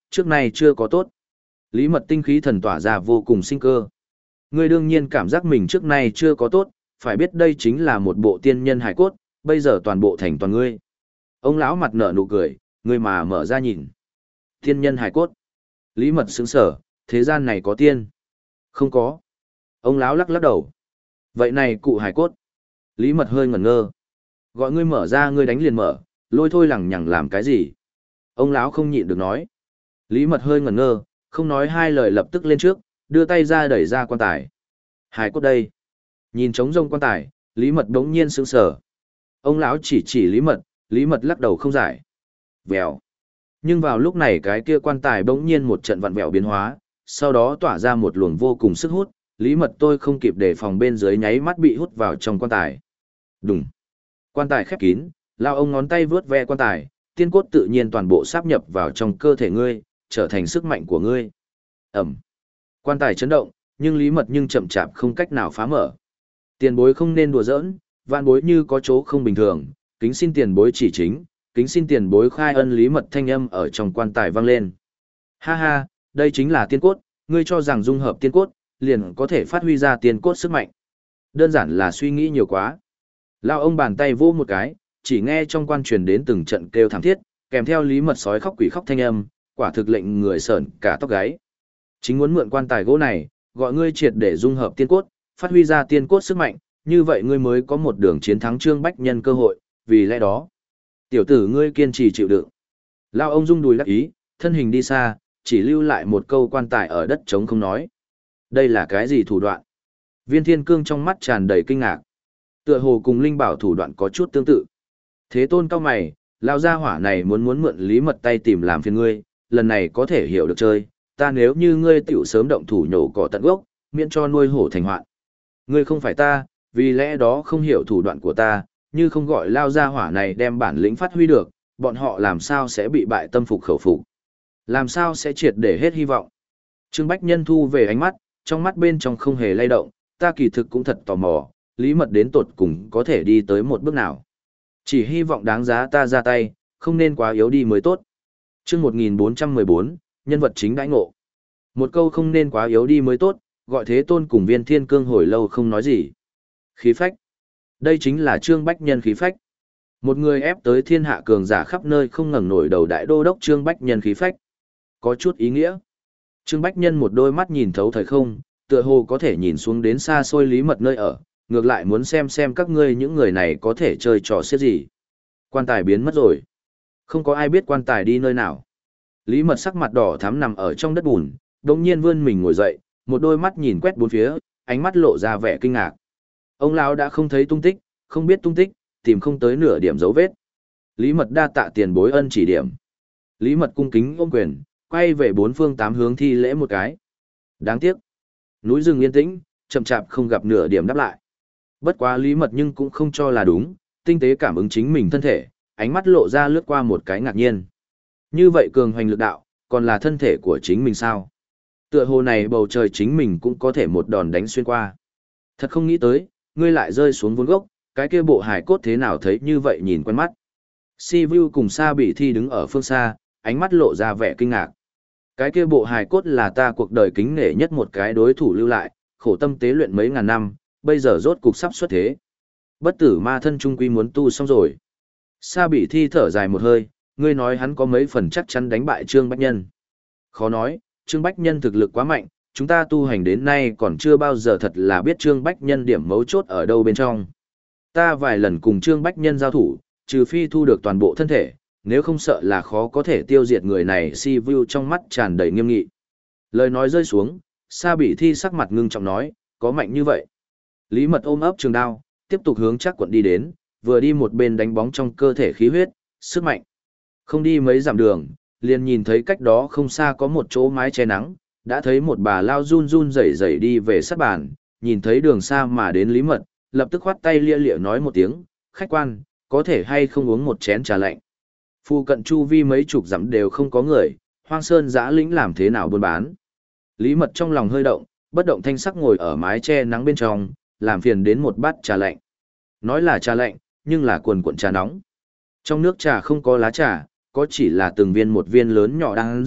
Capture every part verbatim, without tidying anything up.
trước nay chưa có tốt. Lý Mật tinh khí thần tỏa ra vô cùng sinh cơ. Ngươi đương nhiên cảm giác mình trước nay chưa có tốt, phải biết đây chính là một bộ tiên nhân hải cốt, bây giờ toàn bộ thành toàn ngươi. Ông lão mặt nở nụ cười, ngươi mà mở ra nhìn. Tiên nhân hải cốt. Lý Mật sững sở, thế gian này có tiên? Không có. Ông lão lắc lắc đầu. Vậy này cụ hải cốt. Lý Mật hơi ngẩn ngơ. Gọi ngươi mở ra ngươi đánh liền mở, lôi thôi lằng nhằng làm cái gì? Ông lão không nhịn được nói. Lý Mật hơi ngẩn ngơ, không nói hai lời lập tức lên trước, đưa tay ra đẩy ra quan tài. Hải cốt đây. Nhìn trống rông quan tài, Lý Mật đống nhiên sững sờ. Ông lão chỉ chỉ Lý Mật, Lý Mật lắc đầu không giải. Vèo. Nhưng vào lúc này cái kia quan tài bỗng nhiên một trận vặn vẹo biến hóa, sau đó tỏa ra một luồng vô cùng sức hút, Lý Mật tôi không kịp đề phòng bên dưới nháy mắt bị hút vào trong quan tài. Đùng. Quan tài khép kín, lao ông ngón tay vướt ve quan tài, tiên cốt tự nhiên toàn bộ sáp nhập vào trong cơ thể ngươi, trở thành sức mạnh của ngươi. Ẩm. Quan tài chấn động, nhưng Lý Mật nhưng chậm chạp không cách nào phá mở. Tiền bối không nên đùa giỡn, vạn bối như có chỗ không bình thường, kính xin tiền bối chỉ chính, kính xin tiền bối khai ân. Lý Mật thanh âm ở trong quan tài vang lên. Ha ha, đây chính là tiên cốt, ngươi cho rằng dung hợp tiên cốt, liền có thể phát huy ra tiên cốt sức mạnh. Đơn giản là suy nghĩ nhiều quá. Lao ông bàn tay vô một cái, chỉ nghe trong quan truyền đến từng trận kêu thảm thiết, kèm theo Lý Mật sói khóc quỷ khóc thanh âm, quả thực lệnh người sởn cả tóc gáy. Chính muốn mượn quan tài gỗ này, gọi ngươi triệt để dung hợp tiên cốt, phát huy ra tiên cốt sức mạnh, như vậy ngươi mới có một đường chiến thắng Trương Bách Nhân cơ hội, vì lẽ đó, tiểu tử ngươi kiên trì chịu đựng. Lao ông rung đùi đắc ý, thân hình đi xa, chỉ lưu lại một câu quan tài ở đất trống không nói. Đây là cái gì thủ đoạn? Viên Thiên Cương trong mắt tràn đầy kinh ngạc. Tựa hồ cùng Linh Bảo thủ đoạn có chút tương tự. Thế Tôn cao mày, lao gia hỏa này muốn muốn mượn Lý Mật tay tìm làm phiền ngươi, lần này có thể hiểu được chơi, ta nếu như ngươi tiểu sớm động thủ nhổ cỏ tận gốc, miễn cho nuôi hổ thành hoạn. Ngươi không phải ta, vì lẽ đó không hiểu thủ đoạn của ta, như không gọi lao gia hỏa này đem bản lĩnh phát huy được, bọn họ làm sao sẽ bị bại tâm phục khẩu phục, làm sao sẽ triệt để hết hy vọng. Trương Bách Nhân thu về ánh mắt, trong mắt bên trong không hề lay động, ta kỳ thực cũng thật tò mò, Lý Mật đến tột cùng có thể đi tới một bước nào. Chỉ hy vọng đáng giá ta ra tay, không nên quá yếu đi mới tốt. Chương một nghìn bốn trăm mười bốn, nhân vật chính đãi ngộ. Một câu không nên quá yếu đi mới tốt, gọi Thế Tôn cùng Viên Thiên Cương hồi lâu không nói gì. Khí phách. Đây chính là Trương Bách Nhân khí phách. Một người ép tới thiên hạ cường giả khắp nơi không ngẩng nổi đầu đại đô đốc Trương Bách Nhân khí phách. Có chút ý nghĩa. Trương Bách Nhân một đôi mắt nhìn thấu thời không, tựa hồ có thể nhìn xuống đến xa xôi Lý Mật nơi ở, ngược lại muốn xem xem các ngươi những người này có thể chơi trò xiết gì. Quan tài biến mất rồi. Không có ai biết quan tài đi nơi nào. Lý Mật sắc mặt đỏ thắm nằm ở trong đất bùn, đột nhiên vươn mình ngồi dậy, một đôi mắt nhìn quét bốn phía, ánh mắt lộ ra vẻ kinh ngạc. Ông lão đã không thấy tung tích, không biết tung tích, tìm không tới nửa điểm dấu vết. Lý Mật đa tạ tiền bối ân chỉ điểm. Lý Mật cung kính ôm quyền, quay về bốn phương tám hướng thi lễ một cái. Đáng tiếc, núi rừng yên tĩnh, chậm chạp không gặp nửa điểm đáp lại. Bất quá Lý Mật nhưng cũng không cho là đúng, tinh tế cảm ứng chính mình thân thể, ánh mắt lộ ra lướt qua một cái ngạc nhiên. Như vậy cường hoành lực đạo, còn là thân thể của chính mình sao? Tựa hồ này bầu trời chính mình cũng có thể một đòn đánh xuyên qua. Thật không nghĩ tới, ngươi lại rơi xuống vốn gốc, cái kia bộ hải cốt thế nào thấy như vậy nhìn quen mắt. Si Vu cùng Sa Bị Thi đứng ở phương xa, ánh mắt lộ ra vẻ kinh ngạc. Cái kia bộ hài cốt là ta cuộc đời kính nể nhất một cái đối thủ lưu lại, khổ tâm tế luyện mấy ngàn năm, bây giờ rốt cục sắp xuất thế. Bất tử ma thân trung quy muốn tu xong rồi. Sa Bị Thi thở dài một hơi, ngươi nói hắn có mấy phần chắc chắn đánh bại Trương Bách Nhân. Khó nói, Trương Bách Nhân thực lực quá mạnh, chúng ta tu hành đến nay còn chưa bao giờ thật là biết Trương Bách Nhân điểm mấu chốt ở đâu bên trong. Ta vài lần cùng Trương Bách Nhân giao thủ, trừ phi thu được toàn bộ thân thể, nếu không sợ là khó có thể tiêu diệt người này. Si Vu trong mắt tràn đầy nghiêm nghị. Lời nói rơi xuống, Sa Bị Thi sắc mặt ngưng trọng nói, có mạnh như vậy. Lý Mật ôm ấp trường đao, tiếp tục hướng Trác Quận đi đến, vừa đi một bên đánh bóng trong cơ thể khí huyết, sức mạnh. Không đi mấy dặm đường, liền nhìn thấy cách đó không xa có một chỗ mái che nắng, đã thấy một bà lao run run rẩy rẩy đi về sát bàn, nhìn thấy đường xa mà đến Lý Mật, lập tức khoát tay lia lịa nói một tiếng, khách quan, có thể hay không uống một chén trà lạnh. Phu cận chu vi mấy chục dặm đều không có người, hoang sơn giã lĩnh làm thế nào buôn bán. Lý Mật trong lòng hơi động, bất động thanh sắc ngồi ở mái che nắng bên trong, làm phiền đến một bát trà lạnh. Nói là trà lạnh, nhưng là cuồn cuộn trà nóng. Trong nước trà không có lá trà, có chỉ là từng viên một viên lớn nhỏ đang ăn dược,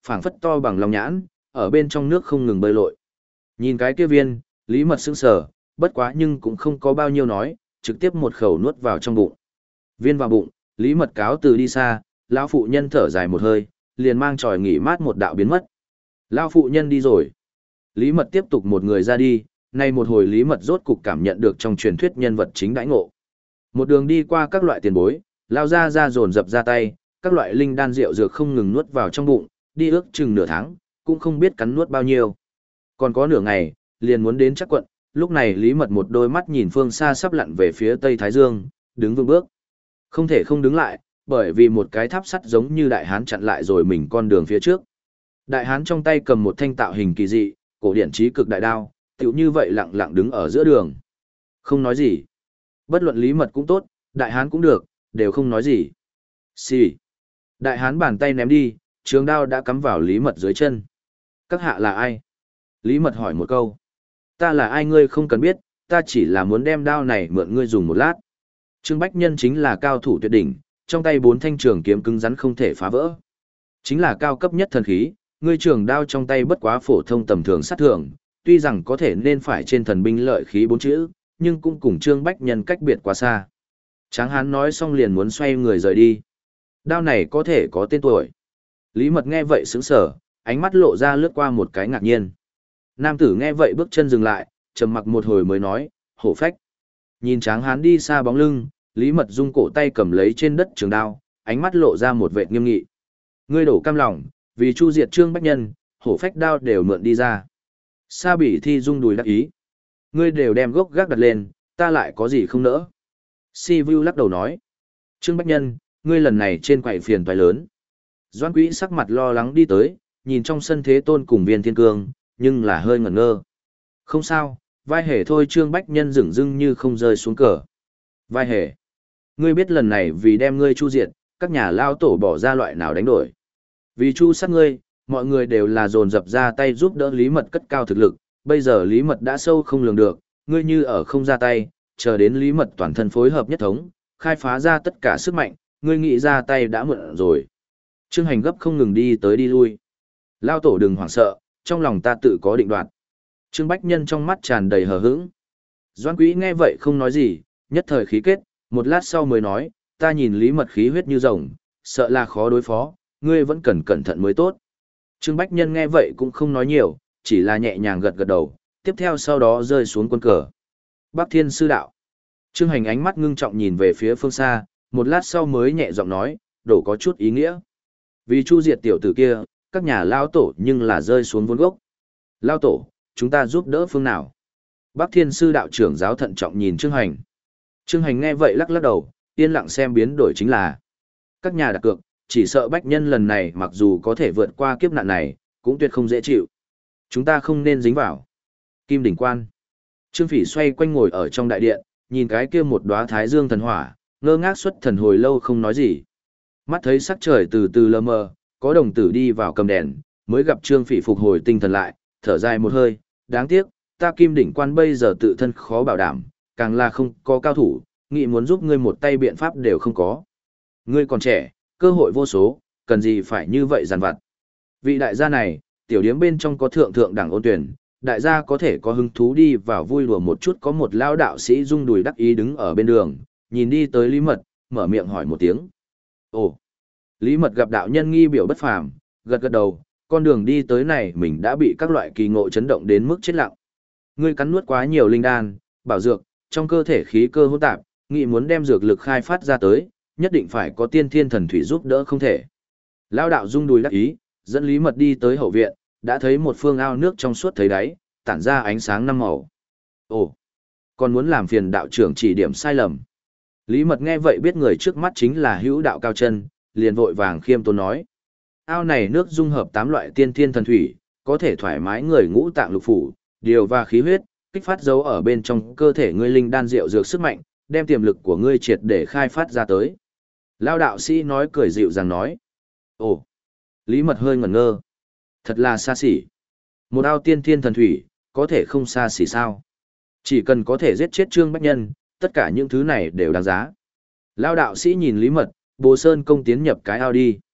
phảng phất to bằng lòng nhãn, ở bên trong nước không ngừng bơi lội. Nhìn cái kia viên, Lý Mật sững sờ, bất quá nhưng cũng không có bao nhiêu nói, trực tiếp một khẩu nuốt vào trong bụng. Viên vào bụng, Lý Mật cáo từ đi xa, lão phụ nhân thở dài một hơi, liền mang tròi nghỉ mát một đạo biến mất. Lão phụ nhân đi rồi. Lý Mật tiếp tục một người ra đi, nay một hồi Lý Mật rốt cục cảm nhận được trong truyền thuyết nhân vật chính đãi ngộ. Một đường đi qua các loại tiền bối, lao ra ra dồn dập ra tay, các loại linh đan rượu dược không ngừng nuốt vào trong bụng, đi ước chừng nửa tháng, cũng không biết cắn nuốt bao nhiêu. Còn có nửa ngày, liền muốn đến chắc quận, lúc này Lý Mật một đôi mắt nhìn phương xa sắp lặn về phía Tây Thái Dương, đứng vững bước. Không thể không đứng lại, bởi vì một cái tháp sắt giống như đại hán chặn lại rồi mình con đường phía trước. Đại hán trong tay cầm một thanh tạo hình kỳ dị, cổ điển trí cực đại đao, tựu như vậy lặng lặng đứng ở giữa đường. Không nói gì. Bất luận Lý Mật cũng tốt, đại hán cũng được, đều không nói gì. Xì. Đại hán bàn tay ném đi, trường đao đã cắm vào Lý Mật dưới chân. Các hạ là ai? Lý Mật hỏi một câu. Ta là ai ngươi không cần biết, ta chỉ là muốn đem đao này mượn ngươi dùng một lát. Trương Bách Nhân chính là cao thủ tuyệt đỉnh, trong tay bốn thanh trường kiếm cứng rắn không thể phá vỡ. Chính là cao cấp nhất thần khí, ngươi trường đao trong tay bất quá phổ thông tầm thường sát thường, tuy rằng có thể nên phải trên thần binh lợi khí bốn chữ, nhưng cũng cùng Trương Bách Nhân cách biệt quá xa. Tráng hán nói xong liền muốn xoay người rời đi. Đao này có thể có tên tuổi. Lý Mật nghe vậy sững sờ, ánh mắt lộ ra lướt qua một cái ngạc nhiên. Nam tử nghe vậy bước chân dừng lại, trầm mặc một hồi mới nói, hổ phách. Nhìn tráng hán đi xa bóng lưng, Lý Mật rung cổ tay cầm lấy trên đất trường đao, ánh mắt lộ ra một vẻ nghiêm nghị. Ngươi đổ cam lòng, vì chu diệt Trương Bách Nhân, hổ phách đao đều mượn đi ra. Sa Bỉ Thi rung đùi đắc ý. Ngươi đều đem gốc gác đặt lên, ta lại có gì không nỡ. Si Vu lắc đầu nói. Trương Bách Nhân, ngươi lần này trên quầy phiền toái lớn. Doãn Quý sắc mặt lo lắng đi tới, nhìn trong sân Thế Tôn cùng Viên Thiên Cương, nhưng là hơi ngẩn ngơ. Không sao, vai hề thôi. Trương Bách Nhân dửng dưng như không rơi xuống cờ. Vai hề. Ngươi biết lần này vì đem ngươi chu diệt, các nhà lao tổ bỏ ra loại nào đánh đổi. Vì chu sát ngươi, mọi người đều là dồn dập ra tay giúp đỡ Lý Mật cất cao thực lực, bây giờ Lý Mật đã sâu không lường được, ngươi như ở không ra tay, chờ đến Lý Mật toàn thân phối hợp nhất thống, khai phá ra tất cả sức mạnh, ngươi nghĩ ra tay đã muộn rồi. Trương Hành gấp không ngừng đi tới đi lui. Lao tổ đừng hoảng sợ, trong lòng ta tự có định đoạt. Trương Bách Nhân trong mắt tràn đầy hờ hững. Doãn Quý nghe vậy không nói gì, nhất thời khí kết, một lát sau mới nói, ta nhìn Lý Mật khí huyết như rồng, sợ là khó đối phó, ngươi vẫn cần cẩn thận mới tốt. Trương Bách Nhân nghe vậy cũng không nói nhiều, chỉ là nhẹ nhàng gật gật đầu, tiếp theo sau đó rơi xuống quân cờ. Bắc Thiên sư đạo. Trương Hành ánh mắt ngưng trọng nhìn về phía phương xa, một lát sau mới nhẹ giọng nói, đổ có chút ý nghĩa. Vì chu diệt tiểu tử kia, các nhà lao tổ nhưng là rơi xuống vốn gốc. Lao tổ, chúng ta giúp đỡ phương nào? Bắc Thiên sư đạo trưởng giáo thận trọng nhìn Trương Hành. Trương Hành nghe vậy lắc lắc đầu, yên lặng xem biến đổi chính là. Các nhà đặt cược, chỉ sợ Bách Nhân lần này mặc dù có thể vượt qua kiếp nạn này, cũng tuyệt không dễ chịu. Chúng ta không nên dính vào. Kim đỉnh quan. Trương Phỉ xoay quanh ngồi ở trong đại điện, nhìn cái kia một đóa thái dương thần hỏa, ngơ ngác xuất thần hồi lâu không nói gì. Mắt thấy sắc trời từ từ lờ mờ, có đồng tử đi vào cầm đèn, mới gặp Trương Phỉ phục hồi tinh thần lại, thở dài một hơi, đáng tiếc, ta Kim đỉnh quan bây giờ tự thân khó bảo đảm, càng là không có cao thủ, nghĩ muốn giúp ngươi một tay biện pháp đều không có. Ngươi còn trẻ, cơ hội vô số, cần gì phải như vậy giàn vặt. Vị đại gia này, tiểu điếm bên trong có thượng thượng đẳng ôn tuyển, đại gia có thể có hứng thú đi vào vui đùa một chút. Có một lao đạo sĩ rung đùi đắc ý đứng ở bên đường, nhìn đi tới Lý Mật, mở miệng hỏi một tiếng. Ồ! Lý Mật gặp đạo nhân nghi biểu bất phàm, gật gật đầu, con đường đi tới này mình đã bị các loại kỳ ngộ chấn động đến mức chết lặng. Ngươi cắn nuốt quá nhiều linh đan, bảo dược, trong cơ thể khí cơ hỗn tạp, nghĩ muốn đem dược lực khai phát ra tới, nhất định phải có tiên thiên thần thủy giúp đỡ không thể. Lao đạo rung đùi đắc ý, dẫn Lý Mật đi tới hậu viện, đã thấy một phương ao nước trong suốt thấy đáy, tản ra ánh sáng năm màu. Ồ, còn muốn làm phiền đạo trưởng chỉ điểm sai lầm. Lý Mật nghe vậy biết người trước mắt chính là hữu đạo cao chân, liền vội vàng khiêm tốn nói. Ao này nước dung hợp tám loại tiên thiên thần thủy, có thể thoải mái người ngũ tạng lục phủ, điều và khí huyết, kích phát dấu ở bên trong cơ thể ngươi linh đan rượu dược sức mạnh, đem tiềm lực của ngươi triệt để khai phát ra tới. Lao đạo sĩ nói cười dịu dàng nói. Ồ, Lý Mật hơi ngẩn ngơ. Thật là xa xỉ. Một ao tiên thiên thần thủy, có thể không xa xỉ sao? Chỉ cần có thể giết chết Trương Bách Nhân, tất cả những thứ này đều đáng giá. Lao đạo sĩ nhìn Lý Mật, Bồ Sơn công tiến nhập cái ao đi.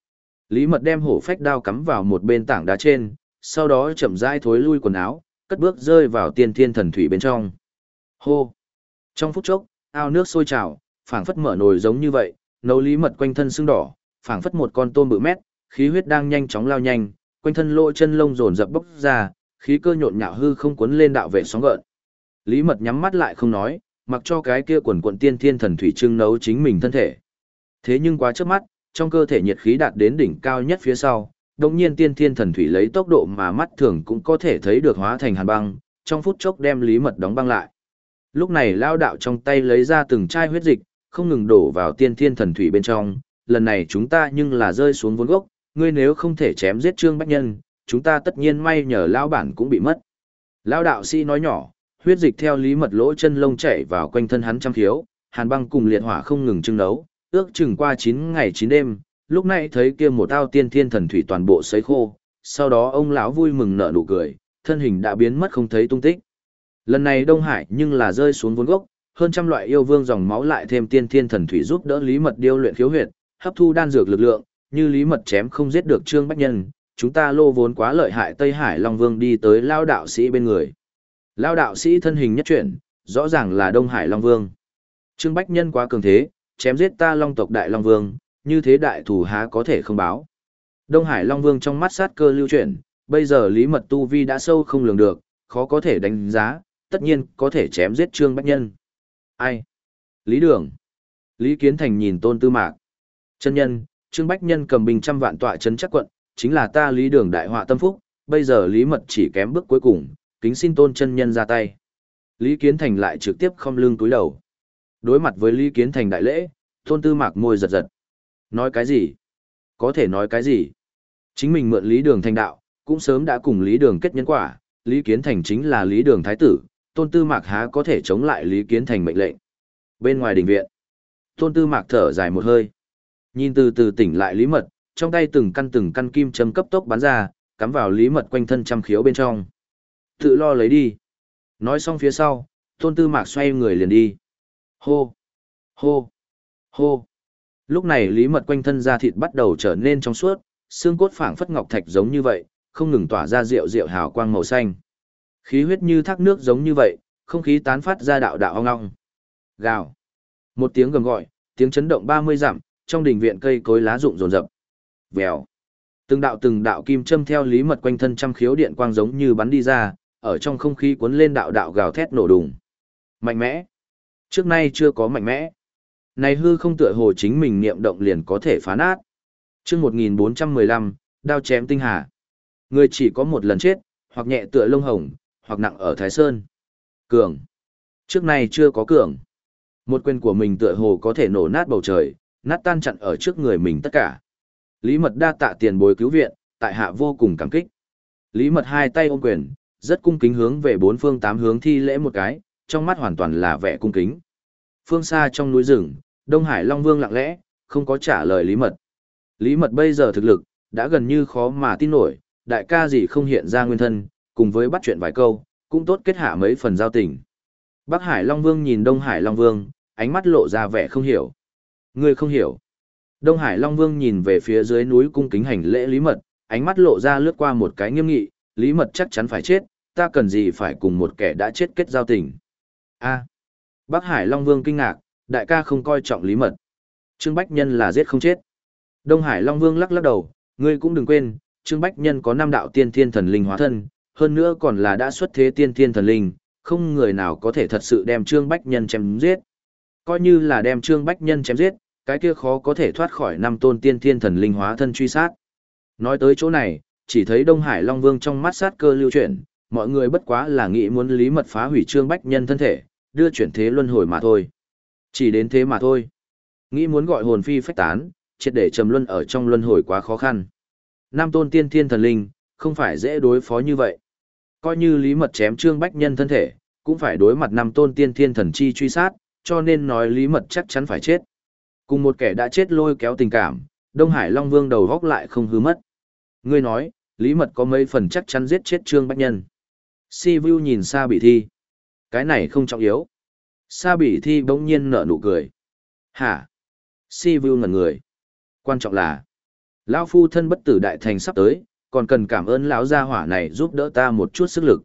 Lý Mật đem hổ phách đao cắm vào một bên tảng đá trên, sau đó chậm rãi thối lui quần áo, cất bước rơi vào tiên thiên thần thủy bên trong. Hô! Trong phút chốc, ao nước sôi trào, phảng phất mở nồi giống như vậy, nấu Lý Mật quanh thân sưng đỏ, phảng phất một con tôm bự mét, khí huyết đang nhanh chóng lao nhanh, quanh thân lỗ chân lông dồn dập bốc ra, khí cơ nhộn nhạo hư không cuốn lên đạo vệ sóng gợn. Lý Mật nhắm mắt lại không nói, mặc cho cái kia quần quần tiên thiên thần thủy trưng nấu chính mình thân thể. Thế nhưng quá chớp mắt, trong cơ thể nhiệt khí đạt đến đỉnh cao nhất phía sau, đồng nhiên tiên thiên thần thủy lấy tốc độ mà mắt thường cũng có thể thấy được hóa thành hàn băng, trong phút chốc đem Lý Mật đóng băng lại. Lúc này lao đạo trong tay lấy ra từng chai huyết dịch, không ngừng đổ vào tiên thiên thần thủy bên trong, lần này chúng ta nhưng là rơi xuống vốn gốc, ngươi nếu không thể chém giết Trương Bách Nhân, chúng ta tất nhiên may nhờ lao bản cũng bị mất. Lao đạo sĩ nói nhỏ, huyết dịch theo Lý Mật lỗ chân lông chảy vào quanh thân hắn trăm khiếu, hàn băng cùng liệt hỏa không ngừng trưng nấu, ước chừng qua chín ngày chín đêm, lúc này thấy kia một ao tiên thiên thần thủy toàn bộ sấy khô, sau đó ông lão vui mừng nở nụ cười, thân hình đã biến mất không thấy tung tích. Lần này Đông Hải nhưng là rơi xuống vốn gốc, hơn trăm loại yêu vương dòng máu lại thêm tiên thiên thần thủy giúp đỡ Lý Mật điêu luyện khiếu huyệt, hấp thu đan dược lực lượng, như Lý Mật chém không giết được Trương Bách Nhân, chúng ta lô vốn quá lợi hại. Tây Hải Long Vương đi tới lao đạo sĩ bên người. Lao đạo sĩ thân hình nhất chuyển, rõ ràng là Đông Hải Long Vương. Trương Bách Nhân quá cường thế, chém giết ta Long tộc Đại Long Vương, như thế đại thù há có thể không báo. Đông Hải Long Vương trong mắt sát cơ lưu chuyển, bây giờ Lý Mật tu vi đã sâu không lường được, khó có thể đánh giá, tất nhiên có thể chém giết Trương Bách Nhân. Ai? Lý Đường. Lý Kiến Thành nhìn Tôn Tư Mạc. Chân nhân, Trương Bách Nhân cầm binh trăm vạn tọa trấn chắc quận, chính là ta Lý Đường đại họa tâm phúc, bây giờ Lý Mật chỉ kém bước cuối cùng, kính xin Tôn chân nhân ra tay. Lý Kiến Thành lại trực tiếp khom lưng túi đầu. Đối mặt với Lý Kiến Thành đại lễ, Tôn Tư Mạc môi giật giật. Nói cái gì? Có thể nói cái gì? Chính mình mượn Lý Đường thành đạo, cũng sớm đã cùng Lý Đường kết nhân quả, Lý Kiến Thành chính là Lý Đường thái tử, Tôn Tư Mạc há có thể chống lại Lý Kiến Thành mệnh lệnh. Bên ngoài đình viện, Tôn Tư Mạc thở dài một hơi. Nhìn từ từ tỉnh lại Lý Mật, trong tay từng căn từng căn kim châm cấp tốc bắn ra, cắm vào Lý Mật quanh thân trăm khiếu bên trong. Tự lo lấy đi. Nói xong phía sau, Tôn Tư Mạc xoay người liền đi. Hô! Hô! Hô! Lúc này Lý Mật quanh thân da thịt bắt đầu trở nên trong suốt, xương cốt phảng phất ngọc thạch giống như vậy, không ngừng tỏa ra rượu rượu hào quang màu xanh. Khí huyết như thác nước giống như vậy, không khí tán phát ra đạo đạo ong ong. Gào. Một tiếng gầm gọi, tiếng chấn động ba mươi dặm, trong đình viện cây cối lá rụng rồn rập. Vèo. Từng đạo từng đạo kim châm theo Lý Mật quanh thân trăm khiếu điện quang giống như bắn đi ra, ở trong không khí cuốn lên đạo đạo gào thét nổ đùng. Mạnh mẽ. Trước nay chưa có mạnh mẽ. Này hư không tựa hồ chính mình niệm động liền có thể phá nát. Chương một nghìn bốn trăm mười lăm, đao chém tinh hà. Người chỉ có một lần chết, hoặc nhẹ tựa lông hồng, hoặc nặng ở Thái Sơn. Cường. Trước nay chưa có cường. Một quyền của mình tựa hồ có thể nổ nát bầu trời, nát tan chặn ở trước người mình tất cả. Lý Mật đa tạ tiền bối cứu viện, tại hạ vô cùng cảm kích. Lý Mật hai tay ôm quyền, rất cung kính hướng về bốn phương tám hướng thi lễ một cái, trong mắt hoàn toàn là vẻ cung kính. Phương xa trong núi rừng, Đông Hải Long Vương lặng lẽ, không có trả lời Lý Mật. Lý Mật bây giờ thực lực, đã gần như khó mà tin nổi, đại ca gì không hiện ra nguyên thân, cùng với bắt chuyện vài câu, cũng tốt kết hạ mấy phần giao tình. Bắc Hải Long Vương nhìn Đông Hải Long Vương, ánh mắt lộ ra vẻ không hiểu. Ngươi không hiểu. Đông Hải Long Vương nhìn về phía dưới núi cung kính hành lễ Lý Mật, ánh mắt lộ ra lướt qua một cái nghiêm nghị, Lý Mật chắc chắn phải chết, ta cần gì phải cùng một kẻ đã chết kết giao tình. A. Bắc Hải Long Vương kinh ngạc, đại ca không coi trọng Lý Mật. Trương Bách Nhân là giết không chết. Đông Hải Long Vương lắc lắc đầu, ngươi cũng đừng quên, Trương Bách Nhân có năm đạo tiên thiên thần linh hóa thân, hơn nữa còn là đã xuất thế tiên thiên thần linh, không người nào có thể thật sự đem Trương Bách Nhân chém giết. Coi như là đem Trương Bách Nhân chém giết, cái kia khó có thể thoát khỏi năm tôn tiên thiên thần linh hóa thân truy sát. Nói tới chỗ này, chỉ thấy Đông Hải Long Vương trong mắt sát cơ lưu chuyển, mọi người bất quá là nghĩ muốn Lý Mật phá hủy Trương Bách Nhân thân thể, đưa chuyển thế luân hồi mà thôi. Chỉ đến thế mà thôi. Nghĩ muốn gọi hồn phi phách tán, triệt để trầm luân ở trong luân hồi quá khó khăn. Nam tôn tiên thiên thần linh, không phải dễ đối phó như vậy. Coi như Lý Mật chém Trương Bách Nhân thân thể, cũng phải đối mặt năm tôn tiên thiên thần chi truy sát, cho nên nói Lý Mật chắc chắn phải chết. Cùng một kẻ đã chết lôi kéo tình cảm, Đông Hải Long Vương đầu góc lại không hư mất. Ngươi nói, Lý Mật có mấy phần chắc chắn giết chết Trương Bách Nhân. Si Vu nhìn Sa Bỉ Thi. Cái này không trọng yếu. Sa Bỉ Thi bỗng nhiên nở nụ cười. Hả? Si Vu ngẩn người. Quan trọng là, Lão phu thân bất tử đại thành sắp tới, còn cần cảm ơn lão gia hỏa này giúp đỡ ta một chút sức lực.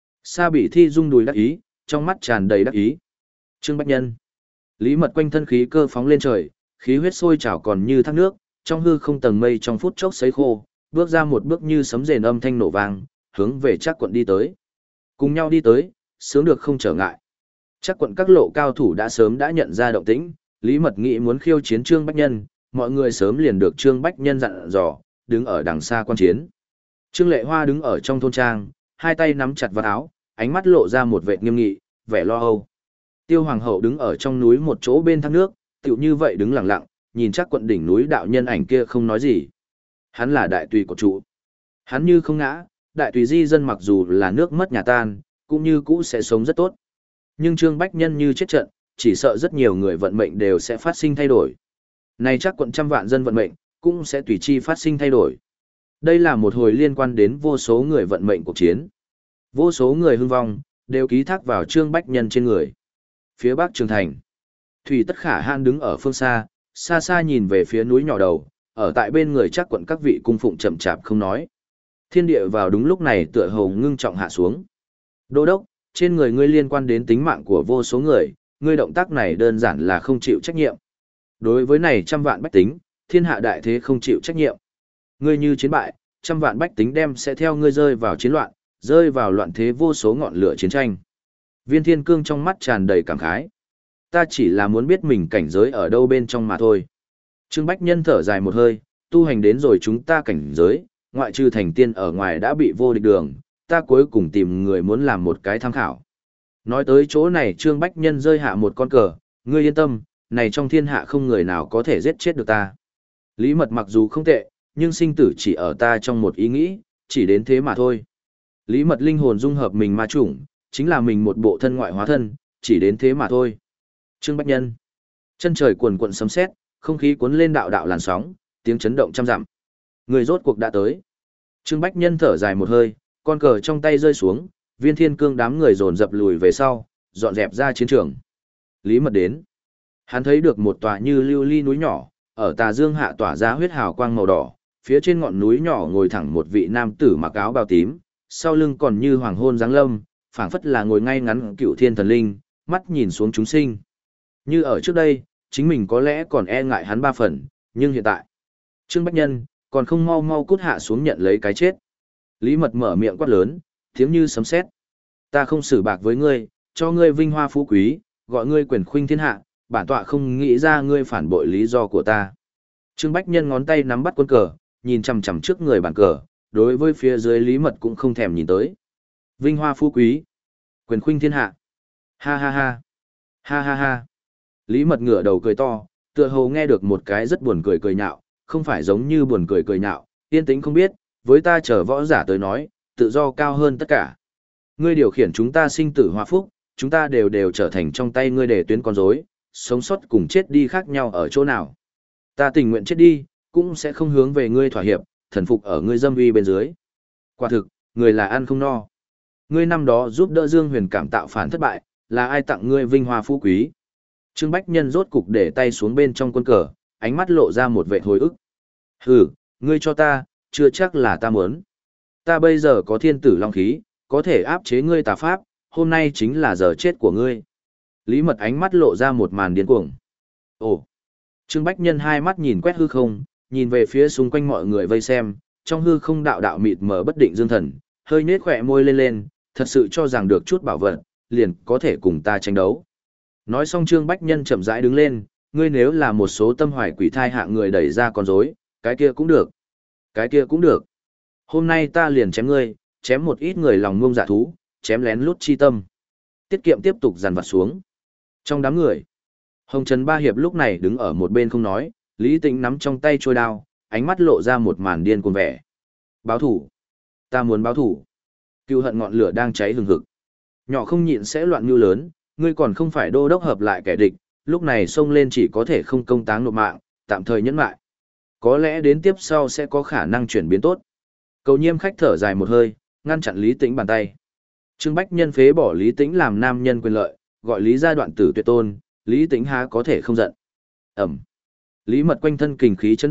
Sa Bị Thi rung đùi đắc ý, trong mắt tràn đầy đắc ý. Trương Bách Nhân. Lý Mật quanh thân khí cơ phóng lên trời, khí huyết sôi trào còn như thác nước, trong hư không tầng mây trong phút chốc sấy khô, bước ra một bước như sấm rền âm thanh nổ vang, hướng về Trác Quận đi tới. Cùng nhau đi tới, sướng được không trở ngại. Trác Quận các lộ cao thủ đã sớm đã nhận ra động tĩnh, Lý Mật nghĩ muốn khiêu chiến Trương Bách Nhân, mọi người sớm liền được Trương Bách Nhân dặn dò, đứng ở đằng xa quan chiến. Trương Lệ Hoa đứng ở trong thôn trang, hai tay nắm chặt vạt áo, ánh mắt lộ ra một vẻ nghiêm nghị, vẻ lo âu. Tiêu Hoàng hậu đứng ở trong núi một chỗ bên thác nước, tựu như vậy đứng lặng lặng, nhìn Trác Quận đỉnh núi đạo nhân ảnh kia không nói gì. Hắn là đại tùy của trụ. Hắn như không ngã, đại tùy di dân mặc dù là nước mất nhà tan, cũng như cũ sẽ sống rất tốt. Nhưng Trương Bách Nhân như chết trận, chỉ sợ rất nhiều người vận mệnh đều sẽ phát sinh thay đổi. Này Trác Quận trăm vạn dân vận mệnh, cũng sẽ tùy chi phát sinh thay đổi. Đây là một hồi liên quan đến vô số người vận mệnh cuộc chiến. Vô số người hưng vong, đều ký thác vào Trương Bách Nhân trên người. Phía bắc Trường Thành, Thủy Tất Khả Hãn đứng ở phương xa, xa xa nhìn về phía núi nhỏ đầu, ở tại bên người Trác Quận các vị cung phụng chậm chạp không nói. Thiên địa vào đúng lúc này tựa hồ ngưng trọng hạ xuống. Đô đốc, trên người ngươi liên quan đến tính mạng của vô số người, ngươi động tác này đơn giản là không chịu trách nhiệm. Đối với này trăm vạn bách tính, thiên hạ đại thế không chịu trách nhiệm. Ngươi như chiến bại, trăm vạn bách tính đem sẽ theo ngươi rơi vào chiến loạn, rơi vào loạn thế vô số ngọn lửa chiến tranh. Viên Thiên Cương trong mắt tràn đầy cảm khái. Ta chỉ là muốn biết mình cảnh giới ở đâu bên trong mà thôi. Trương Bách Nhân thở dài một hơi, tu hành đến rồi chúng ta cảnh giới, ngoại trừ thành tiên ở ngoài đã bị vô địch đường, ta cuối cùng tìm người muốn làm một cái tham khảo. Nói tới chỗ này Trương Bách Nhân rơi hạ một con cờ, ngươi yên tâm, này trong thiên hạ không người nào có thể giết chết được ta. Lý Mật mặc dù không tệ, nhưng sinh tử chỉ ở ta trong một ý nghĩ, chỉ đến thế mà thôi. Lý Mật linh hồn dung hợp mình ma chủng, chính là mình một bộ thân ngoại hóa thân, chỉ đến thế mà thôi. Trương Bách Nhân. Chân trời cuồn cuộn sấm sét, không khí cuốn lên đạo đạo làn sóng, tiếng chấn động trăm dặm. Người rốt cuộc đã tới. Trương Bách Nhân thở dài một hơi, con cờ trong tay rơi xuống, Viên Thiên Cương đám người dồn dập lùi về sau, dọn dẹp ra chiến trường. Lý Mật đến. Hắn thấy được một tòa như lưu ly núi nhỏ, ở tà dương hạ tỏa ra huyết hào quang màu đỏ, phía trên ngọn núi nhỏ ngồi thẳng một vị nam tử mặc áo bào tím, sau lưng còn như hoàng hôn giáng lâm, phảng phất là ngồi ngay ngắn cựu thiên thần linh, mắt nhìn xuống chúng sinh. Như ở trước đây, chính mình có lẽ còn e ngại hắn ba phần, nhưng hiện tại, Trương Bách Nhân, còn không mau mau cút hạ xuống nhận lấy cái chết. Lý Mật mở miệng quát lớn, tiếng như sấm sét. Ta không xử bạc với ngươi, cho ngươi vinh hoa phú quý, gọi ngươi quyền khuynh thiên hạ, bản tọa không nghĩ ra ngươi phản bội lý do của ta. Trương Bách Nhân ngón tay nắm bắt quân cờ, nhìn chằm chằm trước người bàn cờ, đối với phía dưới Lý Mật cũng không thèm nhìn tới. Vinh hoa phú quý, quyền khuynh thiên hạ. Ha ha ha. Ha ha ha. Lý Mật ngửa đầu cười to, tựa hồ nghe được một cái rất buồn cười cười nhạo, không phải giống như buồn cười cười nhạo, yên tĩnh không biết, với ta chờ võ giả tới nói, tự do cao hơn tất cả. Ngươi điều khiển chúng ta sinh tử hòa phúc, chúng ta đều đều trở thành trong tay ngươi để tuyến con rối, sống sót cùng chết đi khác nhau ở chỗ nào. Ta tình nguyện chết đi, cũng sẽ không hướng về ngươi thỏa hiệp, thần phục ở ngươi dâm uy bên dưới. Quả thực, người là ăn không no. Ngươi năm đó giúp đỡ Dương Huyền cảm tạo phản thất bại, là ai tặng ngươi vinh hoa phú quý? Trương Bách Nhân rốt cục để tay xuống bên trong quân cờ, ánh mắt lộ ra một vẻ hồi ức. Hừ, ngươi cho ta, chưa chắc là ta muốn. Ta bây giờ có thiên tử long khí, có thể áp chế ngươi tà pháp, hôm nay chính là giờ chết của ngươi. Lý Mật ánh mắt lộ ra một màn điên cuồng. Ồ! Trương Bách Nhân hai mắt nhìn quét hư không, nhìn về phía xung quanh mọi người vây xem, trong hư không đạo đạo mịt mờ bất định dương thần, hơi nết khỏe môi lên lên, thật sự cho rằng được chút bảo vật, liền có thể cùng ta tranh đấu. Nói xong Trương Bách Nhân chậm rãi đứng lên, ngươi nếu là một số tâm hoài quỷ thai hạ người đẩy ra con rối, cái kia cũng được. Cái kia cũng được. Hôm nay ta liền chém ngươi, chém một ít người lòng ngông dạ thú, chém lén lút chi tâm. Tiết kiệm tiếp tục dàn vặt xuống. Trong đám người, Hồng Trần Ba Hiệp lúc này đứng ở một bên không nói, Lý Tĩnh nắm trong tay trôi đao, ánh mắt lộ ra một màn điên cuồng vẻ. Báo thủ. Ta muốn báo thủ. Cừu hận ngọn lửa đang cháy hừng hực. Nhỏ không nhịn sẽ loạn như lớn, ngươi còn không phải đô đốc hợp lại kẻ địch, lúc này xông lên chỉ có thể không công táng nộp mạng, tạm thời nhẫn lại. Có lẽ đến tiếp sau sẽ có khả năng chuyển biến tốt. Cầu Nhiêm khách thở dài một hơi, ngăn chặn Lý Tĩnh bàn tay. Trương Bách Nhân phế bỏ Lý Tĩnh làm nam nhân quyền lợi, gọi Lý gia đoạn tử tuyệt tôn, Lý Tĩnh há có thể không giận. Ẩm. Lý Mật quanh thân kình khí chấn động,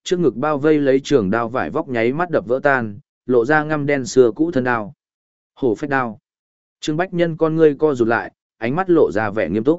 Trước ngực bao vây lấy trường đao vải vóc nháy mắt đập vỡ tan, lộ ra ngăm đen xưa cũ thân đao. Hổ phách đao. Trương Bách Nhân con ngươi co rụt lại, ánh mắt lộ ra vẻ nghiêm túc.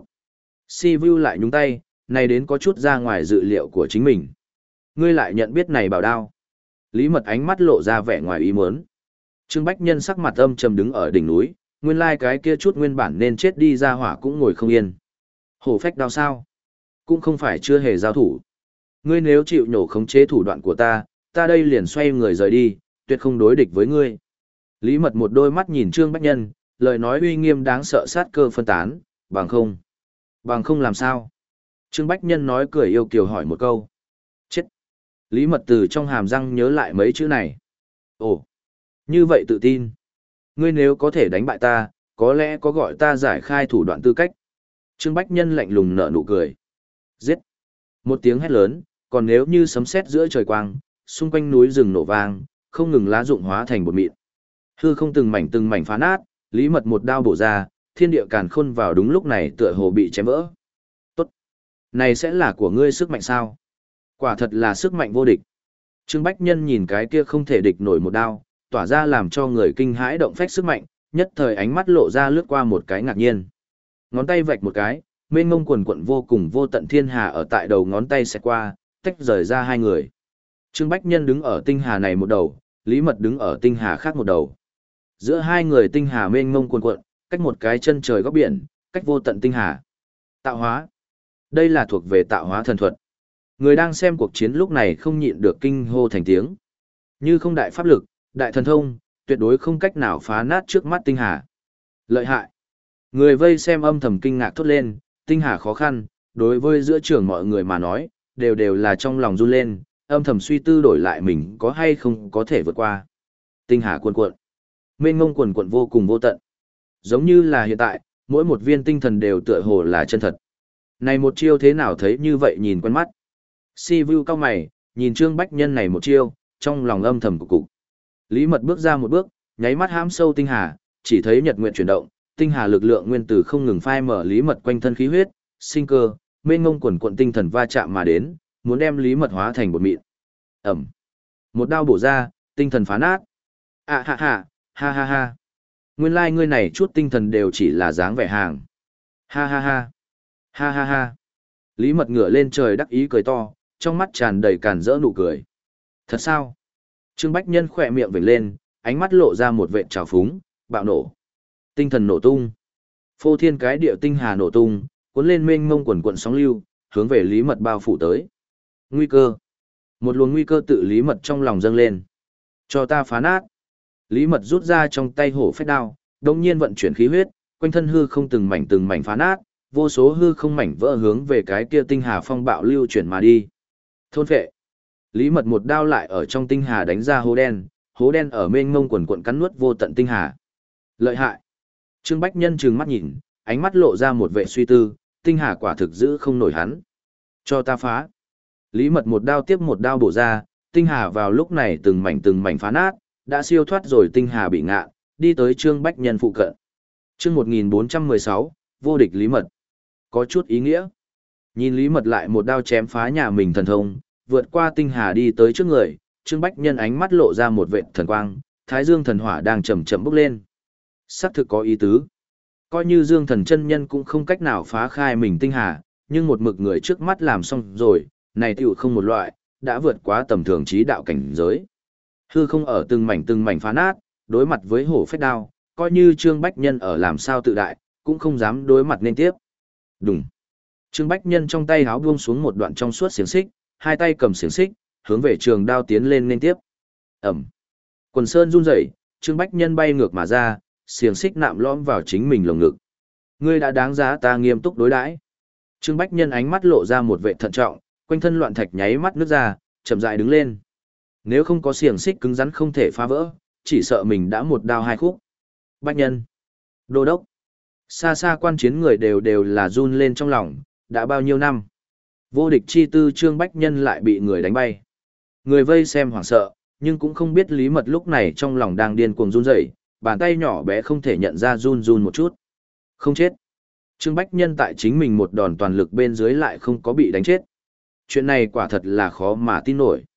Si Vu lại nhúng tay, này đến có chút ra ngoài dự liệu của chính mình. Ngươi lại nhận biết này bảo đao. Lý Mật ánh mắt lộ ra vẻ ngoài ý muốn. Trương Bách Nhân sắc mặt âm trầm đứng ở đỉnh núi, nguyên lai cái kia chút nguyên bản nên chết đi ra hỏa cũng ngồi không yên. Hổ phách đao sao? Cũng không phải chưa hề giao thủ. Ngươi nếu chịu nhổ khống chế thủ đoạn của ta, ta đây liền xoay người rời đi, tuyệt không đối địch với ngươi. Lý Mật một đôi mắt nhìn Trương Bách Nhân, lời nói uy nghiêm đáng sợ sát cơ phân tán, bằng không. Bằng không làm sao? Trương Bách Nhân nói cười yêu kiều hỏi một câu. Chết! Lý Mật từ trong hàm răng nhớ lại mấy chữ này. Ồ! Như vậy tự tin. Ngươi nếu có thể đánh bại ta, có lẽ có gọi ta giải khai thủ đoạn tư cách. Trương Bách Nhân lạnh lùng nở nụ cười. Giết! Một tiếng hét lớn, còn nếu như sấm sét giữa trời quang, xung quanh núi rừng nổ vang, không ngừng lá rụng hóa thành bột mịn. Hư không từng mảnh từng mảnh phá nát, Lý Mật một đao bổ ra, thiên địa càn khôn vào đúng lúc này tựa hồ bị chém vỡ. Tốt! Này sẽ là của ngươi sức mạnh sao? Quả thật là sức mạnh vô địch. Trương Bách Nhân nhìn cái kia không thể địch nổi một đao, tỏa ra làm cho người kinh hãi động phách sức mạnh, nhất thời ánh mắt lộ ra lướt qua một cái ngạc nhiên. Ngón tay vạch một cái, mênh mông quần quận vô cùng vô tận thiên hà ở tại đầu ngón tay xẹt qua, tách rời ra hai người. Trương Bách Nhân đứng ở tinh hà này một đầu, Lý Mật đứng ở tinh hà khác một đầu. Giữa hai người tinh hà mênh mông quần quận, cách một cái chân trời góc biển, cách vô tận tinh hà. Tạo hóa. Đây là thuộc về tạo hóa thần thuật. Người đang xem cuộc chiến lúc này không nhịn được kinh hô thành tiếng. Như không đại pháp lực, đại thần thông, tuyệt đối không cách nào phá nát trước mắt tinh hà. Lợi hại. Người vây xem âm thầm kinh ngạc thốt lên, tinh hà khó khăn, đối với giữa trường mọi người mà nói, đều đều là trong lòng run lên, âm thầm suy tư đổi lại mình có hay không có thể vượt qua. Tinh hà cuồn cuộn, mênh mông cuồn cuộn vô cùng vô tận. Giống như là hiện tại, mỗi một viên tinh thần đều tựa hồ là chân thật. Này một chiêu thế nào thấy như vậy nhìn quen mắt. Si Vu cao mày, nhìn Trương Bách Nhân này một chiêu, trong lòng âm thầm cục cục. Lý Mật bước ra một bước, nháy mắt hãm sâu tinh hà, chỉ thấy nhật nguyện chuyển động, tinh hà lực lượng nguyên tử không ngừng phai mở Lý Mật quanh thân khí huyết, sinh cơ, mênh mông quần quận tinh thần va chạm mà đến, muốn đem Lý Mật hóa thành bột mịn. Ẩm. Một đao bổ ra, tinh thần phá nát. À ha ha, ha ha ha. Nguyên lai like ngươi này chút tinh thần đều chỉ là dáng vẻ hàng. Ha ha ha. Ha ha ha. Lý Mật ngửa lên trời đắc ý cười to, trong mắt tràn đầy càn rỡ nụ cười. Thật sao? Trương Bách Nhân khỏe miệng vểnh lên, ánh mắt lộ ra một vệt trào phúng, bạo nổ. Tinh thần nổ tung. Phô thiên cái địa tinh hà nổ tung, cuốn lên mênh mông quần quần sóng lưu, hướng về Lý Mật bao phủ tới. Nguy cơ. Một luồng nguy cơ tự Lý Mật trong lòng dâng lên. Cho ta phá nát. Lý Mật rút ra trong tay hổ phách đao, đồng nhiên vận chuyển khí huyết, quanh thân hư không từng mảnh từng mảnh phá nát, vô số hư không mảnh vỡ hướng về cái kia tinh hà phong bạo lưu chuyển mà đi. Thôn phệ. Lý Mật một đao lại ở trong tinh hà đánh ra hố đen, hố đen ở mênh mông quần quận cắn nuốt vô tận tinh hà. Lợi hại. Trương Bách Nhân trừng mắt nhìn, ánh mắt lộ ra một vẻ suy tư, tinh hà quả thực giữ không nổi hắn. Cho ta phá. Lý Mật một đao tiếp một đao bổ ra, tinh hà vào lúc này từng mảnh từng mảnh phá nát, đã siêu thoát rồi tinh hà bị ngạ, đi tới Trương Bách Nhân phụ cận. Chương một nghìn bốn trăm mười sáu, vô địch Lý Mật. Có chút ý nghĩa. Nhìn Lý Mật lại một đao chém phá nhà mình thần thông, vượt qua tinh hà đi tới trước người, Trương Bách Nhân ánh mắt lộ ra một vệt thần quang, Thái Dương thần hỏa đang chậm chậm bốc lên. Sắc thực có ý tứ. Coi như Dương thần chân nhân cũng không cách nào phá khai mình tinh hà, nhưng một mực người trước mắt làm xong rồi, này tiểu không một loại, đã vượt quá tầm thường trí đạo cảnh giới. Hư không ở từng mảnh từng mảnh phá nát, đối mặt với hổ phách đao, coi như Trương Bách Nhân ở làm sao tự đại, cũng không dám đối mặt nên tiếp. Đùng. Trương Bách Nhân trong tay háo buông xuống một đoạn trong suốt xiềng xích, hai tay cầm xiềng xích, hướng về trường đao tiến lên nên tiếp. Ẩm. Quần sơn run rẩy, Trương Bách Nhân bay ngược mà ra, xiềng xích nạm lõm vào chính mình lồng ngực. Ngươi đã đáng giá ta nghiêm túc đối đãi. Trương Bách Nhân ánh mắt lộ ra một vẻ thận trọng, quanh thân loạn thạch nháy mắt nước ra, chậm rãi đứng lên. Nếu không có xiềng xích cứng rắn không thể phá vỡ, chỉ sợ mình đã một đao hai khúc. Bách Nhân. Đô đốc. Xa xa quan chiến người đều đều là run lên trong lòng, đã bao nhiêu năm. Vô địch chi tư Trương Bách Nhân lại bị người đánh bay. Người vây xem hoảng sợ, nhưng cũng không biết Lý Mật lúc này trong lòng đang điên cuồng run rẩy, bàn tay nhỏ bé không thể nhận ra run run một chút. Không chết. Trương Bách Nhân tại chính mình một đòn toàn lực bên dưới lại không có bị đánh chết. Chuyện này quả thật là khó mà tin nổi.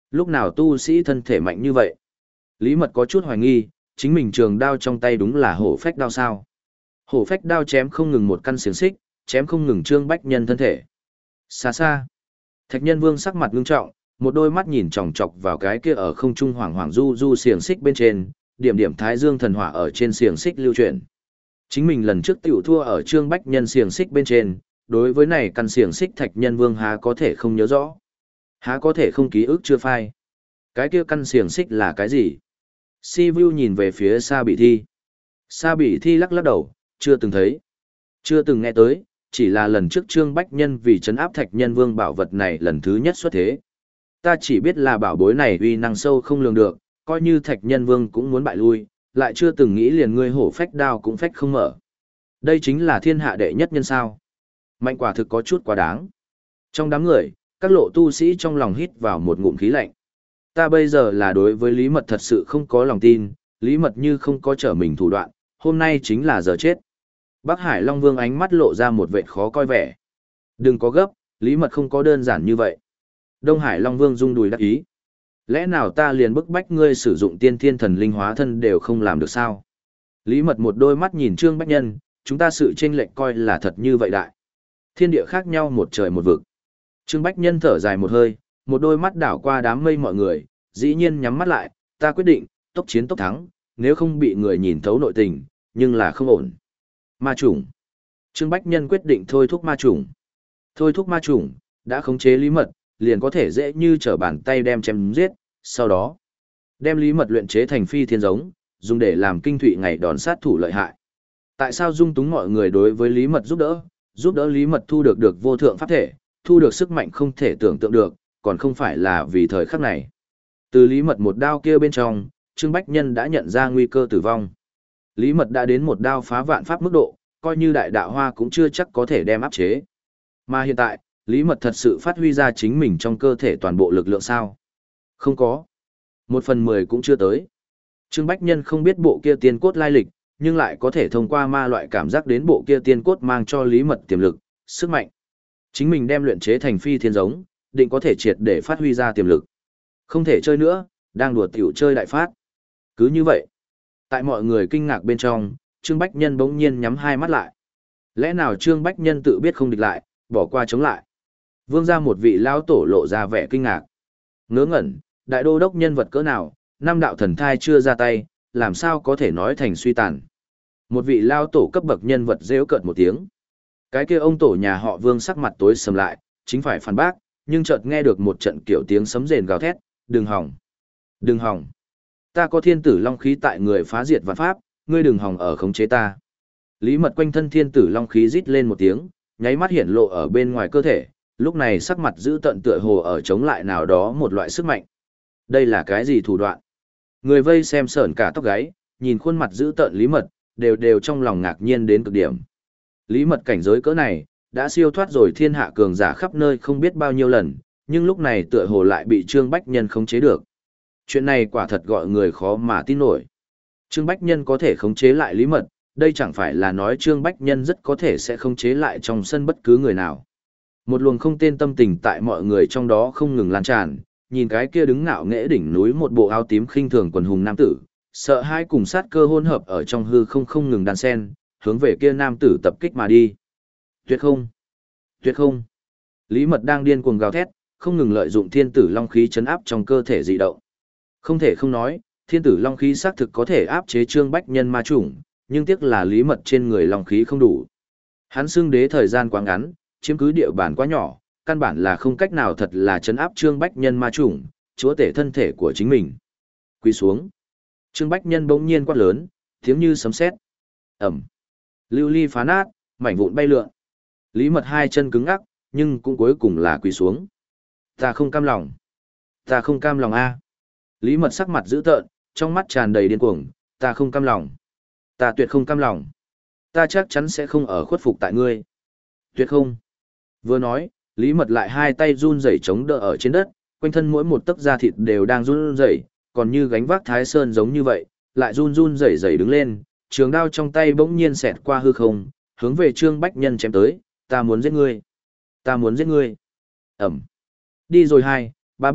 Lúc nào tu sĩ thân thể mạnh như vậy? Lý Mật có chút hoài nghi, chính mình trường đao trong tay đúng là hổ phách đao sao? Hổ phách đao chém không ngừng một căn xiềng xích, chém không ngừng Trương Bách Nhân thân thể. Xa xa, Thạch Nhân Vương sắc mặt ngưng trọng, một đôi mắt nhìn chòng chọc vào cái kia ở không trung hoàng hoàng du du xiềng xích bên trên, điểm điểm thái dương thần hỏa ở trên xiềng xích lưu chuyển. Chính mình lần trước tiểu thua ở Trương Bách Nhân xiềng xích bên trên, đối với này căn xiềng xích Thạch Nhân Vương há có thể không nhớ rõ, há có thể không ký ức chưa phai. Cái kia căn xiềng xích là cái gì? Si Vu nhìn về phía Sa Bị Thi. Sa Bị Thi lắc lắc đầu, chưa từng thấy, chưa từng nghe tới, chỉ là lần trước Trương Bách Nhân vì trấn áp Thạch Nhân Vương bảo vật này lần thứ nhất xuất thế. Ta chỉ biết là bảo bối này uy năng sâu không lường được, coi như Thạch Nhân Vương cũng muốn bại lui, lại chưa từng nghĩ liền ngươi hổ phách đao cũng phách không mở. Đây chính là thiên hạ đệ nhất nhân sao? Mạnh quả thực có chút quá đáng. Trong đám người, các lộ tu sĩ trong lòng hít vào một ngụm khí lạnh. Ta bây giờ là đối với Lý Mật thật sự không có lòng tin, Lý Mật như không có trở mình thủ đoạn, hôm nay chính là giờ chết. Bắc Hải Long Vương ánh mắt lộ ra một vẻ khó coi vẻ. Đừng có gấp, Lý Mật không có đơn giản như vậy. Đông Hải Long Vương rung đùi đắc ý. Lẽ nào ta liền bức bách ngươi sử dụng tiên thiên thần linh hóa thân đều không làm được sao? Lý Mật một đôi mắt nhìn Trương Bách Nhân, chúng ta sự chênh lệch coi là thật như vậy đại. Thiên địa khác nhau một trời một vực. Trương Bách Nhân thở dài một hơi, một đôi mắt đảo qua đám mây mọi người, dĩ nhiên nhắm mắt lại, ta quyết định, tốc chiến tốc thắng, nếu không bị người nhìn thấu nội tình, nhưng là không ổn. Ma chủng. Trương Bách Nhân quyết định thôi thúc ma chủng. Thôi thúc ma chủng, đã khống chế Lý Mật, liền có thể dễ như trở bàn tay đem chém giết, sau đó đem Lý Mật luyện chế thành phi thiên giống, dùng để làm kinh thụy ngày đòn sát thủ lợi hại. Tại sao dung túng mọi người đối với Lý Mật giúp đỡ, giúp đỡ Lý Mật thu được được vô thượng pháp thể, thu được sức mạnh không thể tưởng tượng được, còn không phải là vì thời khắc này. Từ Lý Mật một đao kia bên trong, Trương Bách Nhân đã nhận ra nguy cơ tử vong. Lý Mật đã đến một đao phá vạn pháp mức độ, coi như đại đạo hoa cũng chưa chắc có thể đem áp chế. Mà hiện tại, Lý Mật thật sự phát huy ra chính mình trong cơ thể toàn bộ lực lượng sao? Không có. Một phần mười cũng chưa tới. Trương Bách Nhân không biết bộ kia tiên cốt lai lịch, nhưng lại có thể thông qua ma loại cảm giác đến bộ kia tiên cốt mang cho Lý Mật tiềm lực, sức mạnh. Chính mình đem luyện chế thành phi thiên giống, định có thể triệt để phát huy ra tiềm lực. Không thể chơi nữa, đang đùa tiểu chơi đại phát. Cứ như vậy, tại mọi người kinh ngạc bên trong, Trương Bách Nhân bỗng nhiên nhắm hai mắt lại. Lẽ nào Trương Bách Nhân tự biết không địch lại, bỏ qua chống lại? Vương ra một vị lao tổ lộ ra vẻ kinh ngạc. Ngớ ngẩn, đại đô đốc nhân vật cỡ nào, năm đạo thần thai chưa ra tay, làm sao có thể nói thành suy tàn. Một vị lao tổ cấp bậc nhân vật rêu cợt một tiếng. Cái kia ông tổ nhà họ Vương sắc mặt tối sầm lại, chính phải phản bác, nhưng chợt nghe được một trận kiểu tiếng sấm rền gào thét, đừng hỏng, đừng hỏng. Ta có thiên tử long khí tại người phá diệt vạn pháp, ngươi đừng hỏng ở khống chế ta. Lý Mật quanh thân thiên tử long khí rít lên một tiếng, nháy mắt hiển lộ ở bên ngoài cơ thể, lúc này sắc mặt giữ tận tựa hồ ở chống lại nào đó một loại sức mạnh. Đây là cái gì thủ đoạn? Người vây xem sởn cả tóc gáy, nhìn khuôn mặt giữ tận Lý Mật, đều đều trong lòng ngạc nhiên đến cực điểm. Lý Mật cảnh giới cỡ này, đã siêu thoát rồi thiên hạ cường giả khắp nơi không biết bao nhiêu lần, nhưng lúc này tựa hồ lại bị Trương Bách Nhân khống chế được. Chuyện này quả thật gọi người khó mà tin nổi. Trương Bách Nhân có thể khống chế lại Lý Mật, đây chẳng phải là nói Trương Bách Nhân rất có thể sẽ khống chế lại trong sân bất cứ người nào. Một luồng không tên tâm tình tại mọi người trong đó không ngừng lan tràn, nhìn cái kia đứng ngạo nghễ đỉnh núi một bộ áo tím khinh thường quần hùng nam tử, sợ hai cùng sát cơ hỗn hợp ở trong hư không không ngừng đan sen, hướng về kia nam tử tập kích mà đi. Tuyệt không! Tuyệt không! Lý Mật đang điên cuồng gào thét, không ngừng lợi dụng thiên tử long khí chấn áp trong cơ thể dị động. Không thể không nói, thiên tử long khí xác thực có thể áp chế Trương Bách Nhân ma chủng, nhưng tiếc là Lý Mật trên người long khí không đủ. Hắn xưng đế thời gian quá ngắn, chiếm cứ địa bàn quá nhỏ, căn bản là không cách nào thật là chấn áp Trương Bách Nhân ma chủng, chúa tể thân thể của chính mình. Quỳ xuống. Trương Bách Nhân bỗng nhiên quát lớn, tiếng như sấm sét. Ầm. Lưu ly phá nát, mảnh vụn bay lượn. Lý Mật hai chân cứng ngắc, nhưng cũng cuối cùng là quỳ xuống. Ta không cam lòng. Ta không cam lòng a. Lý Mật sắc mặt dữ tợn, trong mắt tràn đầy điên cuồng, ta không cam lòng. Ta tuyệt không cam lòng. Ta chắc chắn sẽ không ở khuất phục tại ngươi. Tuyệt không. Vừa nói, Lý Mật lại hai tay run rẩy chống đỡ ở trên đất, quanh thân mỗi một tấc da thịt đều đang run rẩy, còn như gánh vác Thái Sơn giống như vậy, lại run run rẩy rẩy đứng lên, trường đao trong tay bỗng nhiên xẹt qua hư không, hướng về Trương Bách Nhân chém tới, ta muốn giết ngươi. Ta muốn giết ngươi. Ẩm. Đi rồi hai, ba bước,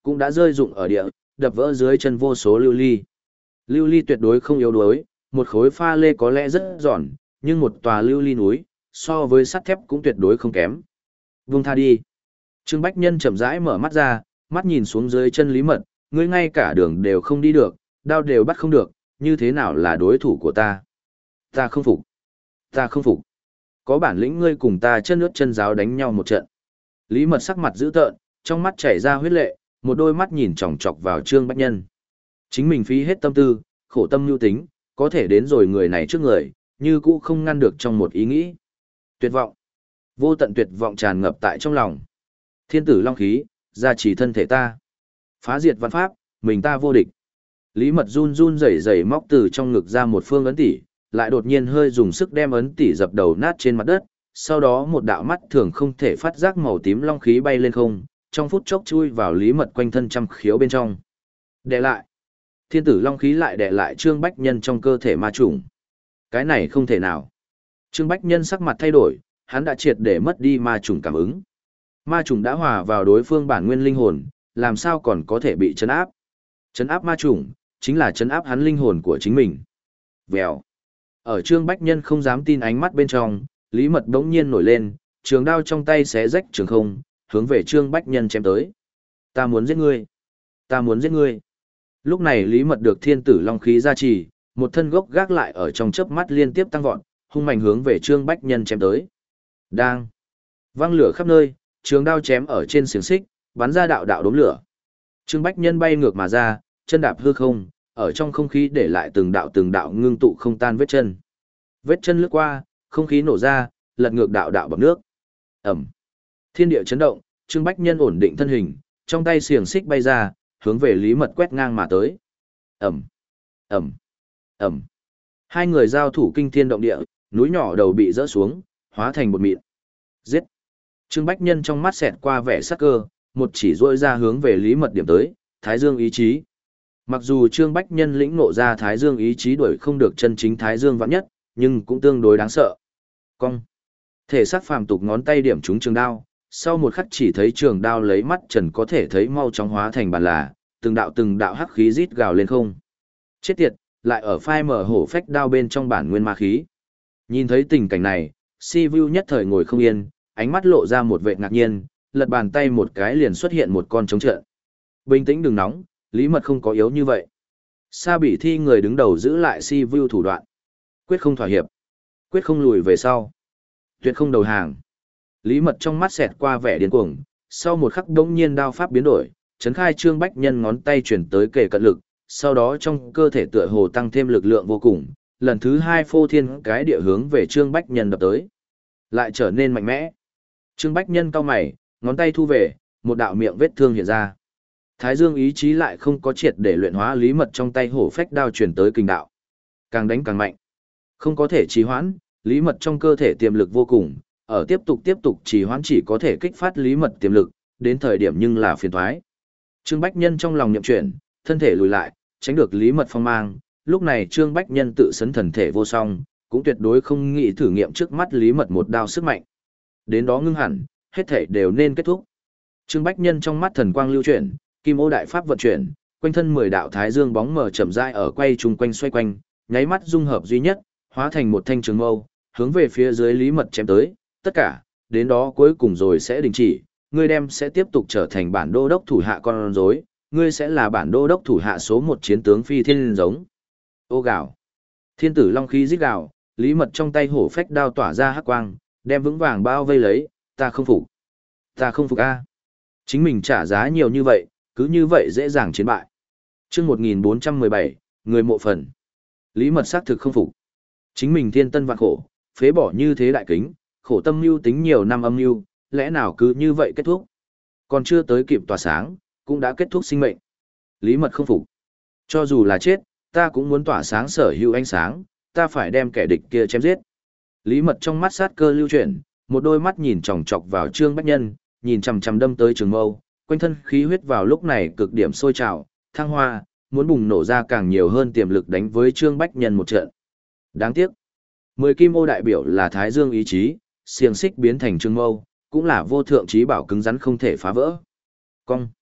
cũng đã rơi rụng ở địa, đập vỡ dưới chân vô số lưu ly. Lưu ly tuyệt đối không yếu đuối, một khối pha lê có lẽ rất giòn, nhưng một tòa lưu ly núi, so với sắt thép cũng tuyệt đối không kém. Vung tha đi. Trương Bách Nhân chậm rãi mở mắt ra, mắt nhìn xuống dưới chân Lý Mật, ngươi ngay cả đường đều không đi được, đao đều bắt không được, như thế nào là đối thủ của ta? Ta không phục. Ta không phục. Có bản lĩnh ngươi cùng ta chân ướt chân giáo đánh nhau một trận. Lý Mật sắc mặt dữ tợn, trong mắt chảy ra huyết lệ, một đôi mắt nhìn chòng chọc vào Trương Bách Nhân. Chính mình phí hết tâm tư, khổ tâm nhu tính, có thể đến rồi người này trước người, như cũ không ngăn được trong một ý nghĩ. Tuyệt vọng. Vô tận tuyệt vọng tràn ngập tại trong lòng. Thiên tử long khí, gia trì thân thể ta. Phá diệt văn pháp, mình ta vô địch. Lý Mật run run rẩy rẩy móc từ trong ngực ra một phương ấn tỷ, lại đột nhiên hơi dùng sức đem ấn tỷ dập đầu nát trên mặt đất, sau đó một đạo mắt thường không thể phát giác màu tím long khí bay lên không, trong phút chốc chui vào Lý Mật quanh thân trăm khiếu bên trong. Đè lại. Thiên tử long khí lại đè lại Trương Bách Nhân trong cơ thể ma trùng. Cái này không thể nào. Trương Bách Nhân sắc mặt thay đổi, hắn đã triệt để mất đi ma trùng cảm ứng. Ma trùng đã hòa vào đối phương bản nguyên linh hồn, làm sao còn có thể bị chấn áp? Chấn áp ma trùng, chính là chấn áp hắn linh hồn của chính mình. Vèo. Ở Trương Bách Nhân không dám tin ánh mắt bên trong, Lý Mật bỗng nhiên nổi lên, trường đao trong tay xé rách trường không, hướng về Trương Bách Nhân chém tới. Ta muốn giết ngươi. Ta muốn giết ngươi. Lúc này Lý Mật được thiên tử long khí gia trì, một thân gốc gác lại ở trong chớp mắt liên tiếp tăng vọt, hung mạnh hướng về Trương Bách Nhân chém tới. Đang. Vang lửa khắp nơi, trường đao chém ở trên xiềng xích, bắn ra đạo đạo đốm lửa. Trương Bách Nhân bay ngược mà ra, chân đạp hư không, ở trong không khí để lại từng đạo từng đạo ngưng tụ không tan vết chân. Vết chân lướt qua, không khí nổ ra, lật ngược đạo đạo bọt nước. Ầm. Thiên địa chấn động, Trương Bách Nhân ổn định thân hình, trong tay xiềng xích bay ra, hướng về Lý Mật quét ngang mà tới. Ầm. Ầm. Ầm. Hai người giao thủ kinh thiên động địa, núi nhỏ đầu bị rỡ xuống, hóa thành bột mịn. Giết. Trương Bách Nhân trong mắt xẹt qua vẻ sắc cơ, một chỉ rôi ra hướng về Lý Mật điểm tới, Thái Dương ý chí. Mặc dù Trương Bách Nhân lĩnh ngộ ra Thái Dương ý chí đuổi không được chân chính Thái Dương vạn nhất, nhưng cũng tương đối đáng sợ. Cong. Thể xác phàm tục ngón tay điểm trúng trường đao, sau một khắc chỉ thấy trường đao lấy mắt trần có thể thấy mau chóng hóa thành bàn là, từng đạo từng đạo hắc khí rít gào lên không. Chết tiệt, lại ở phai mở hổ phách đao bên trong bản nguyên ma khí. Nhìn thấy tình cảnh này, Si Vu nhất thời ngồi không yên, ánh mắt lộ ra một vẻ ngạc nhiên, lật bàn tay một cái liền xuất hiện một con trống trận. Bình tĩnh đừng nóng, Lý Mật không có yếu như vậy. Sa Bỉ Thi người đứng đầu giữ lại Si Vu thủ đoạn. Quyết không thỏa hiệp, quyết không lùi về sau, tuyệt không đầu hàng. Lý Mật trong mắt xẹt qua vẻ điên cuồng, sau một khắc đống nhiên đao pháp biến đổi, chấn khai Trương Bách Nhân ngón tay chuyển tới kề cận lực, sau đó trong cơ thể tựa hồ tăng thêm lực lượng vô cùng, lần thứ hai phô thiên cái địa hướng về Trương Bách Nhân đập tới. Lại trở nên mạnh mẽ. Trương Bách Nhân cau mày, ngón tay thu về, một đạo miệng vết thương hiện ra. Thái Dương ý chí lại không có triệt để luyện hóa Lý Mật trong tay hổ phách đao chuyển tới kình đạo. Càng đánh càng mạnh. Không có thể trì hoãn, Lý Mật trong cơ thể tiềm lực vô cùng, ở tiếp tục tiếp tục trì hoãn chỉ có thể kích phát Lý Mật tiềm lực, đến thời điểm nhưng là phiền toái. Trương Bách Nhân trong lòng nhậm chuyển, thân thể lùi lại, tránh được Lý Mật phong mang, lúc này Trương Bách Nhân tự sấn thần thể vô song, cũng tuyệt đối không nghĩ thử nghiệm trước mắt Lý Mật một đao sức mạnh. Đến đó ngưng hẳn, hết thể đều nên kết thúc. Trương Bách Nhân trong mắt thần quang lưu chuyển, kim ô đại pháp vận chuyển, quanh thân mười đạo thái dương bóng mờ chậm rãi ở quay trung quanh xoay quanh, nháy mắt dung hợp duy nhất, hóa thành một thanh trường mâu, hướng về phía dưới Lý Mật chém tới, tất cả, đến đó cuối cùng rồi sẽ đình chỉ, ngươi đem sẽ tiếp tục trở thành bản đô đốc thủ hạ con rối, ngươi sẽ là bản đô đốc thủ hạ số một chiến tướng phi thiên giống. Ô gạo. Thiên tử long khí rít gào, Lý Mật trong tay hổ phách đao tỏa ra hắc quang, đem vững vàng bao vây lấy, ta không phục. Ta không phục a. Chính mình trả giá nhiều như vậy, cứ như vậy dễ dàng chiến bại. Chương một nghìn bốn trăm mười bảy, người mộ phần. Lý Mật xác thực không phục. Chính mình thiên tân vạn khổ, phế bỏ như thế đại kính, khổ tâm mưu tính nhiều năm âm mưu, lẽ nào cứ như vậy kết thúc? Còn chưa tới kịp tỏa sáng, cũng đã kết thúc sinh mệnh. Lý Mật không phục. Cho dù là chết, ta cũng muốn tỏa sáng sở hữu ánh sáng, ta phải đem kẻ địch kia chém giết. Lý Mật trong mắt sát cơ lưu chuyển, một đôi mắt nhìn chòng chọc vào Trương Bách Nhân, nhìn chằm chằm đâm tới trường mâu, quanh thân khí huyết vào lúc này cực điểm sôi trào, thăng hoa, muốn bùng nổ ra càng nhiều hơn tiềm lực đánh với Trương Bách Nhân một trận. Đáng tiếc, mười kim ô đại biểu là Thái Dương ý chí, xiềng xích biến thành trường mâu, cũng là vô thượng chí bảo cứng rắn không thể phá vỡ. Cong.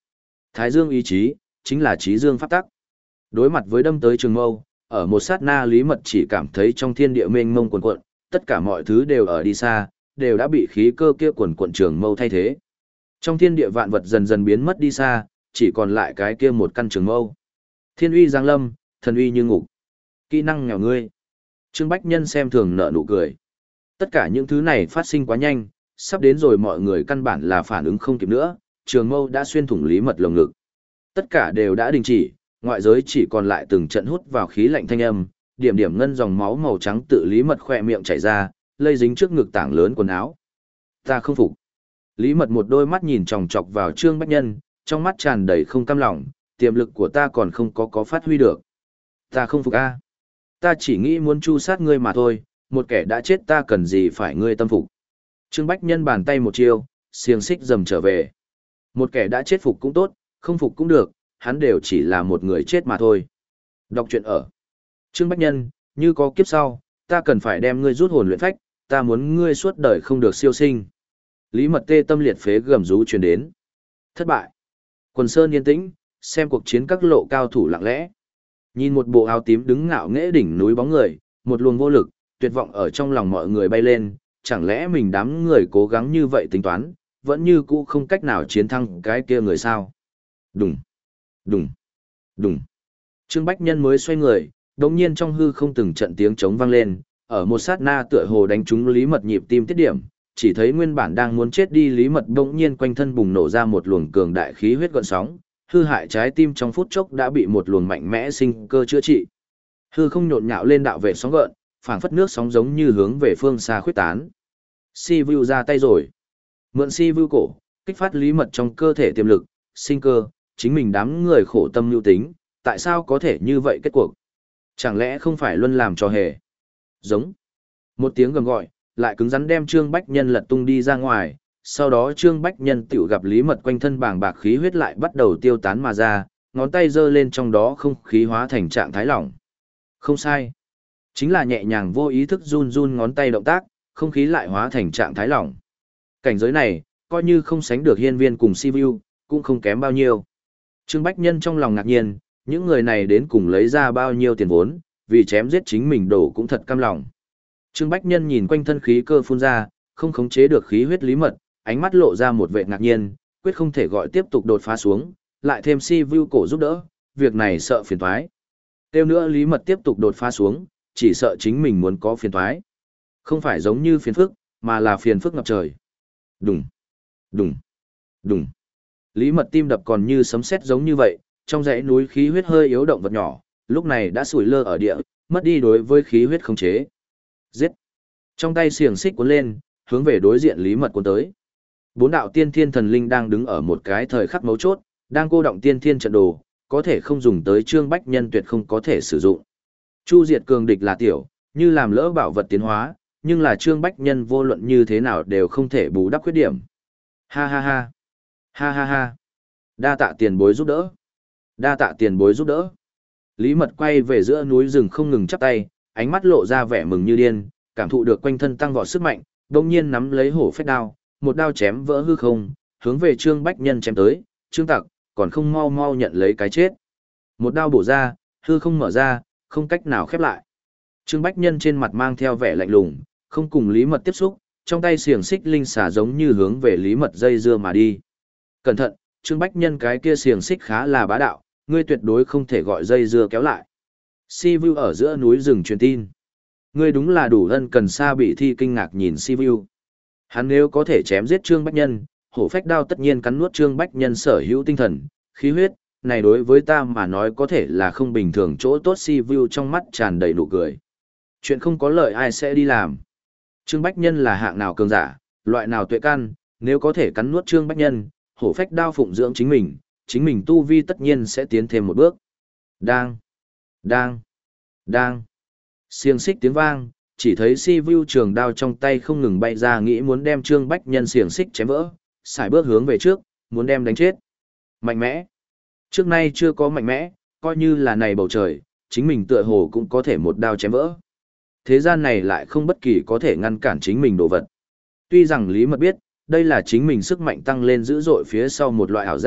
Thái dương ý chí, chính là chí dương pháp tắc. Đối mặt với đâm tới trường mâu, ở một sát na Lý Mật chỉ cảm thấy trong thiên địa mênh mông quần quận, tất cả mọi thứ đều ở đi xa, đều đã bị khí cơ kia quần quận trường mâu thay thế. Trong thiên địa vạn vật dần dần biến mất đi xa, chỉ còn lại cái kia một căn trường mâu. Thiên uy giáng lâm, thần uy như ngục. Kỹ năng nghèo ngươi. Trương Bách Nhân xem thường nở nụ cười. Tất cả những thứ này phát sinh quá nhanh, sắp đến rồi mọi người căn bản là phản ứng không kịp nữa, trường mâu đã xuyên thủng Lý Mật lồng ngực. Tất cả đều đã đình chỉ, ngoại giới chỉ còn lại từng trận hút vào khí lạnh thanh âm, điểm điểm ngân dòng máu màu trắng tự Lý Mật khỏe miệng chảy ra, lây dính trước ngực tảng lớn quần áo. Ta không phục. Lý Mật một đôi mắt nhìn chòng chọc vào Trương Bách Nhân, trong mắt tràn đầy không cam lòng, tiềm lực của ta còn không có có phát huy được. Ta không phục a. Ta chỉ nghĩ muốn chu sát ngươi mà thôi, một kẻ đã chết ta cần gì phải ngươi tâm phục. Trương Bách Nhân bàn tay một chiêu, xiềng xích dầm trở về. Một kẻ đã chết phục cũng tốt, không phục cũng được, hắn đều chỉ là một người chết mà thôi. Đọc truyện ở. Trương Bách Nhân, như có kiếp sau, ta cần phải đem ngươi rút hồn luyện phách, ta muốn ngươi suốt đời không được siêu sinh. Lý Mật tê tâm liệt phế gầm rú truyền đến. Thất bại. Quần sơn yên tĩnh, xem cuộc chiến các lộ cao thủ lặng lẽ. Nhìn một bộ áo tím đứng ngạo nghễ đỉnh núi bóng người, một luồng vô lực, tuyệt vọng ở trong lòng mọi người bay lên, chẳng lẽ mình đám người cố gắng như vậy tính toán, vẫn như cũ không cách nào chiến thắng cái kia người sao. Đùng, đùng, đùng. Trương Bách Nhân mới xoay người, đột nhiên trong hư không từng trận tiếng trống vang lên, ở một sát na tựa hồ đánh trúng Lý Mật nhịp tim tiết điểm, chỉ thấy nguyên bản đang muốn chết đi Lý Mật bỗng nhiên quanh thân bùng nổ ra một luồng cường đại khí huyết gợn sóng, hư hại trái tim trong phút chốc đã bị một luồng mạnh mẽ sinh cơ chữa trị. Hư không nhộn nhạo lên đạo vệ sóng gợn, phảng phất nước sóng giống như hướng về phương xa khuyết tán. Si Vu ra tay rồi. Mượn Si Vu cổ, kích phát Lý Mật trong cơ thể tiềm lực, sinh cơ, chính mình đám người khổ tâm lưu tính, tại sao có thể như vậy kết cuộc? Chẳng lẽ không phải luân làm cho hề? Giống. Một tiếng gầm gọi, lại cứng rắn đem Trương Bách Nhân lật tung đi ra ngoài, sau đó Trương Bách Nhân tiểu gặp Lý Mật quanh thân bàng bạc khí huyết lại bắt đầu tiêu tán mà ra, ngón tay giơ lên trong đó không khí hóa thành trạng thái lỏng. Không sai. Chính là nhẹ nhàng vô ý thức run run ngón tay động tác, không khí lại hóa thành trạng thái lỏng. Cảnh giới này, coi như không sánh được hiên viên cùng si vu, cũng không kém bao nhiêu. Trương Bách Nhân trong lòng ngạc nhiên, những người này đến cùng lấy ra bao nhiêu tiền vốn, vì chém giết chính mình đổ cũng thật cam lòng. Trương Bách Nhân nhìn quanh thân khí cơ phun ra, không khống chế được khí huyết Lý Mật, ánh mắt lộ ra một vẻ ngạc nhiên, quyết không thể gọi tiếp tục đột phá xuống, lại thêm si vu cổ giúp đỡ, việc này sợ phiền toái. Tiêu nữa Lý Mật tiếp tục đột phá xuống, chỉ sợ chính mình muốn có phiền toái. Không phải giống như phiền phức, mà là phiền phức ngập trời. Đùng, đùng, đùng. Lý Mật tim đập còn như sấm sét giống như vậy, trong dãy núi khí huyết hơi yếu động vật nhỏ, lúc này đã sủi lơ ở địa, mất đi đối với khí huyết khống chế. Giết. Trong tay xiềng xích cuốn lên, hướng về đối diện Lý Mật cuốn tới. Bốn đạo tiên thiên thần linh đang đứng ở một cái thời khắc mấu chốt, đang cô động tiên thiên trận đồ, có thể không dùng tới Trương Bách Nhân tuyệt không có thể sử dụng. Chu diệt cường địch là tiểu, như làm lỡ bảo vật tiến hóa, nhưng là Trương Bách Nhân vô luận như thế nào đều không thể bù đắp khuyết điểm. Ha ha ha. Ha ha ha. Đa tạ tiền bối giúp đỡ. Đa tạ tiền bối giúp đỡ. Lý Mật quay về giữa núi rừng không ngừng chắp tay, ánh mắt lộ ra vẻ mừng như điên, cảm thụ được quanh thân tăng vọt sức mạnh, đột nhiên nắm lấy hổ phách đao, một đao chém vỡ hư không, hướng về Trương Bách Nhân chém tới, Trương Tặc, còn không mau mau nhận lấy cái chết. Một đao bổ ra, hư không mở ra, không cách nào khép lại. Trương Bách Nhân trên mặt mang theo vẻ lạnh lùng, không cùng Lý Mật tiếp xúc, trong tay xiềng xích linh xà giống như hướng về Lý Mật dây dưa mà đi. Cẩn thận, Trương Bách Nhân cái kia xiềng xích khá là bá đạo, ngươi tuyệt đối không thể gọi dây dưa kéo lại. Si Vu ở giữa núi rừng truyền tin. Ngươi đúng là đủ ân cần xa bị thi kinh ngạc nhìn Si Vu. Hắn nếu có thể chém giết Trương Bách Nhân, hổ phách đao tất nhiên cắn nuốt Trương Bách Nhân sở hữu tinh thần, khí huyết, này đối với ta mà nói có thể là không bình thường chỗ tốt. Si Vu trong mắt tràn đầy nụ cười. Chuyện không có lợi ai sẽ đi làm. Trương Bách Nhân là hạng nào cường giả, loại nào tuệ căn, nếu có thể cắn nuốt Trương Bách Nhân, hổ phách đao phụng dưỡng chính mình, chính mình tu vi tất nhiên sẽ tiến thêm một bước. Đang, đang, đang. Xiềng xích tiếng vang, chỉ thấy Si Vu trường đao trong tay không ngừng bay ra nghĩ muốn đem Trương Bách Nhân xiềng xích chém vỡ, xài bước hướng về trước, muốn đem đánh chết. Mạnh mẽ. Trước nay chưa có mạnh mẽ, coi như là này bầu trời, chính mình tựa hồ cũng có thể một đao chém vỡ. Thế gian này lại không bất kỳ có thể ngăn cản chính mình đồ vật. Tuy rằng Lý Mật biết, đây là chính mình sức mạnh tăng lên dữ dội phía sau một loại ảo giác,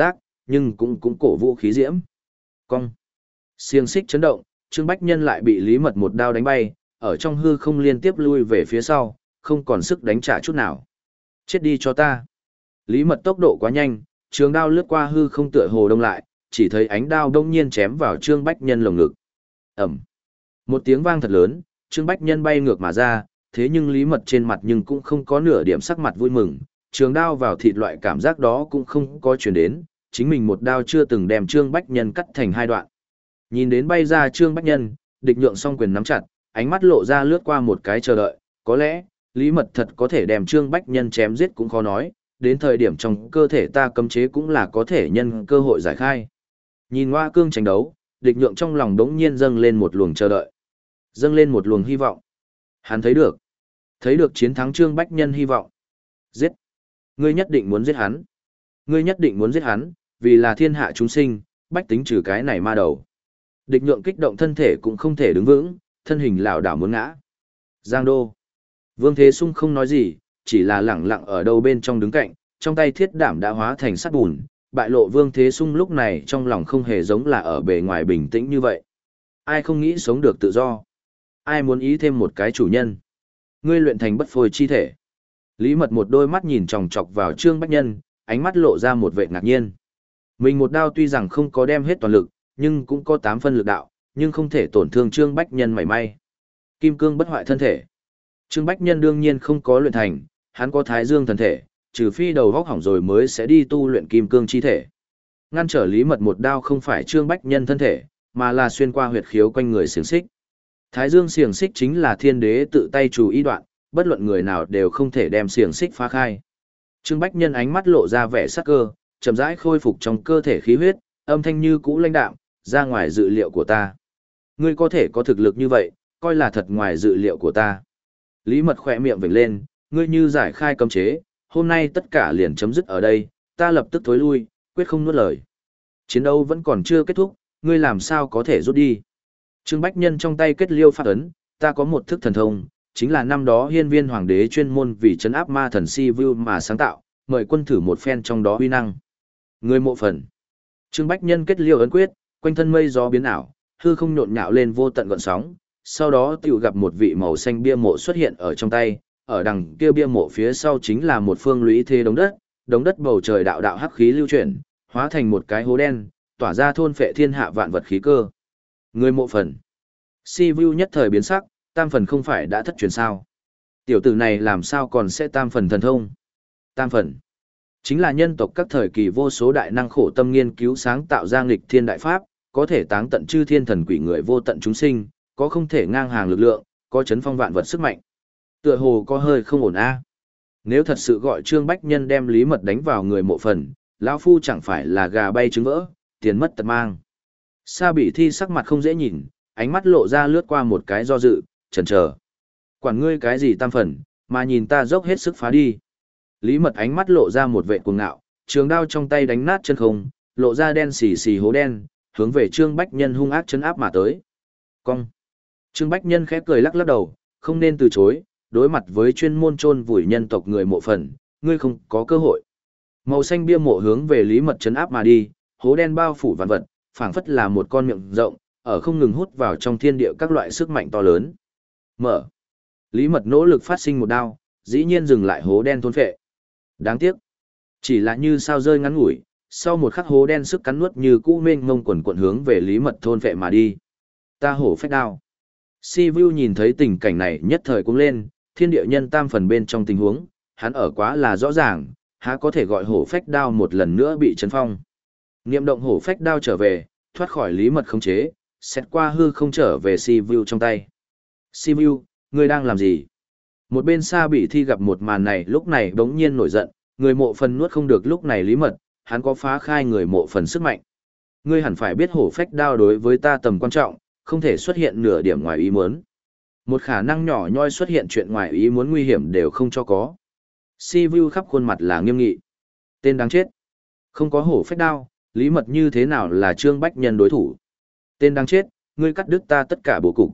nhưng cũng cũng cổ vũ khí diễm. Cong. Xiềng xích chấn động, Trương Bách Nhân lại bị Lý Mật một đao đánh bay, ở trong hư không liên tiếp lui về phía sau, không còn sức đánh trả chút nào. Chết đi cho ta. Lý Mật tốc độ quá nhanh, trường đao lướt qua hư không tựa hồ đông lại, chỉ thấy ánh đao đông nhiên chém vào Trương Bách Nhân lồng ngực. Ẩm. Một tiếng vang thật lớn, Trương Bách Nhân bay ngược mà ra, thế nhưng Lý Mật trên mặt nhưng cũng không có nửa điểm sắc mặt vui mừng, trường đao vào thịt loại cảm giác đó cũng không có chuyển đến, chính mình một đao chưa từng đem Trương Bách Nhân cắt thành hai đoạn. Nhìn đến bay ra Trương Bách Nhân, địch nhượng song quyền nắm chặt, ánh mắt lộ ra lướt qua một cái chờ đợi, có lẽ, Lý Mật thật có thể đem Trương Bách Nhân chém giết cũng khó nói, đến thời điểm trong cơ thể ta cấm chế cũng là có thể nhân cơ hội giải khai. Nhìn Ngoa Cương tranh đấu, địch nhượng trong lòng đống nhiên dâng lên một luồng chờ đợi, dâng lên một luồng hy vọng. Hắn thấy được, thấy được chiến thắng Trương Bách Nhân hy vọng. Giết! Ngươi nhất định muốn giết hắn. Ngươi nhất định muốn giết hắn, vì là thiên hạ chúng sinh, bách tính trừ cái này ma đầu. Địch nhượng kích động thân thể cũng không thể đứng vững, thân hình lảo đảo muốn ngã. Giang đô. Vương Thế Sung không nói gì, chỉ là lẳng lặng ở đâu bên trong đứng cạnh, trong tay thiết đảm đã hóa thành sắt bùn, bại lộ Vương Thế Sung lúc này trong lòng không hề giống là ở bề ngoài bình tĩnh như vậy. Ai không nghĩ sống được tự do? Ai muốn ý thêm một cái chủ nhân? Ngươi luyện thành bất phôi chi thể. Lý Mật một đôi mắt nhìn chòng chọc vào Trương Bách Nhân, ánh mắt lộ ra một vẻ ngạc nhiên. Mình một đao tuy rằng không có đem hết toàn lực, nhưng cũng có tám phân lực đạo, nhưng không thể tổn thương Trương Bách Nhân mảy may. Kim cương bất hoại thân thể. Trương Bách Nhân đương nhiên không có luyện thành, hắn có Thái Dương thần thể, trừ phi đầu góc hỏng rồi mới sẽ đi tu luyện kim cương chi thể. Ngăn trở Lý Mật một đao không phải Trương Bách Nhân thân thể, mà là xuyên qua huyệt khiếu quanh người xiềng xích. Thái Dương xiềng xích chính là thiên đế tự tay chủ ý đoạn, bất luận người nào đều không thể đem xiềng xích phá khai. Trương Bách Nhân ánh mắt lộ ra vẻ sắc cơ, chậm rãi khôi phục trong cơ thể khí huyết, âm thanh như cũ lãnh đạm, ra ngoài dự liệu của ta. Ngươi có thể có thực lực như vậy, coi là thật ngoài dự liệu của ta. Lý Mật khỏe miệng vểnh lên, ngươi như giải khai cấm chế, hôm nay tất cả liền chấm dứt ở đây, ta lập tức thối lui, quyết không nuốt lời. Chiến đấu vẫn còn chưa kết thúc, ngươi làm sao có thể rút đi. Trương Bách Nhân trong tay kết liêu phát ấn, ta có một thức thần thông, chính là năm đó hiên viên hoàng đế chuyên môn vì trấn áp ma thần si vu mà sáng tạo, mời quân thử một phen trong đó uy năng. Ngươi mộ phần. Trương Bách Nhân kết liêu ấn quyết, quanh thân mây gió biến ảo, hư không nhộn nhạo lên vô tận gợn sóng, sau đó tiểu gặp một vị màu xanh bia mộ xuất hiện ở trong tay, ở đằng kia bia mộ phía sau chính là một phương lũy thế đống đất, đống đất bầu trời đạo đạo hắc khí lưu chuyển, hóa thành một cái hố đen, tỏa ra thôn phệ thiên hạ vạn vật khí cơ. Người mộ phần. Si Vu nhất thời biến sắc, tam phần không phải đã thất truyền sao? Tiểu tử này làm sao còn sẽ tam phần thần thông? Tam phần chính là nhân tộc các thời kỳ vô số đại năng khổ tâm nghiên cứu sáng tạo ra nghịch thiên đại pháp, có thể táng tận chư thiên thần quỷ người vô tận chúng sinh, có không thể ngang hàng lực lượng, có chấn phong vạn vật sức mạnh. Tựa hồ có hơi không ổn a. Nếu thật sự gọi Trương Bách Nhân đem Lý Mật đánh vào người mộ phần, lão phu chẳng phải là gà bay trứng vỡ, tiền mất tật mang. Sa Bỉ Thi sắc mặt không dễ nhìn, ánh mắt lộ ra lướt qua một cái do dự, chần chờ. Quản ngươi cái gì tam phần, mà nhìn ta dốc hết sức phá đi. Lý Mật ánh mắt lộ ra một vệ cuồng ngạo, trường đao trong tay đánh nát chân không, lộ ra đen xì xì hố đen, hướng về Trương Bách Nhân hung ác chấn áp mà tới. Cong. Trương Bách Nhân khẽ cười lắc lắc đầu, không nên từ chối, đối mặt với chuyên môn chôn vùi nhân tộc người mộ phần, ngươi không có cơ hội. Màu xanh bia mộ hướng về Lý Mật chấn áp mà đi, hố đen bao phủ vạn vật, phảng phất là một con miệng rộng, ở không ngừng hút vào trong thiên địa các loại sức mạnh to lớn. Mở. Lý Mật nỗ lực phát sinh một đao, dĩ nhiên dừng lại hố đen thôn phệ. Đáng tiếc, chỉ là như sao rơi ngắn ngủi, sau một khắc hố đen sức cắn nuốt như cũ mênh mông quần quần hướng về Lý Mật thôn phệ mà đi. Ta hổ phách đao. Si Vu nhìn thấy tình cảnh này nhất thời cũng lên, thiên địa nhân tam phần bên trong tình huống, hắn ở quá là rõ ràng, há có thể gọi hổ phách đao một lần nữa bị chấn phong. Niệm động hổ phách đao trở về, thoát khỏi Lý Mật khống chế, xét qua hư không trở về Si Vu trong tay. Si Vu, ngươi đang làm gì? Một bên Sa Bỉ Thi gặp một màn này lúc này bỗng nhiên nổi giận, người mộ phần nuốt không được lúc này Lý Mật, hắn có phá khai người mộ phần sức mạnh. Ngươi hẳn phải biết hổ phách đao đối với ta tầm quan trọng, không thể xuất hiện nửa điểm ngoài ý muốn. Một khả năng nhỏ nhoi xuất hiện chuyện ngoài ý muốn nguy hiểm đều không cho có. Si Vu khắp khuôn mặt là nghiêm nghị. Tên đáng chết. Không có hổ phách đao, Lý Mật như thế nào là Trương Bách Nhân đối thủ? Tên đáng chết, ngươi cắt đứt ta tất cả bố cục.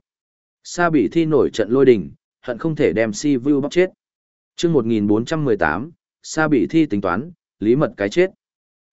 Sa Bỉ Thi nổi trận lôi đình, hận không thể đem Si Vu bóc chết. Chương một nghìn bốn trăm mười tám, Sa Bỉ Thi tính toán, Lý Mật cái chết.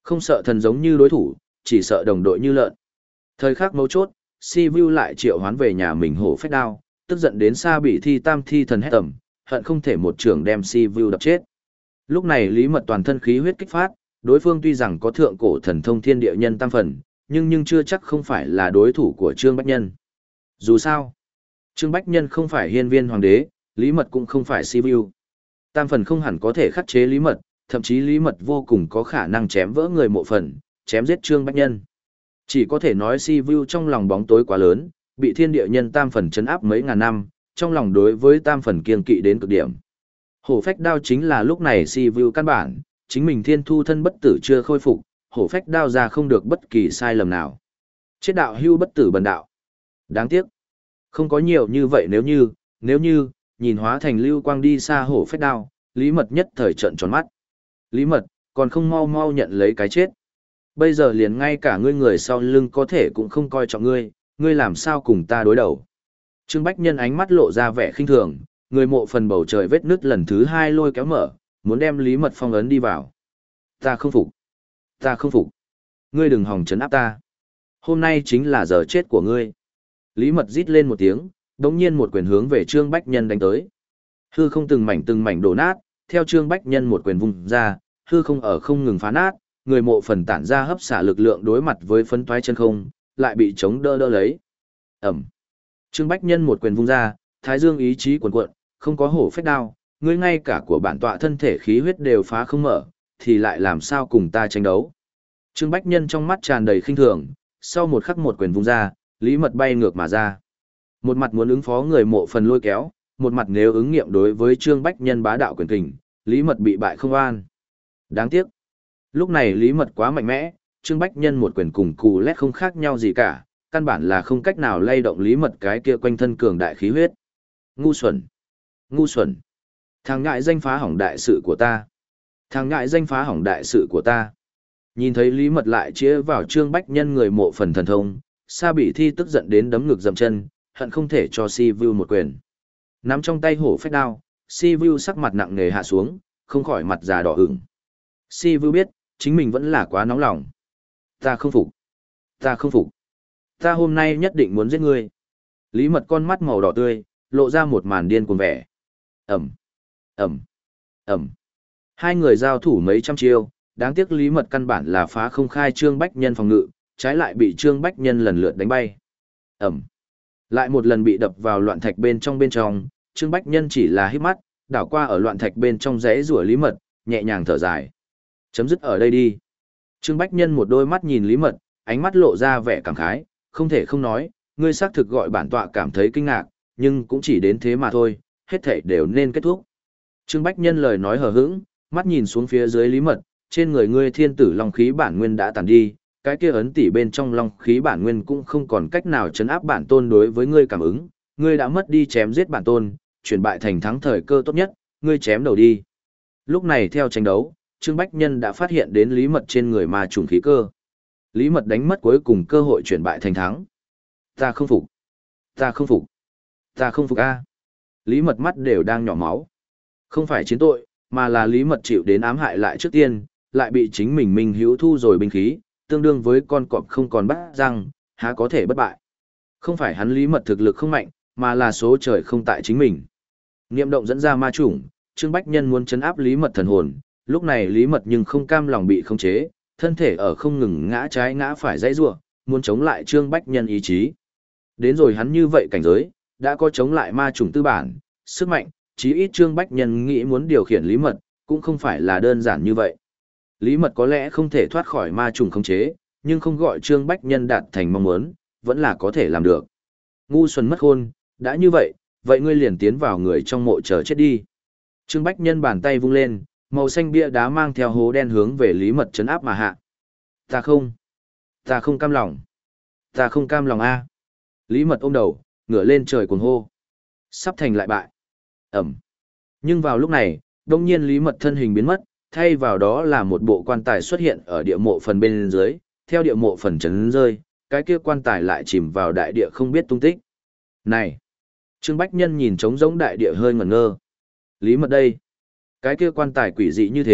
Không sợ thần giống như đối thủ, chỉ sợ đồng đội như lợn. Thời khắc mấu chốt, Si-Vu lại triệu hoán về nhà mình hổ phách đao, tức giận đến xa bị thi tam thi thần hét tầm, hận không thể một trường đem Si-Vu đập chết. Lúc này Lý Mật toàn thân khí huyết kích phát, đối phương tuy rằng có thượng cổ thần thông thiên địa nhân tam phần, nhưng nhưng chưa chắc không phải là đối thủ của Trương Bách Nhân. Dù sao, Trương Bách Nhân không phải hiên viên hoàng đế, Lý Mật cũng không phải Si-Vu. Tam phần không hẳn có thể khắc chế Lý Mật, thậm chí Lý Mật vô cùng có khả năng chém vỡ người mộ phần, chém giết Trương Bách Nhân. Chỉ có thể nói Si-Vu trong lòng bóng tối quá lớn, bị thiên địa nhân tam phần chấn áp mấy ngàn năm, trong lòng đối với tam phần kiên kỵ đến cực điểm. Hổ phách đao chính là lúc này Si-Vu căn bản, chính mình thiên thu thân bất tử chưa khôi phục, hổ phách đao ra không được bất kỳ sai lầm nào. Chết đạo hưu bất tử bần đạo. Đáng tiếc. Không có nhiều như vậy nếu như, nếu như, nhìn hóa thành lưu quang đi xa hổ phách đao, Lý Mật nhất thời trợn tròn mắt. Lý Mật, còn không mau mau nhận lấy cái chết. Bây giờ liền ngay cả ngươi người sau lưng có thể cũng không coi trọng ngươi, ngươi làm sao cùng ta đối đầu. Trương Bách Nhân ánh mắt lộ ra vẻ khinh thường, người mộ phần bầu trời vết nứt lần thứ hai lôi kéo mở, muốn đem Lý Mật phong ấn đi vào. Ta không phục. Ta không phục. Ngươi đừng hòng trấn áp ta. Hôm nay chính là giờ chết của ngươi. Lý Mật rít lên một tiếng, đống nhiên một quyền hướng về Trương Bách Nhân đánh tới. Hư không từng mảnh từng mảnh đổ nát, theo Trương Bách Nhân một quyền vung ra, hư không ở không ngừng phá nát, người mộ phần tản ra hấp xả lực lượng đối mặt với phấn toái chân không, lại bị chống đỡ đỡ lấy. Ẩm. Trương Bách Nhân một quyền vung ra, thái dương ý chí cuồn cuộn, không có hổ phách đao, ngươi ngay cả của bản tọa thân thể khí huyết đều phá không mở, thì lại làm sao cùng ta tranh đấu. Trương Bách Nhân trong mắt tràn đầy khinh thường, sau một khắc một quyền vung ra, Lý Mật bay ngược mà ra. Một mặt muốn ứng phó người mộ phần lôi kéo, một mặt nếu ứng nghiệm đối với Trương Bách Nhân bá đạo quyền kình, Lý Mật bị bại không an. Đáng tiếc. Lúc này Lý Mật quá mạnh mẽ, Trương Bách Nhân một quyền cùng cù lét không khác nhau gì cả, căn bản là không cách nào lay động Lý Mật cái kia quanh thân cường đại khí huyết. Ngu xuẩn. Ngu xuẩn. Thằng ngại danh phá hỏng đại sự của ta. Thằng ngại danh phá hỏng đại sự của ta. Nhìn thấy Lý Mật lại chĩa vào Trương Bách Nhân người mộ phần thần thông, Sa Bỉ Thi tức giận đến đấm ngực dậm chân, hận không thể cho Si-Vu một quyền. Nắm trong tay hổ phách đao, Si-Vu sắc mặt nặng nề hạ xuống, không khỏi mặt già đỏ ửng. Si-Vu biết, chính mình vẫn là quá nóng lòng. Ta không phục. Ta không phục. Ta hôm nay nhất định muốn giết ngươi. Lý Mật con mắt màu đỏ tươi, lộ ra một màn điên cuồng vẻ. Ẩm. Ẩm. Ẩm. Hai người giao thủ mấy trăm chiêu, đáng tiếc Lý Mật căn bản là phá không khai Trương Bách Nhân phòng ngự, trái lại bị Trương Bách Nhân lần lượt đánh bay. Ẩm. Lại một lần bị đập vào loạn thạch bên trong bên trong, Trương Bách Nhân chỉ là hít mắt, đảo qua ở loạn thạch bên trong rẽ rủa Lý Mật, nhẹ nhàng thở dài. Chấm dứt ở đây đi. Trương Bách Nhân một đôi mắt nhìn Lý Mật, ánh mắt lộ ra vẻ cảm khái, không thể không nói, ngươi xác thực gọi bản tọa cảm thấy kinh ngạc, nhưng cũng chỉ đến thế mà thôi, hết thảy đều nên kết thúc. Trương Bách Nhân lời nói hờ hững, mắt nhìn xuống phía dưới Lý Mật, trên người ngươi thiên tử long khí bản nguyên đã tàn đi, cái kia ấn tỷ bên trong long khí bản nguyên cũng không còn cách nào chấn áp bản tôn đối với ngươi cảm ứng, ngươi đã mất đi chém giết bản tôn, chuyển bại thành thắng thời cơ tốt nhất, ngươi chém đầu đi. Lúc này theo tranh đấu, Trương Bách Nhân đã phát hiện đến Lý Mật trên người ma trùng khí cơ. Lý Mật đánh mất cuối cùng cơ hội chuyển bại thành thắng. Ta không phục. Ta không phục. Ta không phục a. Lý Mật mắt đều đang nhỏ máu. Không phải chiến tội, mà là Lý Mật chịu đến ám hại lại trước tiên, lại bị chính mình Minh Hữu thu rồi binh khí, tương đương với con cọp không còn bắt răng, há có thể bất bại. Không phải hắn Lý Mật thực lực không mạnh, mà là số trời không tại chính mình. Niệm động dẫn ra ma chủng, Trương Bách Nhân muốn chấn áp Lý Mật thần hồn, lúc này Lý Mật nhưng không cam lòng bị khống chế, thân thể ở không ngừng ngã trái ngã phải dãy rủa, muốn chống lại Trương Bách Nhân ý chí. Đến rồi hắn như vậy cảnh giới, đã có chống lại ma chủng tư bản, sức mạnh, chí ít Trương Bách Nhân nghĩ muốn điều khiển Lý Mật, cũng không phải là đơn giản như vậy. Lý Mật có lẽ không thể thoát khỏi ma trùng khống chế, nhưng không gọi Trương Bách Nhân đạt thành mong muốn, vẫn là có thể làm được. Ngu xuẩn mất khôn, đã như vậy, vậy ngươi liền tiến vào người trong mộ chờ chết đi. Trương Bách Nhân bàn tay vung lên, màu xanh bia đá mang theo hố đen hướng về Lý Mật trấn áp mà hạ. Ta không, ta không cam lòng, ta không cam lòng a. Lý Mật ôm đầu, ngửa lên trời cuồng hô. Sắp thành lại bại. Ẩm. Nhưng vào lúc này, đông nhiên Lý Mật thân hình biến mất, thay vào đó là một bộ quan tài xuất hiện ở địa mộ phần bên dưới, theo địa mộ phần chấn rơi, cái kia quan tài lại chìm vào đại địa không biết tung tích. Này! Trương Bách Nhân nhìn trống rỗng đại địa hơi ngẩn ngơ. Lý Mật đây! Cái kia quan tài quỷ dị như thế,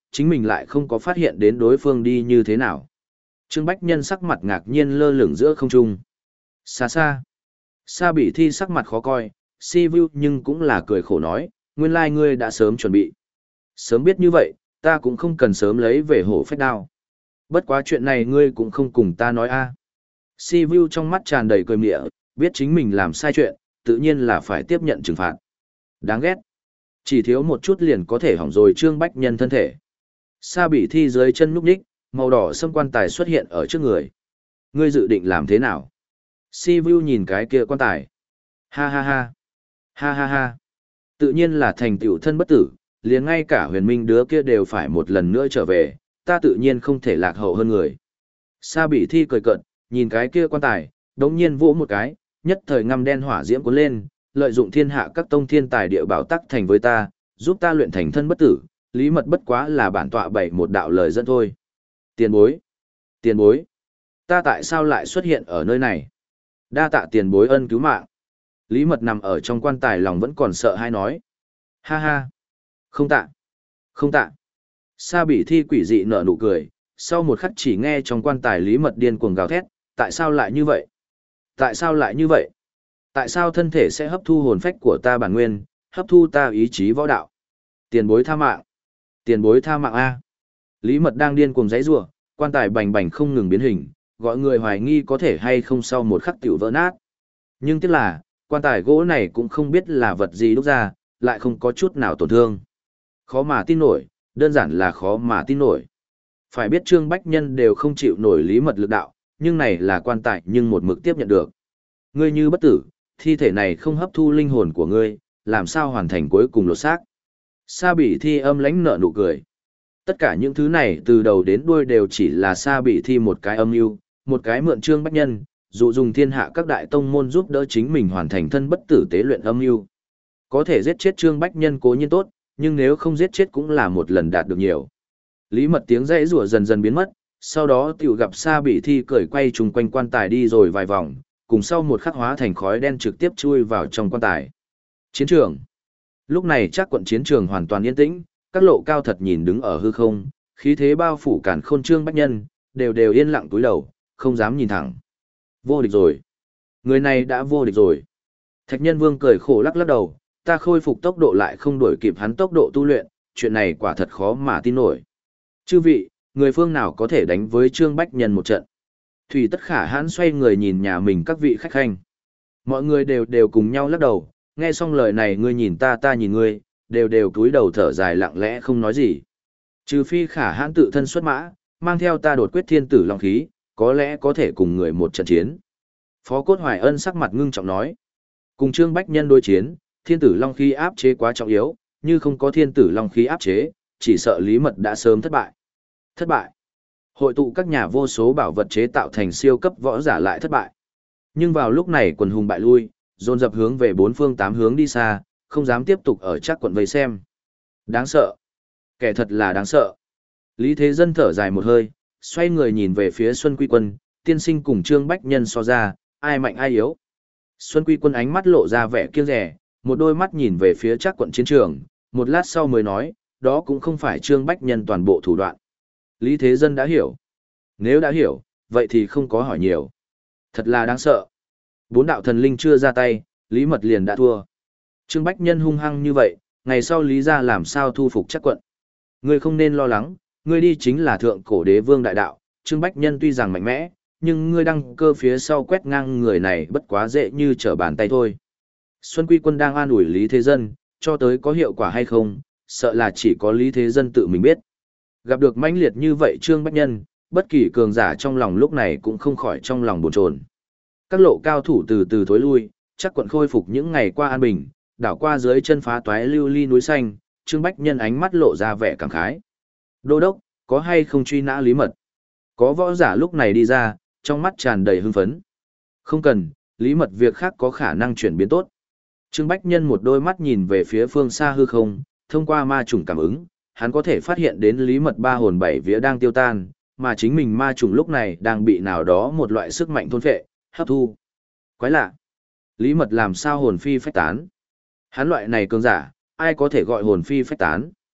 chính mình lại không có phát hiện đến đối phương đi như thế nào. Trương Bách Nhân sắc mặt ngạc nhiên lơ lửng giữa không trung. Xa xa. Sa Bỉ Thi sắc mặt khó coi, si vu nhưng cũng là cười khổ nói, nguyên lai ngươi đã sớm chuẩn bị. Sớm biết như vậy, ta cũng không cần sớm lấy về hổ phách đao. Bất quá chuyện này ngươi cũng không cùng ta nói a. Si vu trong mắt tràn đầy cười mịa, biết chính mình làm sai chuyện, tự nhiên là phải tiếp nhận trừng phạt. Đáng ghét. Chỉ thiếu một chút liền có thể hỏng rồi Trương Bách Nhân thân thể. Sa Bỉ Thi dưới chân núp đích, màu đỏ sâm quan tài xuất hiện ở trước người. Ngươi dự định làm thế nào? Si Vu nhìn cái kia quan tài. Ha ha ha. Ha ha ha. Tự nhiên là thành tựu thân bất tử, liền ngay cả huyền minh đứa kia đều phải một lần nữa trở về, ta tự nhiên không thể lạc hậu hơn người. Sa Bỉ Thi cười cợt, nhìn cái kia quan tài, đống nhiên vỗ một cái, nhất thời ngăm đen hỏa diễm cuốn lên, lợi dụng thiên hạ các tông thiên tài địa bảo tắc thành với ta, giúp ta luyện thành thân bất tử, lý mật bất quá là bản tọa bảy một đạo lời dẫn thôi. Tiền bối, tiền bối, ta tại sao lại xuất hiện ở nơi này? Đa tạ tiền bối ân cứu mạng. Lý mật nằm ở trong quan tài lòng vẫn còn sợ hay nói. Ha ha, không tạ, không tạ. Sa Bỉ Thi quỷ dị nở nụ cười, sau một khắc chỉ nghe trong quan tài lý mật điên cuồng gào thét, tại sao lại như vậy? Tại sao lại như vậy? Tại sao thân thể sẽ hấp thu hồn phách của ta bản nguyên, hấp thu ta ý chí võ đạo? Tiền bối tha mạng. Tiền bối tha mạng A. Lý mật đang điên cuồng giãy giụa, quan tài bành bành không ngừng biến hình, gọi người hoài nghi có thể hay không sau một khắc tiểu vỡ nát. Nhưng tiếc là, quan tài gỗ này cũng không biết là vật gì đúc ra, lại không có chút nào tổn thương. Khó mà tin nổi, đơn giản là khó mà tin nổi. Phải biết Trương Bách Nhân đều không chịu nổi lý mật lực đạo, nhưng này là quan tài nhưng một mực tiếp nhận được. Ngươi như bất tử, thi thể này không hấp thu linh hồn của ngươi, làm sao hoàn thành cuối cùng lột xác? Sa Bỉ Thi âm lãnh nở nụ cười. Tất cả những thứ này từ đầu đến đuôi đều chỉ là Sa Bỉ Thi một cái âm mưu, một cái mượn Trương Bách Nhân, dụ dùng thiên hạ các đại tông môn giúp đỡ chính mình hoàn thành thân bất tử tế luyện âm mưu. Có thể giết chết Trương Bách Nhân cố nhiên tốt, nhưng nếu không giết chết cũng là một lần đạt được nhiều. Lý mật tiếng rẽ rủa dần dần biến mất, sau đó tiểu gặp Sa Bỉ Thi cười quay trùng quanh quan tài đi rồi vài vòng, cùng sau một khắc hóa thành khói đen trực tiếp chui vào trong quan tài. Chiến trường. Lúc này chắc quận chiến trường hoàn toàn yên tĩnh, các lộ cao thật nhìn đứng ở hư không, khí thế bao phủ cản khôn Trương Bách Nhân, đều đều yên lặng túi đầu, không dám nhìn thẳng. Vô địch rồi. Người này đã vô địch rồi. Thạch Nhân Vương cười khổ lắc lắc đầu, ta khôi phục tốc độ lại không đuổi kịp hắn tốc độ tu luyện, chuyện này quả thật khó mà tin nổi. Chư vị, người phương nào có thể đánh với Trương Bách Nhân một trận? Thủy Tất Khả hãn xoay người nhìn nhà mình các vị khách khanh. Mọi người đều đều cùng nhau lắc đầu, nghe xong lời này ngươi nhìn ta ta nhìn ngươi, đều đều cúi đầu thở dài lặng lẽ không nói gì. Trừ phi Khả hãn tự thân xuất mã, mang theo ta đột quyết thiên tử long khí, có lẽ có thể cùng người một trận chiến. Phó Cốt Hoài Ân sắc mặt ngưng trọng nói. Cùng Trương Bách Nhân đối chiến, thiên tử long khí áp chế quá trọng yếu, như không có thiên tử long khí áp chế, chỉ sợ Lý Mật đã sớm thất bại. Thất bại. Hội tụ các nhà vô số bảo vật chế tạo thành siêu cấp võ giả lại thất bại. Nhưng vào lúc này quần hùng bại lui, dồn dập hướng về bốn phương tám hướng đi xa, không dám tiếp tục ở chắc quận vây xem. Đáng sợ. Kẻ thật là đáng sợ. Lý Thế Dân thở dài một hơi, xoay người nhìn về phía Xuân Quy Quân, tiên sinh cùng Trương Bách Nhân so ra, ai mạnh ai yếu. Xuân Quy Quân ánh mắt lộ ra vẻ kiêng rẻ, một đôi mắt nhìn về phía chắc quận chiến trường, một lát sau mới nói, đó cũng không phải Trương Bách Nhân toàn bộ thủ đoạn. Lý Thế Dân đã hiểu. Nếu đã hiểu, vậy thì không có hỏi nhiều. Thật là đáng sợ. Bốn đạo thần linh chưa ra tay, Lý Mật liền đã thua. Trương Bách Nhân hung hăng như vậy, ngày sau Lý gia làm sao thu phục chắc quận. Ngươi không nên lo lắng, ngươi đi chính là thượng cổ đế vương đại đạo. Trương Bách Nhân tuy rằng mạnh mẽ, nhưng ngươi đăng cơ phía sau quét ngang người này bất quá dễ như trở bàn tay thôi. Xuân Quy Quân đang an ủi Lý Thế Dân, cho tới có hiệu quả hay không, sợ là chỉ có Lý Thế Dân tự mình biết. Gặp được mãnh liệt như vậy Trương Bách Nhân, bất kỳ cường giả trong lòng lúc này cũng không khỏi trong lòng bồn chồn. Các lộ cao thủ từ từ thối lui, chắc quận khôi phục những ngày qua an bình, đảo qua dưới chân phá toái lưu ly núi xanh, Trương Bách Nhân ánh mắt lộ ra vẻ cảm khái. Đô đốc, có hay không truy nã Lý Mật? Có võ giả lúc này đi ra, trong mắt tràn đầy hưng phấn. Không cần, Lý Mật việc khác có khả năng chuyển biến tốt. Trương Bách Nhân một đôi mắt nhìn về phía phương xa hư không, thông qua ma trùng cảm ứng, hắn có thể phát hiện đến Lý Mật ba hồn bảy vía đang tiêu tan, mà chính mình ma trùng lúc này đang bị nào đó một loại sức mạnh thôn phệ, hấp thu. Quái lạ. Lý Mật làm sao hồn phi phách tán? Hắn loại này cường giả, ai có thể gọi hồn phi phách tán?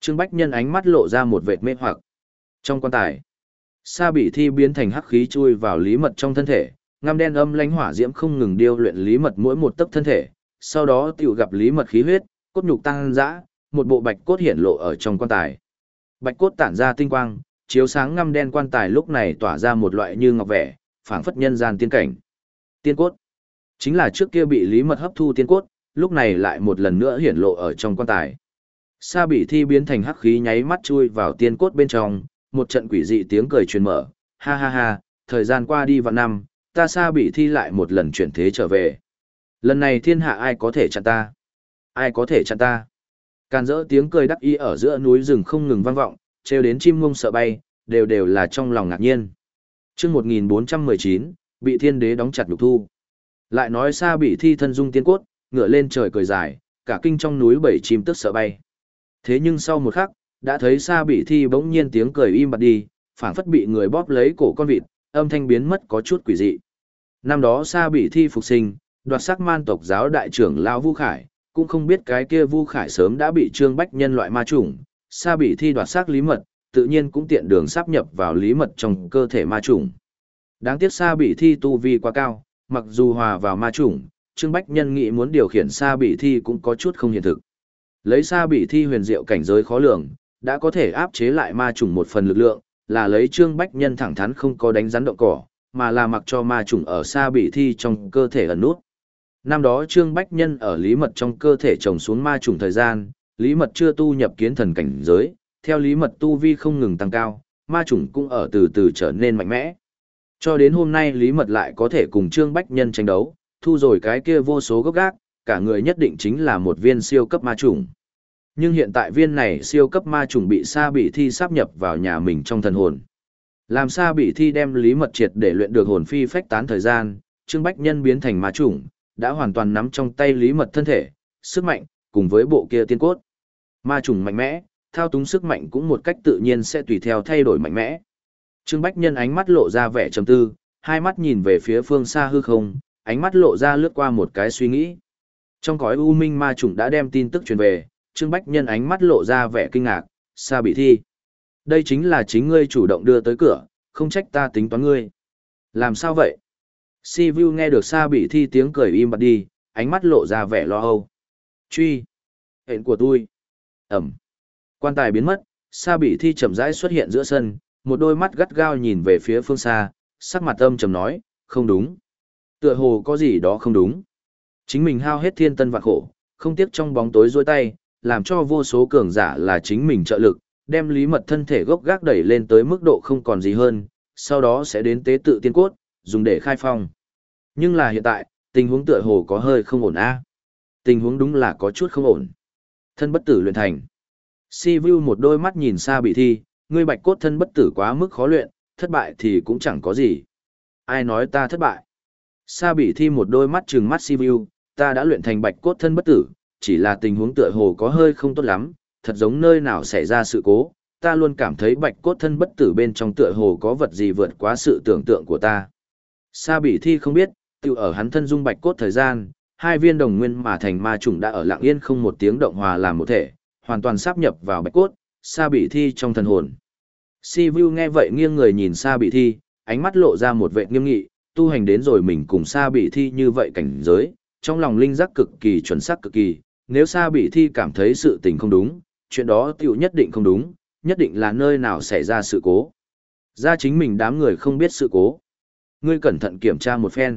Trương Bách Nhân ánh mắt lộ ra một vệt mê hoặc. Trong quan tài, Sa Bỉ Thi biến thành hắc khí chui vào Lý Mật trong thân thể, ngăm đen âm lãnh hỏa diễm không ngừng điêu luyện Lý Mật mỗi một tấc thân thể, sau đó tiểu gặp Lý Mật khí huyết, cốt nhục tăng dã, một bộ bạch cốt hiển lộ ở trong quan tài. Bạch cốt tản ra tinh quang, chiếu sáng ngăm đen quan tài lúc này tỏa ra một loại như ngọc vẻ, phảng phất nhân gian tiên cảnh. Tiên cốt, chính là trước kia bị Lý Mật hấp thu tiên cốt, lúc này lại một lần nữa hiển lộ ở trong quan tài. Sa Bỉ Thi biến thành hắc khí nháy mắt chui vào tiên cốt bên trong, một trận quỷ dị tiếng cười truyền mở, ha ha ha, thời gian qua đi vạn năm, ta Sa Bỉ Thi lại một lần chuyển thế trở về. Lần này thiên hạ ai có thể chặn ta? Ai có thể chặn ta? Càn rỡ tiếng cười đắc ý ở giữa núi rừng không ngừng vang vọng, trêu đến chim ngông sợ bay, đều đều là trong lòng ngạc nhiên. Chương một nghìn bốn trăm mười chín, bị thiên đế đóng chặt nhục thu. Lại nói Sa Bỉ Thi thân dung tiên cốt, ngửa lên trời cười dài, cả kinh trong núi bảy chim tức sợ bay. Thế nhưng sau một khắc, đã thấy Sa Bỉ Thi bỗng nhiên tiếng cười im bặt đi, phảng phất bị người bóp lấy cổ con vịt, âm thanh biến mất có chút quỷ dị. Năm đó Sa Bỉ Thi phục sinh, đoạt sắc man tộc giáo đại trưởng lão Vu Khải, cũng không biết cái kia Vu Khải sớm đã bị Trương Bách Nhân loại ma chủng, Sa Bỉ Thi đoạt sắc Lý Mật, tự nhiên cũng tiện đường sáp nhập vào Lý Mật trong cơ thể ma chủng. Đáng tiếc Sa Bỉ Thi tu vi quá cao, mặc dù hòa vào ma chủng, Trương Bách Nhân nghĩ muốn điều khiển Sa Bỉ Thi cũng có chút không hiện thực. Lấy Sa Bỉ Thi huyền diệu cảnh giới khó lường, đã có thể áp chế lại ma chủng một phần lực lượng, là lấy Trương Bách Nhân thẳng thắn không có đánh rắn động cỏ, mà là mặc cho ma chủng ở Sa Bỉ Thi trong cơ thể ẩn nút. Năm đó Trương Bách Nhân ở Lý Mật trong cơ thể trồng xuống ma chủng thời gian, Lý Mật chưa tu nhập kiến thần cảnh giới, theo Lý Mật tu vi không ngừng tăng cao, ma chủng cũng ở từ từ trở nên mạnh mẽ. Cho đến hôm nay Lý Mật lại có thể cùng Trương Bách Nhân tranh đấu, thu rồi cái kia vô số gốc gác, cả người nhất định chính là một viên siêu cấp ma chủng. Nhưng hiện tại viên này siêu cấp ma chủng bị Sa Bỉ Thi sáp nhập vào nhà mình trong thần hồn. Làm Sa Bỉ Thi đem Lý Mật triệt để luyện được hồn phi phách tán thời gian, Trương Bách Nhân biến thành ma chủng, đã hoàn toàn nắm trong tay Lý Mật thân thể, sức mạnh, cùng với bộ kia tiên cốt. Ma chủng mạnh mẽ, thao túng sức mạnh cũng một cách tự nhiên sẽ tùy theo thay đổi mạnh mẽ. Trương Bách Nhân ánh mắt lộ ra vẻ trầm tư, hai mắt nhìn về phía phương xa hư không, ánh mắt lộ ra lướt qua một cái suy nghĩ. Trong cõi u minh ma chủng đã đem tin tức truyền về, Trương Bách Nhân ánh mắt lộ ra vẻ kinh ngạc, Sa Bỉ Thi. Đây chính là chính ngươi chủ động đưa tới cửa, không trách ta tính toán ngươi. Làm sao vậy? Si Vu nghe được Sa Bỉ Thi tiếng cười im bặt đi, ánh mắt lộ ra vẻ lo âu. Truy! Hẹn của tôi! Ẩm! Quan tài biến mất, Sa Bỉ Thi chậm rãi xuất hiện giữa sân, một đôi mắt gắt gao nhìn về phía phương xa, sắc mặt âm trầm nói, không đúng. Tựa hồ có gì đó không đúng. Chính mình hao hết thiên tân vạn khổ, không tiếc trong bóng tối rôi tay, làm cho vô số cường giả là chính mình trợ lực, đem Lý Mật thân thể gốc gác đẩy lên tới mức độ không còn gì hơn, sau đó sẽ đến tế tự tiên cốt, dùng để khai phong. Nhưng là hiện tại, tình huống tựa hồ có hơi không ổn a. Tình huống đúng là có chút không ổn. Thân bất tử luyện thành. Si Vu một đôi mắt nhìn Sa Bỉ Thi, ngươi bạch cốt thân bất tử quá mức khó luyện, thất bại thì cũng chẳng có gì. Ai nói ta thất bại? Sa Bỉ Thi một đôi mắt trừng mắt Si Vu, ta đã luyện thành bạch cốt thân bất tử, chỉ là tình huống tựa hồ có hơi không tốt lắm, thật giống nơi nào xảy ra sự cố, ta luôn cảm thấy bạch cốt thân bất tử bên trong tựa hồ có vật gì vượt quá sự tưởng tượng của ta. Sa Bỉ Thi không biết, tự ở hắn thân dung bạch cốt thời gian, hai viên đồng nguyên mà thành ma chủng đã ở lặng yên không một tiếng động hòa làm một thể, hoàn toàn sáp nhập vào bạch cốt, Sa Bỉ Thi trong thần hồn. Si Vu nghe vậy nghiêng người nhìn Sa Bỉ Thi, ánh mắt lộ ra một vẻ nghiêm nghị, tu hành đến rồi mình cùng Sa Bỉ Thi như vậy cảnh giới, trong lòng linh giác cực kỳ chuẩn xác cực kỳ, nếu Sa Bỉ Thi cảm thấy sự tình không đúng, chuyện đó tiểu nhất định không đúng, nhất định là nơi nào xảy ra sự cố. Ra chính mình đám người không biết sự cố. Ngươi cẩn thận kiểm tra một phen.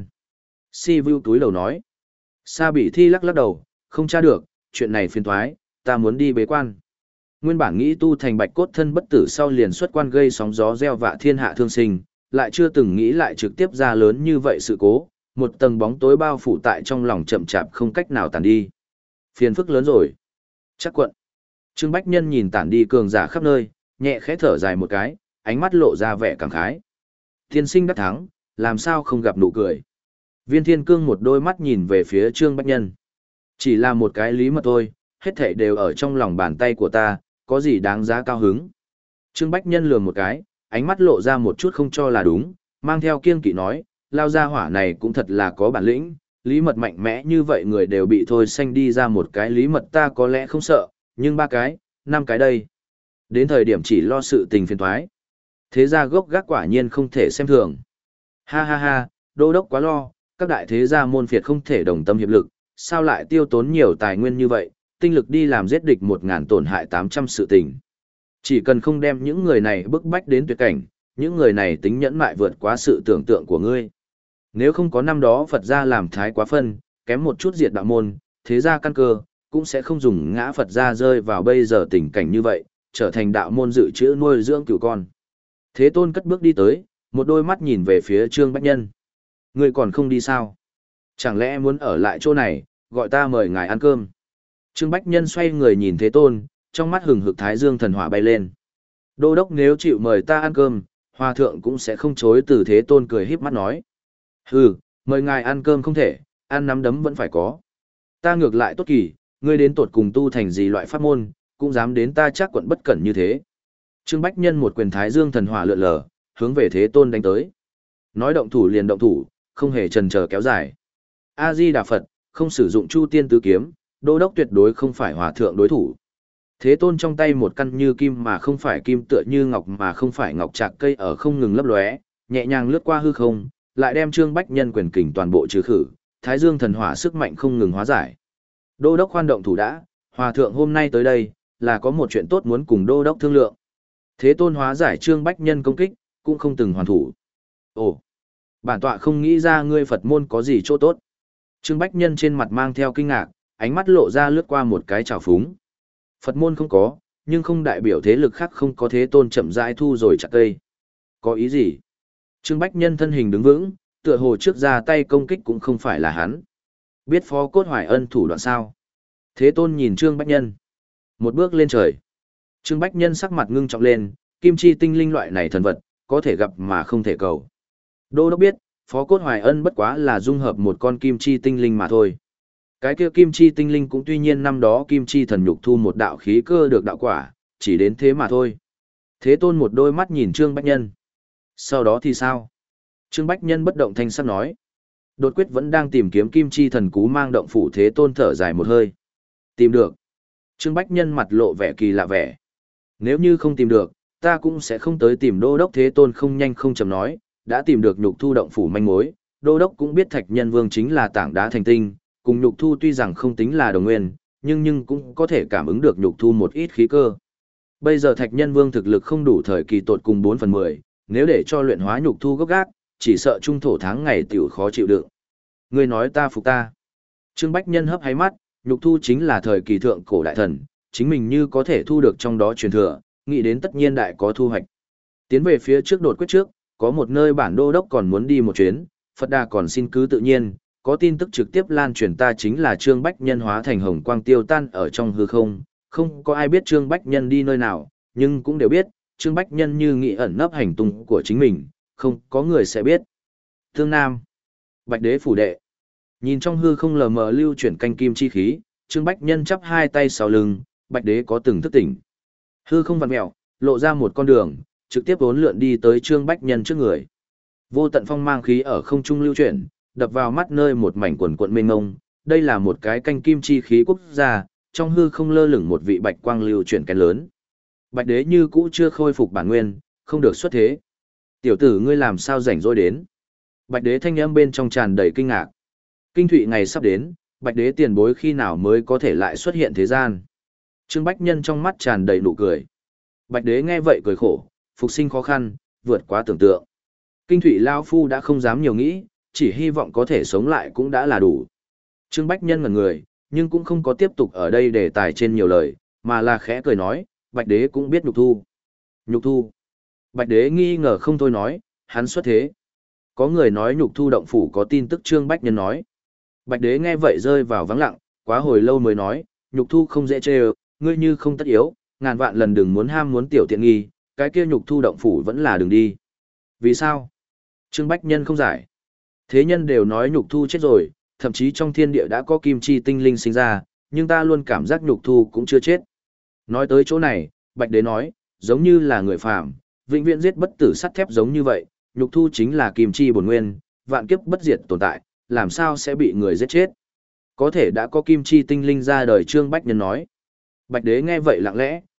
Si Vu túi đầu nói. Sa Bỉ Thi lắc lắc đầu, không tra được, chuyện này phiền toái, ta muốn đi bế quan. Nguyên bản nghĩ tu thành bạch cốt thân bất tử sau liền xuất quan gây sóng gió gieo vạ thiên hạ thương sinh, lại chưa từng nghĩ lại trực tiếp ra lớn như vậy sự cố, một tầng bóng tối bao phủ tại trong lòng chậm chạp không cách nào tàn đi. Phiền phức lớn rồi. Chắc quận. Trương Bách Nhân nhìn tản đi cường giả khắp nơi, nhẹ khẽ thở dài một cái, ánh mắt lộ ra vẻ cảm khái. Thiên sinh đắc thắng, làm sao không gặp nụ cười. Viên Thiên Cương một đôi mắt nhìn về phía Trương Bách Nhân. Chỉ là một cái lý mà thôi, hết thảy đều ở trong lòng bàn tay của ta, có gì đáng giá cao hứng. Trương Bách Nhân lườm một cái, ánh mắt lộ ra một chút không cho là đúng, mang theo kiêng kỵ nói, lao ra hỏa này cũng thật là có bản lĩnh, lý mật mạnh mẽ như vậy người đều bị thôi xanh đi ra một cái lý mật ta có lẽ không sợ, nhưng ba cái, năm cái đây. Đến thời điểm chỉ lo sự tình phiền toái. Thế gia gốc gác quả nhiên không thể xem thường. Ha ha ha, đô đốc quá lo, các đại thế gia môn phiệt không thể đồng tâm hiệp lực, sao lại tiêu tốn nhiều tài nguyên như vậy, tinh lực đi làm giết địch một ngàn tổn hại tám trăm sự tình. Chỉ cần không đem những người này bức bách đến tuyệt cảnh, những người này tính nhẫn mại vượt quá sự tưởng tượng của ngươi. Nếu không có năm đó Phật gia làm thái quá phân, kém một chút diệt đạo môn, thế gia căn cơ, cũng sẽ không dùng ngã Phật gia rơi vào bây giờ tình cảnh như vậy, trở thành đạo môn dự trữ nuôi dưỡng cửu con. Thế Tôn cất bước đi tới, một đôi mắt nhìn về phía Trương Bách Nhân. Ngươi còn không đi sao? Chẳng lẽ muốn ở lại chỗ này, gọi ta mời ngài ăn cơm? Trương Bách Nhân xoay người nhìn Thế Tôn, trong mắt hừng hực thái dương thần hỏa bay lên. Đô đốc nếu chịu mời ta ăn cơm, Hòa thượng cũng sẽ không chối từ. Thế Tôn cười híp mắt nói. Hừ, mời ngài ăn cơm không thể, ăn nắm đấm vẫn phải có. Ta ngược lại tốt kỳ, ngươi đến tột cùng tu thành gì loại pháp môn, cũng dám đến ta chắc quận bất cẩn như thế. Trương Bách Nhân một quyền thái dương thần hỏa lượn lờ, hướng về Thế Tôn đánh tới. Nói động thủ liền động thủ, không hề chần chờ kéo dài. A Di Đà Phật, không sử dụng Chu Tiên tứ kiếm, đô đốc tuyệt đối không phải hòa thượng đối thủ. Thế Tôn trong tay một căn như kim mà không phải kim, tựa như ngọc mà không phải ngọc trạc cây ở không ngừng lấp lóe, nhẹ nhàng lướt qua hư không, lại đem Trương Bách Nhân quyền kình toàn bộ trừ khử, thái dương thần hỏa sức mạnh không ngừng hóa giải. Đô đốc khoan động thủ đã, hòa thượng hôm nay tới đây, là có một chuyện tốt muốn cùng đô đốc thương lượng. Thế Tôn hóa giải Trương Bách Nhân công kích, cũng không từng hoàn thủ. Ồ, bản tọa không nghĩ ra ngươi Phật môn có gì chỗ tốt. Trương Bách Nhân trên mặt mang theo kinh ngạc, ánh mắt lộ ra lướt qua một cái trào phúng. Phật môn không có, nhưng không đại biểu thế lực khác không có. Thế Tôn chậm rãi thu rồi chặt cây. Có ý gì? Trương Bách Nhân thân hình đứng vững, tựa hồ trước ra tay công kích cũng không phải là hắn. Biết Phó Cốt Hoài Ân thủ đoạn sao? Thế Tôn nhìn Trương Bách Nhân. Một bước lên trời. Trương Bách Nhân sắc mặt ngưng trọng lên, kim chi tinh linh loại này thần vật, có thể gặp mà không thể cầu. Đô đốc biết, Phó Cốt Hoài Ân bất quá là dung hợp một con kim chi tinh linh mà thôi. Cái kia kim chi tinh linh cũng tuy nhiên năm đó kim chi thần nhục thu một đạo khí cơ được đạo quả, chỉ đến thế mà thôi. Thế Tôn một đôi mắt nhìn Trương Bách Nhân. Sau đó thì sao? Trương Bách Nhân bất động thanh sắc nói. Đột quyết vẫn đang tìm kiếm kim chi thần cú mang động phủ. Thế Tôn thở dài một hơi. Tìm được. Trương Bách Nhân mặt lộ vẻ kỳ lạ vẻ. Nếu như không tìm được, ta cũng sẽ không tới tìm đô đốc. Thế Tôn không nhanh không chậm nói, đã tìm được nhục thu động phủ manh mối, đô đốc cũng biết Thạch Nhân Vương chính là tảng đá thành tinh, cùng nhục thu tuy rằng không tính là đồng nguyên, nhưng nhưng cũng có thể cảm ứng được nhục thu một ít khí cơ. Bây giờ Thạch Nhân Vương thực lực không đủ thời kỳ tột cùng bốn phần mười, nếu để cho luyện hóa nhục thu gốc gác, chỉ sợ trung thổ tháng ngày tiểu khó chịu đựng. Ngươi nói ta phục ta. Trương Bách Nhân hấp háy mắt, nhục thu chính là thời kỳ thượng cổ đại thần, chính mình như có thể thu được trong đó truyền thừa, nghĩ đến tất nhiên đại có thu hoạch. Tiến về phía trước đột quyết trước, có một nơi bản đô đốc còn muốn đi một chuyến, Phật Đà còn xin cứ tự nhiên, có tin tức trực tiếp lan truyền ta chính là Trương Bách Nhân hóa thành hồng quang tiêu tan ở trong hư không, không có ai biết Trương Bách Nhân đi nơi nào, nhưng cũng đều biết, Trương Bách Nhân như nghĩ ẩn nấp hành tung của chính mình, không có người sẽ biết. Thương Nam, Bạch Đế phủ đệ. Nhìn trong hư không lờ mờ lưu chuyển canh kim chi khí, Trương Bách Nhân chắp hai tay sau lưng, Bạch Đế có từng thức tỉnh. Hư không vặn mèo, lộ ra một con đường, trực tiếp vốn lượn đi tới Trương Bách Nhân trước người. Vô tận phong mang khí ở không trung lưu chuyển, đập vào mắt nơi một mảnh quần quận mênh mông, đây là một cái canh kim chi khí quốc gia, trong hư không lơ lửng một vị bạch quang lưu chuyển kén lớn. Bạch Đế như cũ chưa khôi phục bản nguyên, không được xuất thế. Tiểu tử ngươi làm sao rảnh rỗi đến? Bạch Đế thanh âm bên trong tràn đầy kinh ngạc. Kinh thụy ngày sắp đến, Bạch Đế tiền bối khi nào mới có thể lại xuất hiện thế gian? Trương Bách Nhân trong mắt tràn đầy nụ cười. Bạch Đế nghe vậy cười khổ, phục sinh khó khăn, vượt quá tưởng tượng. Kinh thụy Lao Phu đã không dám nhiều nghĩ, chỉ hy vọng có thể sống lại cũng đã là đủ. Trương Bách Nhân ngẩn người, nhưng cũng không có tiếp tục ở đây đề tài trên nhiều lời, mà là khẽ cười nói, Bạch Đế cũng biết nhục thu. Nhục thu. Bạch Đế nghi ngờ không thôi nói, hắn xuất thế. Có người nói nhục thu động phủ có tin tức. Trương Bách Nhân nói. Bạch Đế nghe vậy rơi vào vắng lặng, quá hồi lâu mới nói, nhục thu không dễ chê ơ, ngươi như không tất yếu, ngàn vạn lần đừng muốn ham muốn tiểu tiện nghi, cái kia nhục thu động phủ vẫn là đừng đi. Vì sao? Trương Bách Nhân không giải. Thế nhân đều nói nhục thu chết rồi, thậm chí trong thiên địa đã có kim chi tinh linh sinh ra, nhưng ta luôn cảm giác nhục thu cũng chưa chết. Nói tới chỗ này, Bạch Đế nói, giống như là người phàm, vĩnh viễn giết bất tử sắt thép giống như vậy, nhục thu chính là kim chi bổn nguyên, vạn kiếp bất diệt tồn tại, làm sao sẽ bị người giết chết? Có thể đã có kim chi tinh linh ra đời. Trương Bách Nhân nói. Bạch Đế nghe vậy lặng lẽ,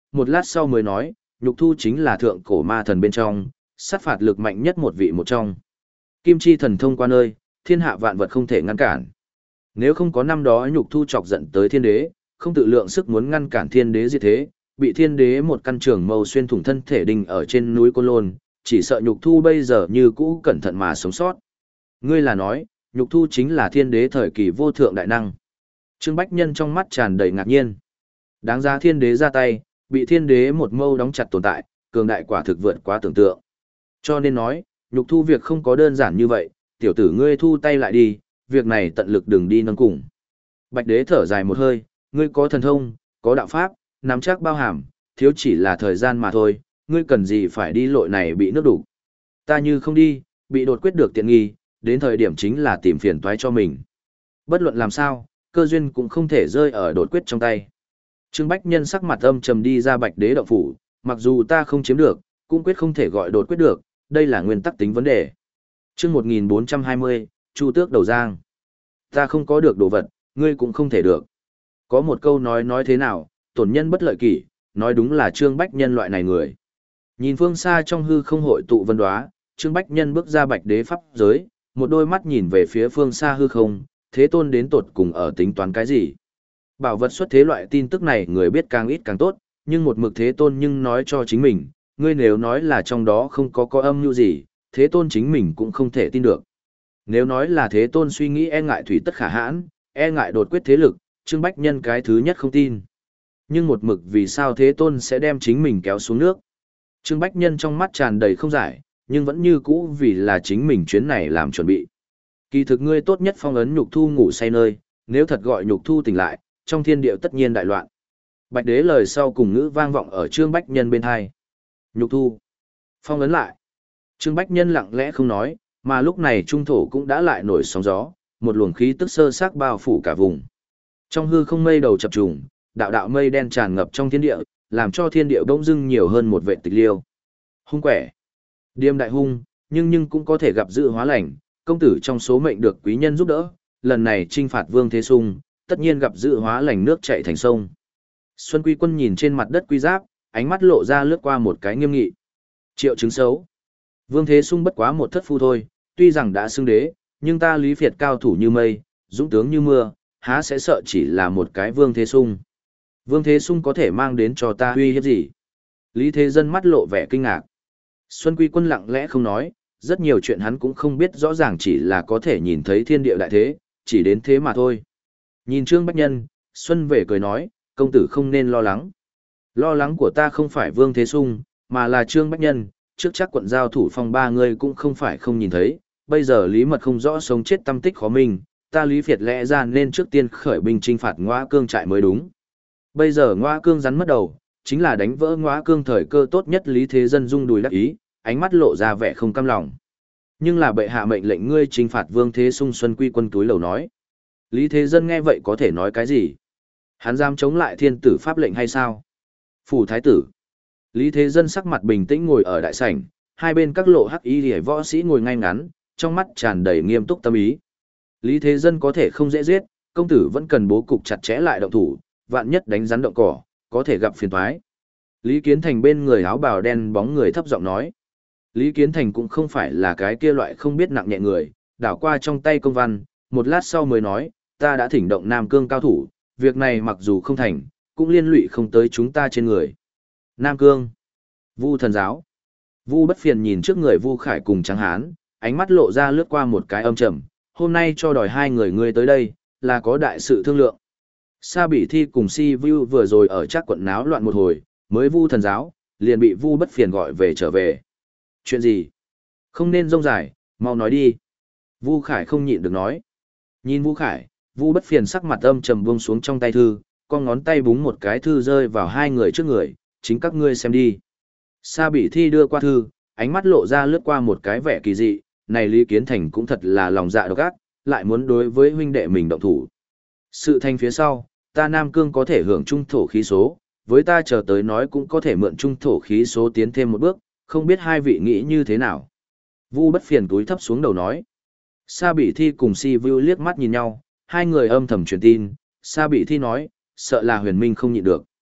một lát sau mới nói, nhục thu chính là thượng cổ ma thần bên trong, sát phạt lực mạnh nhất một vị một trong. Kim chi thần thông qua nơi, thiên hạ vạn vật không thể ngăn cản. Nếu không có năm đó nhục thu chọc giận tới thiên đế, không tự lượng sức muốn ngăn cản thiên đế diệt thế, bị thiên đế một căn trường mâu xuyên thủng thân thể đình ở trên núi Côn Lôn, chỉ sợ nhục thu bây giờ như cũ cẩn thận mà sống sót. Ngươi là nói, nhục thu chính là thiên đế thời kỳ vô thượng đại năng. Trương Bách Nhân trong mắt tràn đầy ngạc nhiên. Đáng ra thiên đế ra tay, bị thiên đế một mâu đóng chặt tồn tại, cường đại quả thực vượt quá tưởng tượng. Cho nên nói, nhục thu việc không có đơn giản như vậy, tiểu tử ngươi thu tay lại đi, việc này tận lực đừng đi nâng cùng. Bạch đế thở dài một hơi, ngươi có thần thông, có đạo pháp, nắm chắc bao hàm, thiếu chỉ là thời gian mà thôi, ngươi cần gì phải đi lội này bị nước đủ. Ta như không đi, bị đột quyết được tiện nghi, đến thời điểm chính là tìm phiền toái cho mình. Bất luận làm sao, cơ duyên cũng không thể rơi ở đột quyết trong tay. Trương Bách Nhân sắc mặt âm trầm đi ra Bạch đế động phủ, mặc dù ta không chiếm được, cũng quyết không thể gọi đột quyết được, đây là nguyên tắc tính vấn đề. Chương một nghìn bốn trăm hai mươi, Chu Tước đầu giang. Ta không có được đồ vật, ngươi cũng không thể được. Có một câu nói nói thế nào, tổn nhân bất lợi kỷ, nói đúng là Trương Bách Nhân loại này người. Nhìn phương xa trong hư không hội tụ vân đoá, Trương Bách Nhân bước ra Bạch đế pháp giới, một đôi mắt nhìn về phía phương xa hư không, thế tôn đến tột cùng ở tính toán cái gì. Bảo vật xuất thế loại tin tức này người biết càng ít càng tốt, nhưng một mực thế tôn nhưng nói cho chính mình, ngươi nếu nói là trong đó không có có âm mưu gì, thế tôn chính mình cũng không thể tin được. Nếu nói là thế tôn suy nghĩ e ngại thủy tất khả hãn, e ngại đột quyết thế lực, Trương Bách Nhân cái thứ nhất không tin. Nhưng một mực vì sao thế tôn sẽ đem chính mình kéo xuống nước. Trương Bách Nhân trong mắt tràn đầy không giải, nhưng vẫn như cũ vì là chính mình chuyến này làm chuẩn bị. Kỳ thực ngươi tốt nhất phong ấn nhục thu ngủ say nơi, nếu thật gọi nhục thu tỉnh lại, trong thiên địa tất nhiên đại loạn. Bạch đế lời sau cùng ngữ vang vọng ở Trương Bách Nhân bên hai. Nhục thu. Phong ấn lại. Trương Bách Nhân lặng lẽ không nói, mà lúc này trung thổ cũng đã lại nổi sóng gió, một luồng khí tức sơ xác bao phủ cả vùng. Trong hư không mây đầu chập trùng, đạo đạo mây đen tràn ngập trong thiên địa, làm cho thiên địa bỗng dưng nhiều hơn một vệ tịch liêu. Hung quẻ. Điềm đại hung, nhưng nhưng cũng có thể gặp dự hóa lành, công tử trong số mệnh được quý nhân giúp đỡ, lần này trinh phạt Vương Thế Sung, tất nhiên gặp dự hóa lành nước chảy thành sông. Xuân Quy Quân nhìn trên mặt đất quy giáp, ánh mắt lộ ra lướt qua một cái nghiêm nghị. Triệu chứng xấu. Vương Thế Sung bất quá một thất phu thôi, tuy rằng đã xưng đế, nhưng ta Lý Việt cao thủ như mây, dũng tướng như mưa, há sẽ sợ chỉ là một cái Vương Thế Sung. Vương Thế Sung có thể mang đến cho ta uy hiếp gì? Lý Thế Dân mắt lộ vẻ kinh ngạc. Xuân Quy Quân lặng lẽ không nói, rất nhiều chuyện hắn cũng không biết rõ ràng, chỉ là có thể nhìn thấy thiên địa đại thế, chỉ đến thế mà thôi. Nhìn Trương Bách Nhân, Xuân về cười nói, công tử không nên lo lắng. Lo lắng của ta không phải Vương Thế Sung, mà là Trương Bách Nhân, trước chắc quận giao thủ phong ba người cũng không phải không nhìn thấy, bây giờ Lý Mật không rõ sống chết tâm tích khó mình, ta Lý Việt lẽ ra nên trước tiên khởi binh chinh phạt Ngoa Cương trại mới đúng. Bây giờ Ngoa Cương rắn mất đầu, chính là đánh vỡ Ngoa Cương thời cơ tốt nhất. Lý Thế Dân rung đùi đắc ý, ánh mắt lộ ra vẻ không cam lòng. Nhưng là bệ hạ mệnh lệnh ngươi chinh phạt Vương Thế Sung. Xuân Quy Quân túi lầu nói. Lý Thế Dân nghe vậy có thể nói cái gì? Hắn dám chống lại thiên tử pháp lệnh hay sao? Phủ thái tử. Lý Thế Dân sắc mặt bình tĩnh ngồi ở đại sảnh, hai bên các lộ hắc y liễu võ sĩ ngồi ngay ngắn, trong mắt tràn đầy nghiêm túc tâm ý. Lý Thế Dân có thể không dễ giết, công tử vẫn cần bố cục chặt chẽ lại động thủ, vạn nhất đánh rắn động cỏ, có thể gặp phiền toái. Lý Kiến Thành bên người áo bào đen bóng người thấp giọng nói. Lý Kiến Thành cũng không phải là cái kia loại không biết nặng nhẹ người, đảo qua trong tay công văn, một lát sau mới nói, ta đã thỉnh động Nam Cương cao thủ, việc này mặc dù không thành, cũng liên lụy không tới chúng ta trên người. Nam Cương. Vu thần giáo. Vu Bất Phiền nhìn trước người Vu Khải cùng Tráng Hán, ánh mắt lộ ra lướt qua một cái âm trầm, hôm nay cho đòi hai người ngươi tới đây, là có đại sự thương lượng. Sa Bỉ Thi cùng Si Vu vừa rồi ở chắc quận náo loạn một hồi, mới Vu thần giáo, liền bị Vu Bất Phiền gọi về trở về. Chuyện gì? Không nên rông dài, mau nói đi. Vu Khải không nhịn được nói. Nhìn Vu Khải, Vu Bất Phiền sắc mặt âm trầm buông xuống trong tay thư, con ngón tay búng một cái thư rơi vào hai người trước người, chính các ngươi xem đi. Sa Bỉ Thi đưa qua thư, ánh mắt lộ ra lướt qua một cái vẻ kỳ dị, này Lý Kiến Thành cũng thật là lòng dạ độc ác, lại muốn đối với huynh đệ mình động thủ. Sự thành phía sau, ta Nam Cương có thể hưởng trung thổ khí số, với ta chờ tới nói cũng có thể mượn trung thổ khí số tiến thêm một bước, không biết hai vị nghĩ như thế nào. Vu Bất Phiền túi thấp xuống đầu nói. Sa Bỉ Thi cùng Si Vu liếc mắt nhìn nhau, hai người âm thầm truyền tin, Sa Bỉ Thi nói, sợ là Huyền Minh không nhịn được.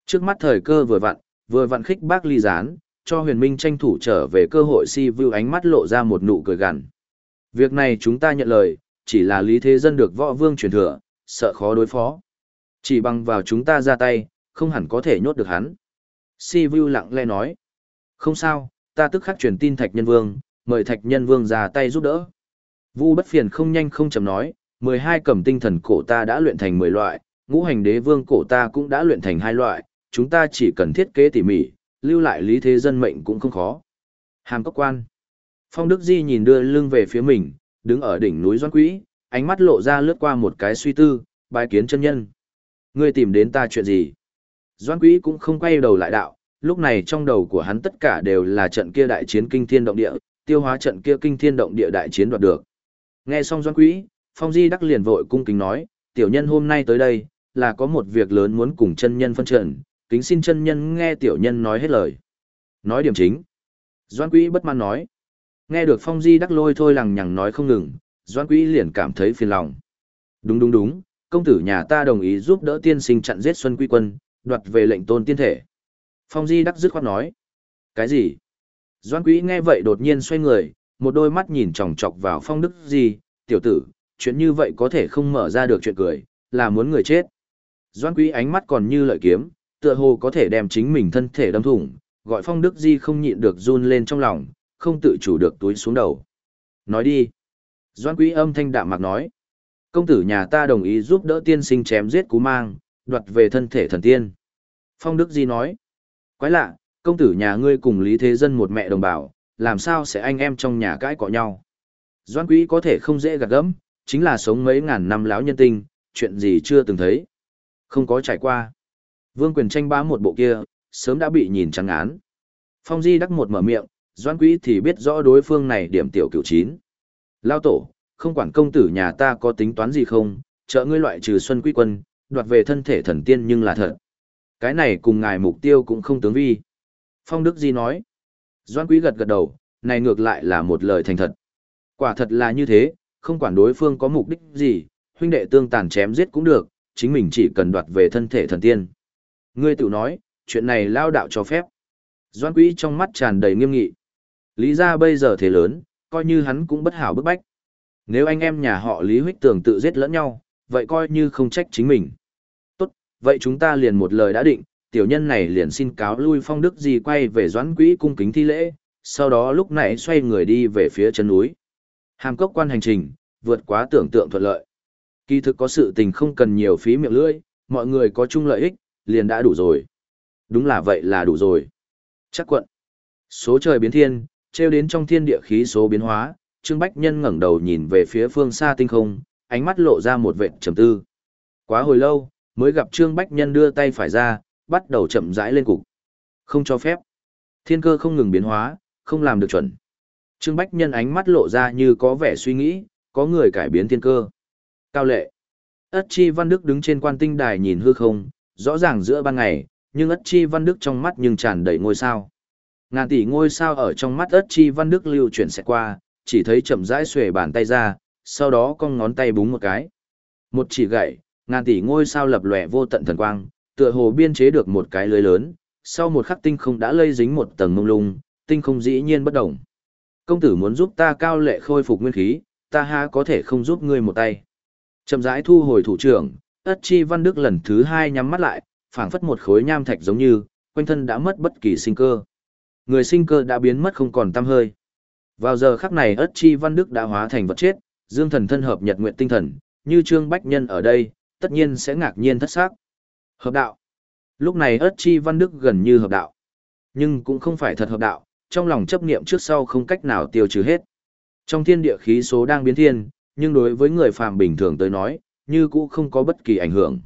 Trước mắt thời cơ vừa vặn, vừa vặn khích bác ly gián, cho huyền minh tranh thủ trở về cơ hội si view ánh mắt lộ ra một nụ cười gằn. Việc này chúng ta nhận lời, chỉ là Lý Thế Dân được võ vương truyền thừa, sợ khó đối phó. Chỉ bằng vào chúng ta ra tay, không hẳn có thể nhốt được hắn. Si Vu lặng lẽ nói. Không sao, ta tức khắc truyền tin Thạch Nhân Vương, mời Thạch Nhân Vương ra tay giúp đỡ. Vu Bất Phiền không nhanh không chậm nói, mười hai cầm tinh thần cổ ta đã luyện thành mười loại, ngũ hành đế vương cổ ta cũng đã luyện thành hai loại, chúng ta chỉ cần thiết kế tỉ mỉ, lưu lại Lý Thế Dân mệnh cũng không khó. Hàm Cốc Quan. Phong Đức Di nhìn đưa lưng về phía mình, đứng ở đỉnh núi Doãn Quỹ, ánh mắt lộ ra lướt qua một cái suy tư, bái kiến chân nhân. Ngươi tìm đến ta chuyện gì? Doãn Quỹ cũng không quay đầu lại đạo, lúc này trong đầu của hắn tất cả đều là trận kia đại chiến kinh thiên động địa, tiêu hóa trận kia kinh thiên động địa đại chiến đoạt được. Nghe xong Doãn Quỹ, Phong Di Đắc liền vội cung kính nói, tiểu nhân hôm nay tới đây, là có một việc lớn muốn cùng chân nhân phân trận, kính xin chân nhân nghe tiểu nhân nói hết lời. Nói điểm chính. Doãn Quỹ bất mãn nói. Nghe được Phong Di Đắc lôi thôi lằng nhằng nói không ngừng, Doãn Quỹ liền cảm thấy phiền lòng. Đúng đúng đúng, công tử nhà ta đồng ý giúp đỡ tiên sinh chặn giết Xuân Quy Quân, đoạt về lệnh tôn tiên thể. Phong Di Đắc dứt khoát nói. Cái gì? Doãn Quỹ nghe vậy đột nhiên xoay người, một đôi mắt nhìn chòng chọc vào Phong Đức Di, tiểu tử, chuyện như vậy có thể không mở ra được chuyện cười, là muốn người chết. Doãn Quỹ ánh mắt còn như lợi kiếm, tựa hồ có thể đem chính mình thân thể đâm thủng, gọi Phong Đức Di không nhịn được run lên trong lòng, không tự chủ được túi xuống đầu. Nói đi. Doãn Quỹ âm thanh đạm mạc nói. Công tử nhà ta đồng ý giúp đỡ tiên sinh chém giết cú mang, đoạt về thân thể thần tiên. Phong Đức Di nói. Quái lạ, công tử nhà ngươi cùng Lý Thế Dân một mẹ đồng bào, làm sao sẽ anh em trong nhà cãi cọ nhau. Doãn Quỹ có thể không dễ gạt gẫm, chính là sống mấy ngàn năm lão nhân tinh, chuyện gì chưa từng thấy. Không có trải qua. Vương quyền tranh bá một bộ kia, sớm đã bị nhìn trắng án. Phong Di Đắc một mở miệng, Doãn Quỹ thì biết rõ đối phương này điểm tiểu cửu chín. Lao tổ, không quản công tử nhà ta có tính toán gì không, trợ ngươi loại trừ Xuân Quy Quân, đoạt về thân thể thần tiên nhưng là thật. Cái này cùng ngài mục tiêu cũng không tướng vi. Phong Đức Di nói. Doãn Quỹ gật gật đầu, này ngược lại là một lời thành thật. Quả thật là như thế, không quản đối phương có mục đích gì, huynh đệ tương tàn chém giết cũng được, chính mình chỉ cần đoạt về thân thể thần tiên. Ngươi tự nói, chuyện này lao đạo cho phép. Doãn Quỹ trong mắt tràn đầy nghiêm nghị. Lý gia bây giờ thế lớn, coi như hắn cũng bất hảo bức bách. Nếu anh em nhà họ Lý huyết tường tự giết lẫn nhau, vậy coi như không trách chính mình. Tốt, vậy chúng ta liền một lời đã định, tiểu nhân này liền xin cáo lui. Phong Đức Di quay về Doãn Quỹ cung kính thi lễ, sau đó lúc này xoay người đi về phía chân núi. Hàm Cốc Quan hành trình, vượt quá tưởng tượng thuận lợi. Kỳ thực có sự tình không cần nhiều phí miệng lưỡi, mọi người có chung lợi ích, liền đã đủ rồi. Đúng là vậy là đủ rồi. Chắc quận. Số trời biến thiên, treo đến trong thiên địa khí số biến hóa, Trương Bách Nhân ngẩng đầu nhìn về phía phương xa tinh không, ánh mắt lộ ra một vệt trầm tư. Quá hồi lâu, mới gặp Trương Bách Nhân đưa tay phải ra, bắt đầu chậm rãi lên cục. Không cho phép. Thiên cơ không ngừng biến hóa, không làm được chuẩn. Trương Bách Nhân ánh mắt lộ ra như có vẻ suy nghĩ, có người cải biến thiên cơ. Cao lệ. Ất Chi Văn Đức đứng trên quan tinh đài nhìn hư không, rõ ràng giữa ban ngày, nhưng Ất Chi Văn Đức trong mắt nhưng tràn đầy ngôi sao. Ngàn tỷ ngôi sao ở trong mắt Ất Chi Văn Đức lưu chuyển sẽ qua, chỉ thấy chậm rãi xuề bàn tay ra, sau đó cong ngón tay búng một cái. Một chỉ gậy, ngàn tỷ ngôi sao lập lòe vô tận thần quang, tựa hồ biên chế được một cái lưới lớn, sau một khắc tinh không đã lây dính một tầng mông lung, tinh không dĩ nhiên bất động. Công tử muốn giúp ta Cao Lệ khôi phục nguyên khí, ta ha có thể không giúp ngươi một tay. Chậm rãi thu hồi thủ trưởng, Ất Chi Văn Đức lần thứ hai nhắm mắt lại, phảng phất một khối nham thạch giống như, quanh thân đã mất bất kỳ sinh cơ. Người sinh cơ đã biến mất không còn tăm hơi. Vào giờ khắc này Ất Chi Văn Đức đã hóa thành vật chết, dương thần thân hợp nhật nguyện tinh thần, như Trương Bách Nhân ở đây, tất nhiên sẽ ngạc nhiên thất xác. Hợp đạo. Lúc này Ất Chi Văn Đức gần như hợp đạo. Nhưng cũng không phải thật hợp đạo, trong lòng chấp niệm trước sau không cách nào tiêu trừ hết. Trong thiên địa khí số đang biến thiên, nhưng đối với người phàm bình thường tới nói, như cũ không có bất kỳ ảnh hưởng.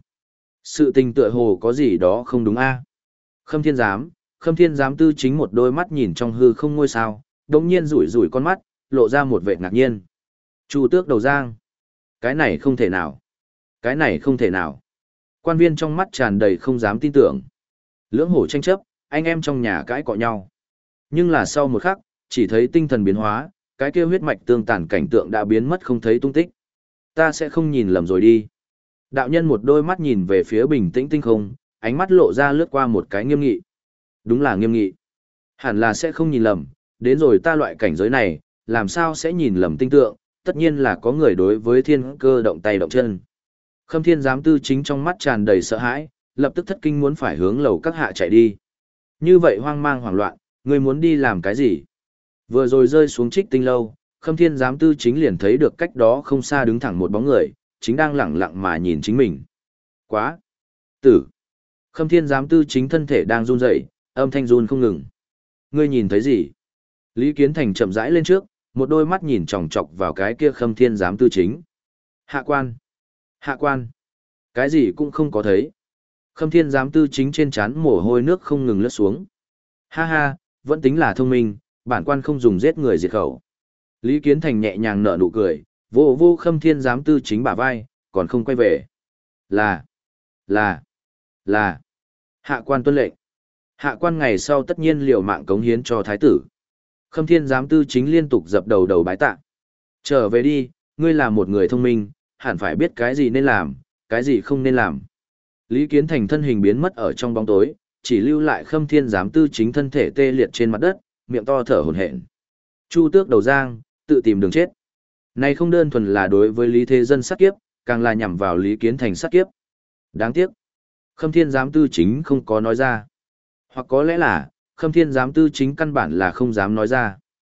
Sự tình tựa hồ có gì đó không đúng a. Khâm Thiên Giám, Khâm Thiên Giám tư chính một đôi mắt nhìn trong hư không ngôi sao, đột nhiên rủi rủi con mắt, lộ ra một vẻ ngạc nhiên. Chu Tước Đầu Giang, cái này không thể nào, cái này không thể nào. Quan viên trong mắt tràn đầy không dám tin tưởng. Lưỡng hổ tranh chấp, anh em trong nhà cãi cọ nhau. Nhưng là sau một khắc, chỉ thấy tinh thần biến hóa, cái kia huyết mạch tương tàn cảnh tượng đã biến mất không thấy tung tích. Ta sẽ không nhìn lầm rồi đi. Đạo nhân một đôi mắt nhìn về phía bình tĩnh tinh không, ánh mắt lộ ra lướt qua một cái nghiêm nghị. Đúng là nghiêm nghị. Hẳn là sẽ không nhìn lầm, đến rồi ta loại cảnh giới này, làm sao sẽ nhìn lầm tinh tượng, tất nhiên là có người đối với thiên cơ động tay động chân. Khâm Thiên Giám Tư Chính trong mắt tràn đầy sợ hãi, lập tức thất kinh muốn phải hướng lầu các hạ chạy đi. Như vậy hoang mang hoảng loạn, ngươi muốn đi làm cái gì? Vừa rồi rơi xuống Trích Tinh lâu, Khâm Thiên Giám Tư Chính liền thấy được cách đó không xa đứng thẳng một bóng người, chính đang lẳng lặng mà nhìn chính mình. Quá! Tử! Khâm Thiên Giám Tư Chính thân thể đang run rẩy, âm thanh run không ngừng. Ngươi nhìn thấy gì? Lý Kiến Thành chậm rãi lên trước, một đôi mắt nhìn chòng chọc vào cái kia Khâm Thiên Giám Tư Chính. Hạ quan! Hạ quan! Cái gì cũng không có thấy. Khâm Thiên Giám Tư Chính trên trán mồ hôi nước không ngừng lướt xuống. Ha ha, vẫn tính là thông minh, bản quan không dùng giết người diệt khẩu. Lý Kiến Thành nhẹ nhàng nở nụ cười, vô vô Khâm Thiên Giám Tư Chính bả vai, còn không quay về. Là, là, là, hạ quan tuân lệnh. Hạ quan ngày sau tất nhiên liều mạng cống hiến cho thái tử. Khâm Thiên Giám Tư Chính liên tục dập đầu đầu bái tạ. Trở về đi, ngươi là một người thông minh, hẳn phải biết cái gì nên làm, cái gì không nên làm. Lý Kiến Thành thân hình biến mất ở trong bóng tối, chỉ lưu lại Khâm Thiên Giám Tư Chính thân thể tê liệt trên mặt đất, miệng to thở hổn hển. Chu Tước đầu giang, tự tìm đường chết. Này không đơn thuần là đối với Lý Thế Dân sát kiếp, càng là nhằm vào Lý Kiến Thành sát kiếp. Đáng tiếc, Khâm Thiên Giám Tư Chính không có nói ra. Hoặc có lẽ là, Khâm Thiên Giám Tư Chính căn bản là không dám nói ra.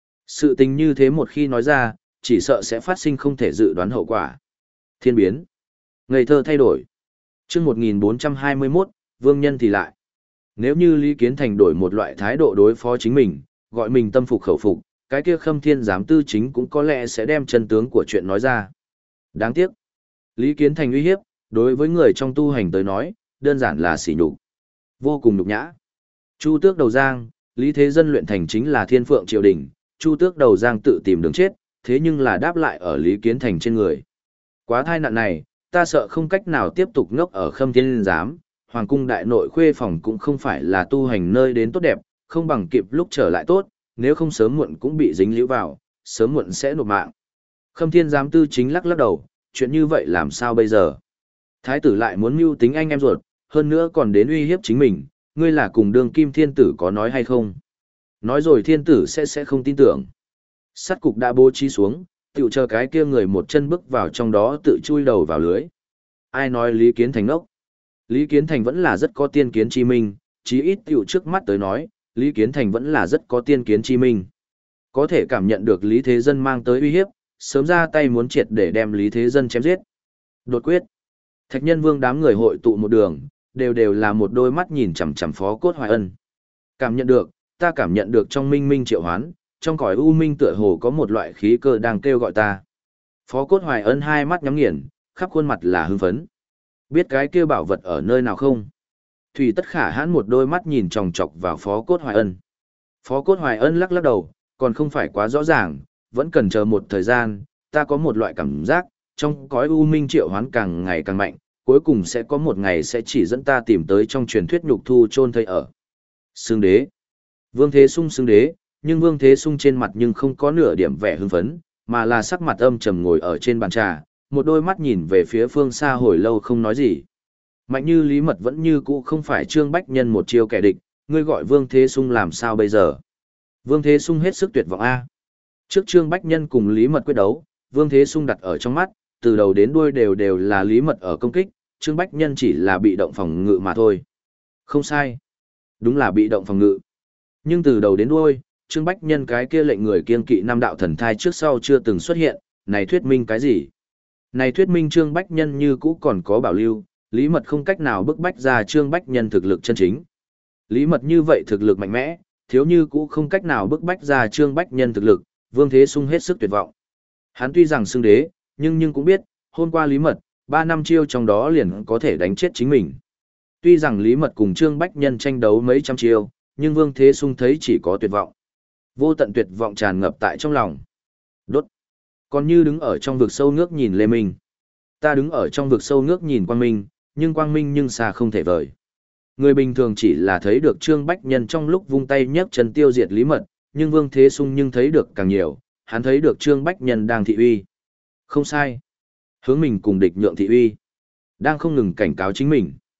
Sự tình như thế một khi nói ra, chỉ sợ sẽ phát sinh không thể dự đoán hậu quả. Thiên biến. Ngây thơ thay đổi. Chương một nghìn bốn trăm hai mươi mốt, Vương Nhân thì lại. Nếu như Lý Kiến Thành đổi một loại thái độ đối phó chính mình, gọi mình tâm phục khẩu phục, cái kia Khâm Thiên Giám Tư Chính cũng có lẽ sẽ đem chân tướng của chuyện nói ra. Đáng tiếc. Lý Kiến Thành uy hiếp, đối với người trong tu hành tới nói, đơn giản là sỉ nhục. Vô cùng nhục nhã. Chu Tước đầu giang, Lý Thế Dân luyện thành chính là Thiên Phượng triều đình, Chu Tước đầu giang tự tìm đường chết, thế nhưng là đáp lại ở Lý Kiến Thành trên người. Quá thai nạn này, ta sợ không cách nào tiếp tục ngốc ở Khâm Thiên Giám, Hoàng cung đại nội khuê phòng cũng không phải là tu hành nơi đến tốt đẹp, không bằng kịp lúc trở lại tốt, nếu không sớm muộn cũng bị dính líu vào, sớm muộn sẽ nộp mạng. Khâm Thiên Giám Tư Chính lắc lắc đầu, chuyện như vậy làm sao bây giờ? Thái tử lại muốn mưu tính anh em ruột, hơn nữa còn đến uy hiếp chính mình, ngươi là cùng đương kim thiên tử có nói hay không? Nói rồi thiên tử sẽ sẽ không tin tưởng. Sát cục đã bố trí xuống, tiểu chờ cái kia người một chân bước vào trong đó tự chui đầu vào lưới. Ai nói Lý Kiến Thành ngốc? Lý Kiến Thành vẫn là rất có tiên kiến chi minh, chí ít tiểu trước mắt tới nói, Lý Kiến Thành vẫn là rất có tiên kiến chi minh. Có thể cảm nhận được Lý Thế Dân mang tới uy hiếp, sớm ra tay muốn triệt để đem Lý Thế Dân chém giết. Đột quyết. Thạch Nhân Vương đám người hội tụ một đường, đều đều là một đôi mắt nhìn chằm chằm Phó Cốt Hoài Ân. Cảm nhận được, ta cảm nhận được trong minh minh triệu hoán, trong cõi u minh tựa hồ có một loại khí cơ đang kêu gọi ta. Phó Cốt Hoài Ân hai mắt nhắm nghiền, khắp khuôn mặt là hưng phấn. Biết cái kia bảo vật ở nơi nào không? Thủy Tất Khả hãn một đôi mắt nhìn chòng chọc vào Phó Cốt Hoài Ân. Phó Cốt Hoài Ân lắc lắc đầu, còn không phải quá rõ ràng, vẫn cần chờ một thời gian, ta có một loại cảm giác, trong cõi u minh triệu hoán càng ngày càng mạnh, cuối cùng sẽ có một ngày sẽ chỉ dẫn ta tìm tới trong truyền thuyết nhục thu chôn thây ở. Xương đế. Vương Thế Sung xương đế, nhưng Vương Thế Sung trên mặt nhưng không có nửa điểm vẻ hưng phấn, mà là sắc mặt âm trầm ngồi ở trên bàn trà, một đôi mắt nhìn về phía phương xa hồi lâu không nói gì. Mạnh như Lý Mật vẫn như cũ không phải Trương Bách Nhân một chiêu kẻ địch, ngươi gọi Vương Thế Sung làm sao bây giờ? Vương Thế Sung hết sức tuyệt vọng a. Trước Trương Bách Nhân cùng Lý Mật quyết đấu, Vương Thế Sung đặt ở trong mắt, từ đầu đến đuôi đều đều là Lý Mật ở công kích, Trương Bách Nhân chỉ là bị động phòng ngự mà thôi. Không sai. Đúng là bị động phòng ngự. Nhưng từ đầu đến đuôi, Trương Bách Nhân cái kia lệnh người kiên kỵ năm đạo thần thai trước sau chưa từng xuất hiện, này thuyết minh cái gì? Này thuyết minh Trương Bách Nhân như cũ còn có bảo lưu, Lý Mật không cách nào bức bách ra Trương Bách Nhân thực lực chân chính. Lý Mật như vậy thực lực mạnh mẽ, thiếu như cũ không cách nào bức bách ra Trương Bách Nhân thực lực, Vương Thế Sung hết sức tuyệt vọng. Hắn tuy rằng xưng đế, nhưng nhưng cũng biết, hôm qua Lý Mật, ba năm chiêu trong đó liền có thể đánh chết chính mình. Tuy rằng Lý Mật cùng Trương Bách Nhân tranh đấu mấy trăm chiêu, nhưng Vương Thế Sung thấy chỉ có tuyệt vọng. Vô tận tuyệt vọng tràn ngập tại trong lòng. Đốt. Còn như đứng ở trong vực sâu ngước nhìn Lê Minh. Ta đứng ở trong vực sâu ngước nhìn Quang Minh, nhưng Quang Minh nhưng xa không thể vời. Người bình thường chỉ là thấy được Trương Bách Nhân trong lúc vung tay nhấc chân tiêu diệt Lý Mật, nhưng Vương Thế Sung nhưng thấy được càng nhiều, hắn thấy được Trương Bách Nhân đang thị uy. Không sai. Hướng mình cùng địch nhượng thị uy. Đang không ngừng cảnh cáo chính mình.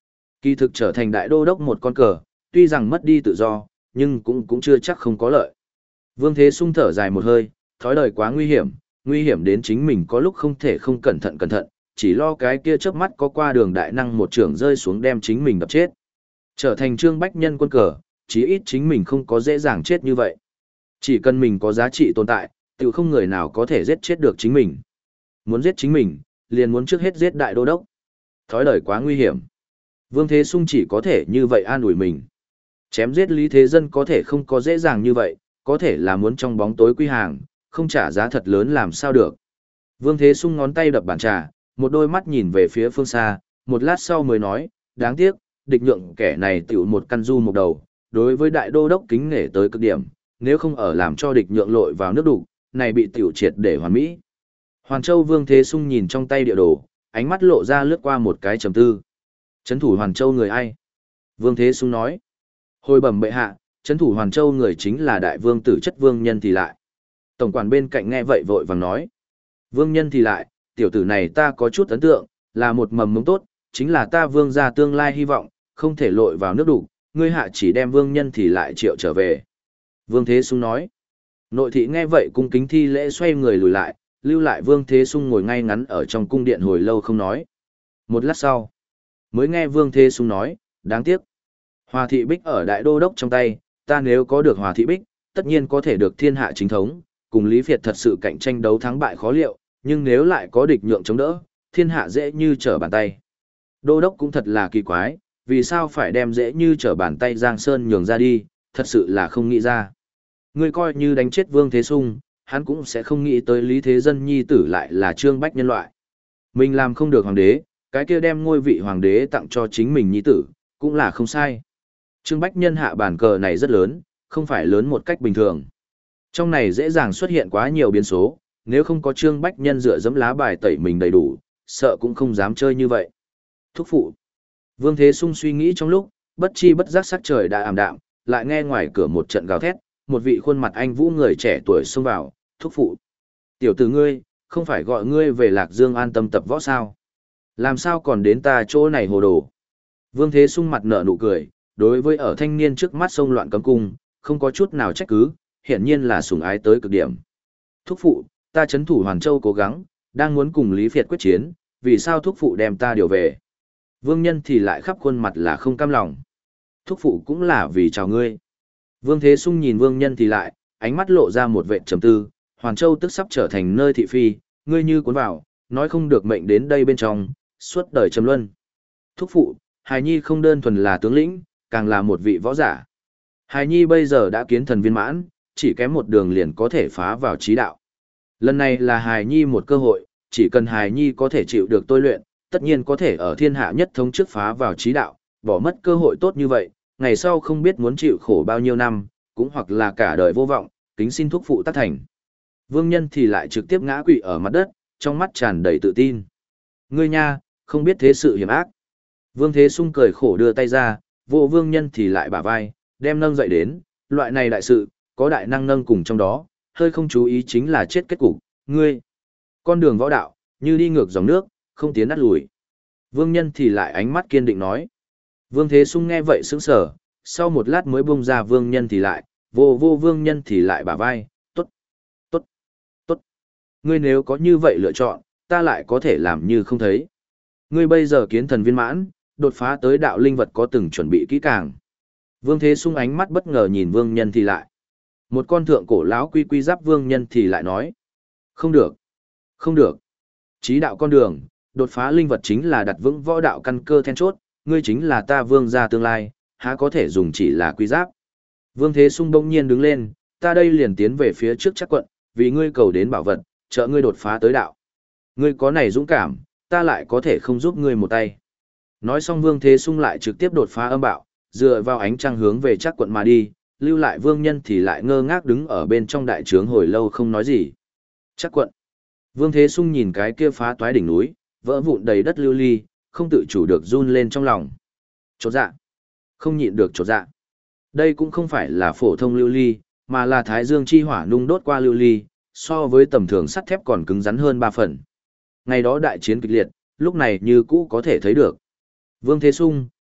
Kỳ thực trở thành đại đô đốc một con cờ, tuy rằng mất đi tự do, nhưng cũng cũng chưa chắc không có lợi. Vương Thế Sung thở dài một hơi, thói đời quá nguy hiểm, nguy hiểm đến chính mình có lúc không thể không cẩn thận cẩn thận, chỉ lo cái kia chớp mắt có qua đường đại năng một trường rơi xuống đem chính mình đập chết. Trở thành Trương Bách Nhân quân cờ, chí ít chính mình không có dễ dàng chết như vậy. Chỉ cần mình có giá trị tồn tại, tự không người nào có thể giết chết được chính mình. Muốn giết chính mình, liền muốn trước hết giết đại đô đốc. Thói đời quá nguy hiểm. Vương Thế Sung chỉ có thể như vậy an ủi mình. Chém giết Lý Thế Dân có thể không có dễ dàng như vậy, có thể là muốn trong bóng tối quy hàng, không trả giá thật lớn làm sao được. Vương Thế Sung ngón tay đập bàn trà, một đôi mắt nhìn về phía phương xa, một lát sau mới nói, đáng tiếc, địch nhượng kẻ này tiểu một căn du một đầu, đối với đại đô đốc kính nể tới cực điểm, nếu không ở làm cho địch nhượng lội vào nước đủ, này bị tiểu triệt để hoàn mỹ. Hoàn Châu Vương Thế Sung nhìn trong tay địa đồ, ánh mắt lộ ra lướt qua một cái trầm tư. Trấn thủ Hoàn Châu người ai? Vương Thế Sung nói. Hồi bẩm bệ hạ, trấn thủ Hoàn Châu người chính là đại vương tử chất Vương Nhân thì lại. Tổng quản bên cạnh nghe vậy vội vàng nói. Vương Nhân thì lại, tiểu tử này ta có chút ấn tượng, là một mầm mống tốt, chính là ta vương gia tương lai hy vọng, không thể lội vào nước đủ, ngươi hạ chỉ đem Vương Nhân thì lại triệu trở về. Vương Thế Sung nói. Nội thị nghe vậy cung kính thi lễ xoay người lùi lại, lưu lại Vương Thế Sung ngồi ngay ngắn ở trong cung điện hồi lâu không nói. Một lát sau, mới nghe Vương Thế Sung nói, đáng tiếc. Hòa thị bích ở đại đô đốc trong tay, ta nếu có được hòa thị bích, tất nhiên có thể được thiên hạ chính thống, cùng Lý Việt thật sự cạnh tranh đấu thắng bại khó liệu, nhưng nếu lại có địch nhượng chống đỡ, thiên hạ dễ như trở bàn tay. Đô đốc cũng thật là kỳ quái, vì sao phải đem dễ như trở bàn tay Giang Sơn nhường ra đi, thật sự là không nghĩ ra. Ngươi coi như đánh chết Vương Thế Sung, hắn cũng sẽ không nghĩ tới Lý Thế Dân nhi tử lại là Trương Bách nhân loại. Mình làm không được hoàng đế, cái kia đem ngôi vị hoàng đế tặng cho chính mình nhi tử, cũng là không sai. Trương Bách nhân hạ bản cờ này rất lớn, không phải lớn một cách bình thường. Trong này dễ dàng xuất hiện quá nhiều biến số, nếu không có Trương Bách nhân dựa dẫm lá bài tẩy mình đầy đủ, sợ cũng không dám chơi như vậy. Thúc phụ. Vương Thế Sung suy nghĩ trong lúc, bất chi bất giác sắc trời đã ảm đạm, lại nghe ngoài cửa một trận gào thét, một vị khuôn mặt anh vũ người trẻ tuổi xông vào, thúc phụ. Tiểu tử ngươi, không phải gọi ngươi về Lạc Dương an tâm tập võ sao? Làm sao còn đến ta chỗ này hồ đồ? Vương Thế Sung mặt nở nụ cười, đối với ở thanh niên trước mắt sông loạn cấm cung, không có chút nào trách cứ, hiển nhiên là sủng ái tới cực điểm. Thúc phụ, ta chấn thủ Hoàn Châu cố gắng, đang muốn cùng Lý Việt quyết chiến, vì sao thúc phụ đem ta điều về? Vương Nhân thì lại khắp khuôn mặt là không cam lòng. Thúc phụ cũng là vì chào ngươi. Vương Thế Sung nhìn Vương Nhân thì lại, ánh mắt lộ ra một vẻ trầm tư, Hoàn Châu tức sắp trở thành nơi thị phi, ngươi như cuốn vào, nói không được mệnh đến đây bên trong, suốt đời trầm luân. Thúc phụ, Hài Nhi không đơn thuần là tướng lĩnh, càng là một vị võ giả. Hài Nhi bây giờ đã kiến thần viên mãn, chỉ kém một đường liền có thể phá vào trí đạo. Lần này là Hài Nhi một cơ hội, chỉ cần Hài Nhi có thể chịu được tôi luyện, tất nhiên có thể ở thiên hạ nhất thống trước phá vào trí đạo, bỏ mất cơ hội tốt như vậy, ngày sau không biết muốn chịu khổ bao nhiêu năm, cũng hoặc là cả đời vô vọng, kính xin thúc phụ tác thành. Vương Nhân thì lại trực tiếp ngã quỵ ở mặt đất, trong mắt tràn đầy tự tin. Ngươi nha, không biết thế sự hiểm ác. Vương Thế Sung cười khổ đưa tay ra, vô Vương Nhân thì lại bả vai, đem nâng dậy đến, loại này đại sự, có đại năng nâng cùng trong đó, hơi không chú ý chính là chết kết cục, ngươi. Con đường võ đạo, như đi ngược dòng nước, không tiến nát lùi. Vương Nhân thì lại ánh mắt kiên định nói. Vương Thế Sung nghe vậy sững sờ, sau một lát mới bung ra Vương Nhân thì lại, vô vô Vương Nhân thì lại bả vai, tốt, tốt, tốt. Ngươi nếu có như vậy lựa chọn, ta lại có thể làm như không thấy. Ngươi bây giờ kiến thần viên mãn, đột phá tới đạo linh vật có từng chuẩn bị kỹ càng. Vương Thế Sung ánh mắt bất ngờ nhìn Vương Nhân thì lại. Một con thượng cổ lão quy quy giáp Vương Nhân thì lại nói. Không được, không được. Chí đạo con đường, đột phá linh vật chính là đặt vững võ đạo căn cơ then chốt, ngươi chính là ta vương gia tương lai, há có thể dùng chỉ là quy giáp. Vương Thế Sung bỗng nhiên đứng lên, ta đây liền tiến về phía trước chắc quận, vì ngươi cầu đến bảo vật, trợ ngươi đột phá tới đạo. Ngươi có này dũng cảm, ta lại có thể không giúp ngươi một tay. Nói xong Vương Thế Sung lại trực tiếp đột phá âm bạo, dựa vào ánh trăng hướng về chắc quận mà đi, lưu lại Vương Nhân thì lại ngơ ngác đứng ở bên trong đại trướng hồi lâu không nói gì. Chắc quận. Vương Thế Sung nhìn cái kia phá toái đỉnh núi, vỡ vụn đầy đất lưu ly, không tự chủ được run lên trong lòng. Chột dạ. Không nhịn được chột dạ. Đây cũng không phải là phổ thông lưu ly, mà là thái dương chi hỏa nung đốt qua lưu ly, so với tầm thường sắt thép còn cứng rắn hơn ba phần. Ngày đó đại chiến kịch liệt, lúc này như cũ có thể thấy được. Vương Thế Sung,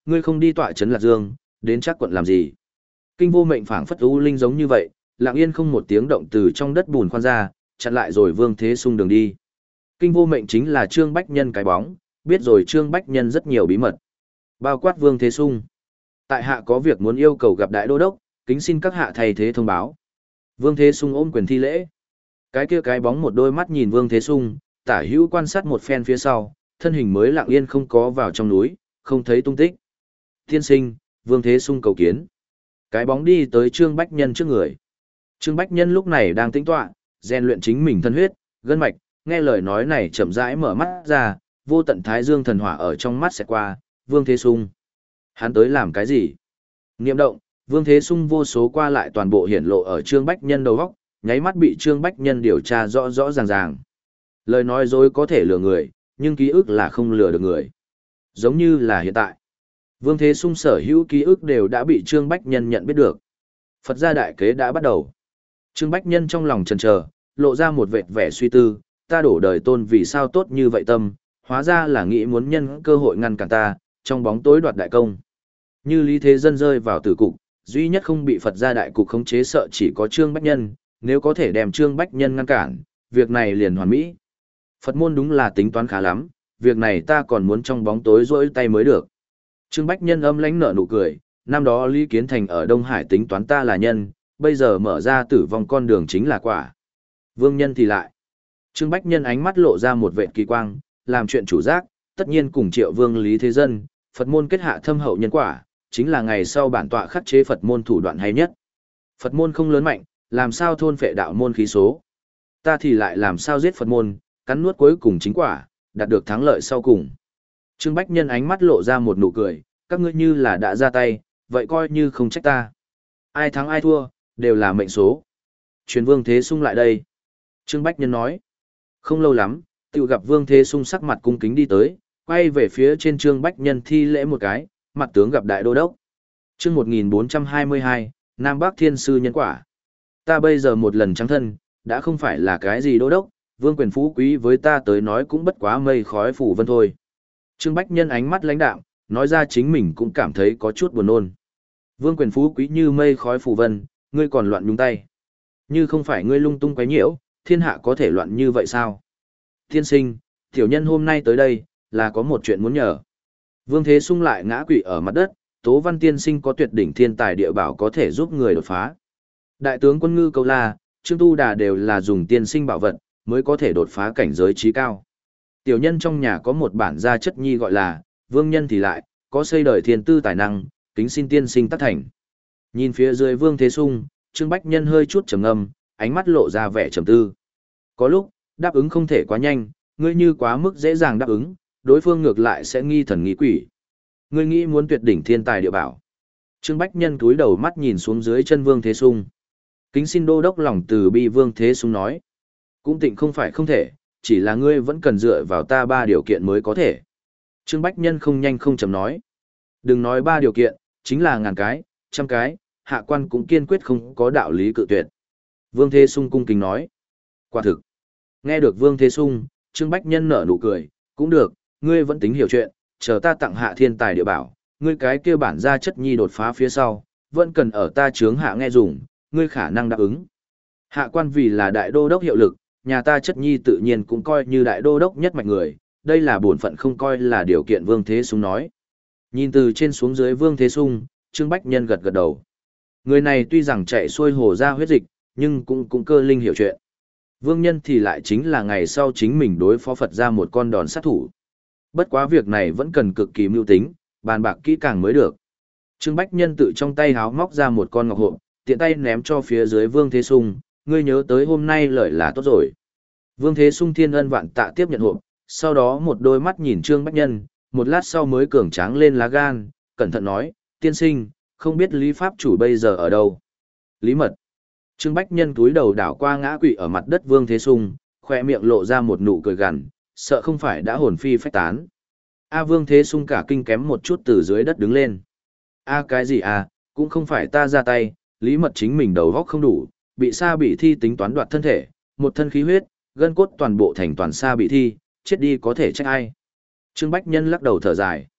ngươi không đi tọa trấn Lạc Dương, đến Trác quận làm gì? Kinh Vô Mệnh phảng phất u linh giống như vậy, lặng yên không một tiếng động từ trong đất bùn khoan ra, chặn lại rồi Vương Thế Sung đường đi. Kinh Vô Mệnh chính là Trương Bách Nhân cái bóng, biết rồi Trương Bách Nhân rất nhiều bí mật. Bao quát Vương Thế Sung. Tại hạ có việc muốn yêu cầu gặp đại đô đốc, kính xin các hạ thay thế thông báo. Vương Thế Sung ôm quyền thi lễ. Cái kia cái bóng một đôi mắt nhìn Vương Thế Sung, tả hữu quan sát một phen phía sau, thân hình mới lặng yên không có vào trong núi, không thấy tung tích. Tiên sinh, Vương Thế Sung cầu kiến. Cái bóng đi tới Trương Bách Nhân trước người. Trương Bách Nhân lúc này đang tĩnh tọa, rèn luyện chính mình thân huyết, gân mạch, nghe lời nói này chậm rãi mở mắt ra, vô tận thái dương thần hỏa ở trong mắt sẽ qua, Vương Thế Sung. Hắn tới làm cái gì? Niệm động, Vương Thế Sung vô số qua lại toàn bộ hiển lộ ở Trương Bách Nhân đầu góc, nháy mắt bị Trương Bách Nhân điều tra rõ rõ ràng ràng. Lời nói dối có thể lừa người, nhưng ký ức là không lừa được người. Giống như là hiện tại. Vương Thế Sung sở hữu ký ức đều đã bị Trương Bách Nhân nhận biết được. Phật gia đại kế đã bắt đầu. Trương Bách Nhân trong lòng chần chờ, lộ ra một vệt vẻ suy tư, ta đổ đời tôn vì sao tốt như vậy tâm, hóa ra là nghĩ muốn nhân cơ hội ngăn cản ta, trong bóng tối đoạt đại công. Như Lý Thế Dân rơi vào tử cục, duy nhất không bị Phật gia đại cục khống chế sợ chỉ có Trương Bách Nhân, nếu có thể đem Trương Bách Nhân ngăn cản, việc này liền hoàn mỹ. Phật môn đúng là tính toán khá lắm, việc này ta còn muốn trong bóng tối rỗi tay mới được. Trương Bách Nhân âm lãnh nở nụ cười, năm đó Lý Kiến Thành ở Đông Hải tính toán ta là nhân, bây giờ mở ra tử vong con đường chính là quả. Vương Nhân thì lại. Trương Bách Nhân ánh mắt lộ ra một vệt kỳ quang, làm chuyện chủ giác, tất nhiên cùng Triệu Vương Lý Thế Dân, Phật môn kết hạ thâm hậu nhân quả, chính là ngày sau bản tọa khắc chế Phật môn thủ đoạn hay nhất. Phật môn không lớn mạnh, làm sao thôn phệ đạo môn khí số. Ta thì lại làm sao giết Phật môn, cắn nuốt cuối cùng chính quả, đạt được thắng lợi sau cùng. Trương Bách Nhân ánh mắt lộ ra một nụ cười, các ngươi như là đã ra tay, vậy coi như không trách ta. Ai thắng ai thua, đều là mệnh số. Truyền Vương Thế Sung lại đây. Trương Bách Nhân nói. Không lâu lắm, tự gặp Vương Thế Sung sắc mặt cung kính đi tới, quay về phía trên Trương Bách Nhân thi lễ một cái, mặt tướng gặp đại đô đốc. Chương một nghìn bốn trăm hai mươi hai, Nam Bắc Thiên Sư nhân quả. Ta bây giờ một lần trắng thân, đã không phải là cái gì đô đốc, vương quyền phú quý với ta tới nói cũng bất quá mây khói phủ vân thôi. Trương Bách Nhân ánh mắt lãnh đạm, nói ra chính mình cũng cảm thấy có chút buồn nôn. Vương quyền phú quý như mây khói phủ vân, ngươi còn loạn nhúng tay. Như không phải ngươi lung tung quấy nhiễu, thiên hạ có thể loạn như vậy sao? Tiên sinh, tiểu nhân hôm nay tới đây, là có một chuyện muốn nhờ. Vương Thế Sung lại ngã quỵ ở mặt đất, Tố Văn tiên sinh có tuyệt đỉnh thiên tài địa bảo có thể giúp người đột phá. Đại tướng Quân Ngư Câu La, Trương Tu Đà đều là dùng tiên sinh bảo vật, mới có thể đột phá cảnh giới trí cao. Tiểu nhân trong nhà có một bản gia chất nhi gọi là, Vương Nhân thì lại, có xây đời thiên tư tài năng, kính xin tiên sinh tác thành. Nhìn phía dưới Vương Thế Sung, Trương Bách Nhân hơi chút trầm ngâm, ánh mắt lộ ra vẻ trầm tư. Có lúc, đáp ứng không thể quá nhanh, ngươi như quá mức dễ dàng đáp ứng, đối phương ngược lại sẽ nghi thần nghi quỷ. Ngươi nghĩ muốn tuyệt đỉnh thiên tài địa bảo. Trương Bách Nhân cúi đầu mắt nhìn xuống dưới chân Vương Thế Sung. Kính xin đô đốc lòng từ bi. Vương Thế Sung nói. Cũng tịnh không phải không thể, chỉ là ngươi vẫn cần dựa vào ta ba điều kiện mới có thể. Trương Bách Nhân không nhanh không chậm nói. Đừng nói ba điều kiện, chính là ngàn cái, trăm cái, hạ quan cũng kiên quyết không có đạo lý cự tuyệt. Vương Thế Sung cung kính nói. Quả thực. Nghe được Vương Thế Sung, Trương Bách Nhân nở nụ cười, cũng được, ngươi vẫn tính hiểu chuyện, chờ ta tặng hạ thiên tài địa bảo, ngươi cái kia bản gia chất nhi đột phá phía sau, vẫn cần ở ta chướng hạ nghe dùng, ngươi khả năng đáp ứng. Hạ quan vì là đại đô đốc hiệu lực, nhà ta chất nhi tự nhiên cũng coi như đại đô đốc nhất mạch người, đây là bổn phận không coi là điều kiện Vương Thế Sung nói. Nhìn từ trên xuống dưới Vương Thế Sung, Trương Bách Nhân gật gật đầu. Người này tuy rằng chạy xuôi hồ ra huyết dịch, nhưng cũng cũng cơ linh hiểu chuyện. Vương Nhân thì lại chính là ngày sau chính mình đối phó Phật ra một con đòn sát thủ. Bất quá việc này vẫn cần cực kỳ mưu tính, bàn bạc kỹ càng mới được. Trương Bách Nhân tự trong tay háo móc ra một con ngọc hộp, tiện tay ném cho phía dưới Vương Thế Sung, ngươi nhớ tới hôm nay lợi là tốt rồi. Vương Thế Sung thiên ân vạn tạ tiếp nhận hộp, sau đó một đôi mắt nhìn Trương Bách Nhân, một lát sau mới cường tráng lên lá gan, cẩn thận nói, tiên sinh, không biết Lý Pháp chủ bây giờ ở đâu. Lý Mật. Trương Bách Nhân túi đầu đảo qua ngã quỵ ở mặt đất Vương Thế Sung, khoe miệng lộ ra một nụ cười gằn, sợ không phải đã hồn phi phách tán. A Vương Thế Sung cả kinh kém một chút từ dưới đất đứng lên. A cái gì à, cũng không phải ta ra tay, Lý Mật chính mình đầu góc không đủ, bị sa bị thi tính toán đoạt thân thể, một thân khí huyết, gân cốt toàn bộ thành toàn sa bị thi, chết đi có thể trách ai. Trương Bách Nhân lắc đầu thở dài.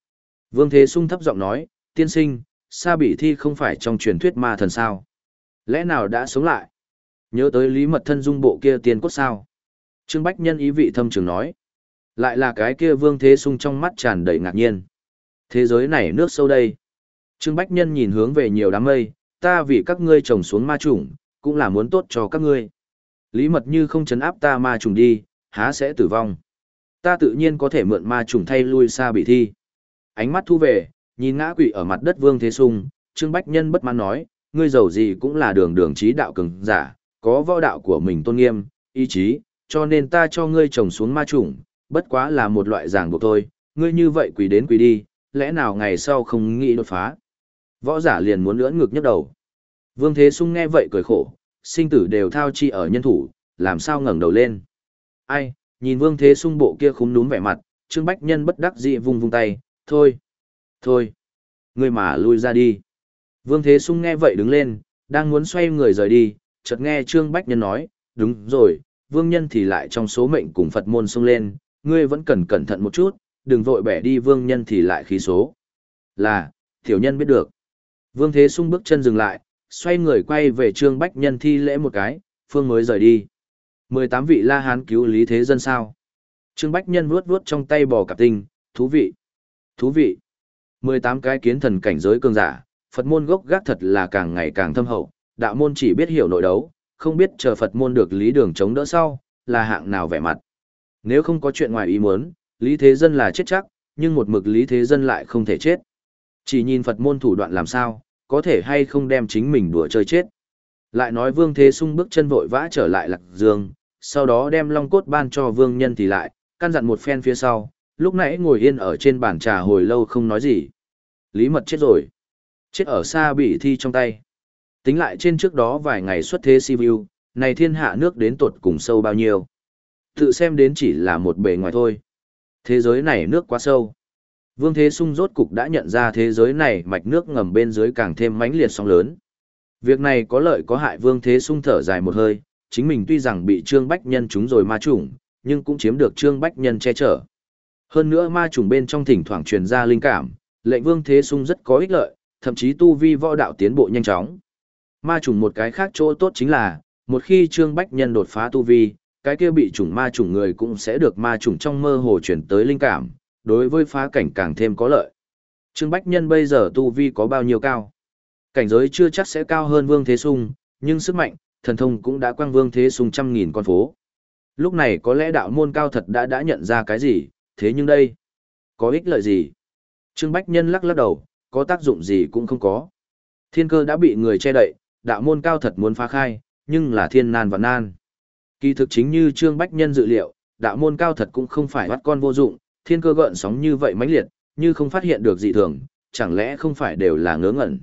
Vương Thế Sung thấp giọng nói, tiên sinh, Sa Bỉ Thi không phải trong truyền thuyết ma thần sao? Lẽ nào đã sống lại? Nhớ tới Lý Mật thân dung bộ kia tiên cốt sao? Trương Bách Nhân ý vị thâm trường nói. Lại là cái kia Vương Thế Sung trong mắt tràn đầy ngạc nhiên. Thế giới này nước sâu đây. Trương Bách Nhân nhìn hướng về nhiều đám mây, ta vì các ngươi trồng xuống ma chủng, cũng là muốn tốt cho các ngươi. Lý Mật như không chấn áp ta ma trùng đi, há sẽ tử vong. Ta tự nhiên có thể mượn ma trùng thay lui Sa Bỉ Thi. Ánh mắt thu về, nhìn ngã quỵ ở mặt đất Vương Thế Sung, Trương Bách Nhân bất mãn nói, ngươi giàu gì cũng là đường đường trí đạo cường giả, có võ đạo của mình tôn nghiêm, ý chí, cho nên ta cho ngươi trồng xuống ma trùng, bất quá là một loại ràng buộc thôi, ngươi như vậy quỳ đến quỳ đi, lẽ nào ngày sau không nghĩ đột phá. Võ giả liền muốn lưỡn ngực nhấc đầu. Vương Thế Sung nghe vậy cười khổ, sinh tử đều thao chi ở nhân thủ, làm sao ngẩng đầu lên. Ai, nhìn Vương Thế Sung bộ kia khúm núm vẻ mặt, Trương Bách Nhân bất đắc dĩ vung vung tay, thôi, thôi, ngươi mà lui ra đi. Vương Thế Sung nghe vậy đứng lên, đang muốn xoay người rời đi, chợt nghe Trương Bách Nhân nói, đúng rồi, Vương Nhân thì lại trong số mệnh cùng Phật môn xông lên, ngươi vẫn cần cẩn thận một chút, đừng vội bẻ đi Vương Nhân thì lại khí số. Là, tiểu nhân biết được. Vương Thế Sung bước chân dừng lại, xoay người quay về Trương Bách Nhân thi lễ một cái, phương mới rời đi. mười tám vị La Hán cứu Lý Thế Dân sao? Trương Bách Nhân vuốt vuốt trong tay bò cạp tinh, thú vị. Thú vị. mười tám cái kiến thần cảnh giới cường giả, Phật môn gốc gác thật là càng ngày càng thâm hậu, đạo môn chỉ biết hiểu nội đấu, không biết chờ Phật môn được Lý Đường chống đỡ sau, là hạng nào vẻ mặt. Nếu không có chuyện ngoài ý muốn, Lý Thế Dân là chết chắc, nhưng một mực Lý Thế Dân lại không thể chết. Chỉ nhìn Phật môn thủ đoạn làm sao, có thể hay không đem chính mình đùa chơi chết. Lại nói Vương Thế Sung bước chân vội vã trở lại Lạc Dương, sau đó đem long cốt ban cho Vương Nhân thì lại, căn dặn một phen phía sau, lúc nãy ngồi yên ở trên bàn trà hồi lâu không nói gì. Lý Mật chết rồi. Chết ở Sa Bỉ Thi trong tay. Tính lại trên trước đó vài ngày xuất thế Sibiu, này thiên hạ nước đến tột cùng sâu bao nhiêu. Tự xem đến chỉ là một bề ngoài thôi. Thế giới này nước quá sâu. Vương Thế Sung rốt cục đã nhận ra thế giới này mạch nước ngầm bên dưới càng thêm mãnh liệt sóng lớn. Việc này có lợi có hại. Vương Thế Sung thở dài một hơi, chính mình tuy rằng bị Trương Bách Nhân trúng rồi ma chủng, nhưng cũng chiếm được Trương Bách Nhân che chở. Hơn nữa ma chủng bên trong thỉnh thoảng truyền ra linh cảm, lệnh Vương Thế Sung rất có ích lợi, thậm chí tu vi võ đạo tiến bộ nhanh chóng. Ma chủng một cái khác chỗ tốt chính là, một khi Trương Bách Nhân đột phá tu vi, cái kia bị chủng ma chủng người cũng sẽ được ma chủng trong mơ hồ chuyển tới linh cảm, đối với phá cảnh càng thêm có lợi. Trương Bách Nhân bây giờ tu vi có bao nhiêu cao? Cảnh giới chưa chắc sẽ cao hơn Vương Thế Sung, nhưng sức mạnh, thần thông cũng đã quăng Vương Thế Sung trăm nghìn con phố. Lúc này có lẽ đạo môn cao thật đã đã nhận ra cái gì, thế nhưng đây, có ích lợi gì? Trương Bách Nhân lắc lắc đầu, có tác dụng gì cũng không có. Thiên cơ đã bị người che đậy, đạo môn cao thật muốn phá khai, nhưng là thiên nan và nan. Kỳ thực chính như Trương Bách Nhân dự liệu, đạo môn cao thật cũng không phải bắt con vô dụng, thiên cơ gợn sóng như vậy mãnh liệt, như không phát hiện được dị thường, chẳng lẽ không phải đều là ngớ ngẩn.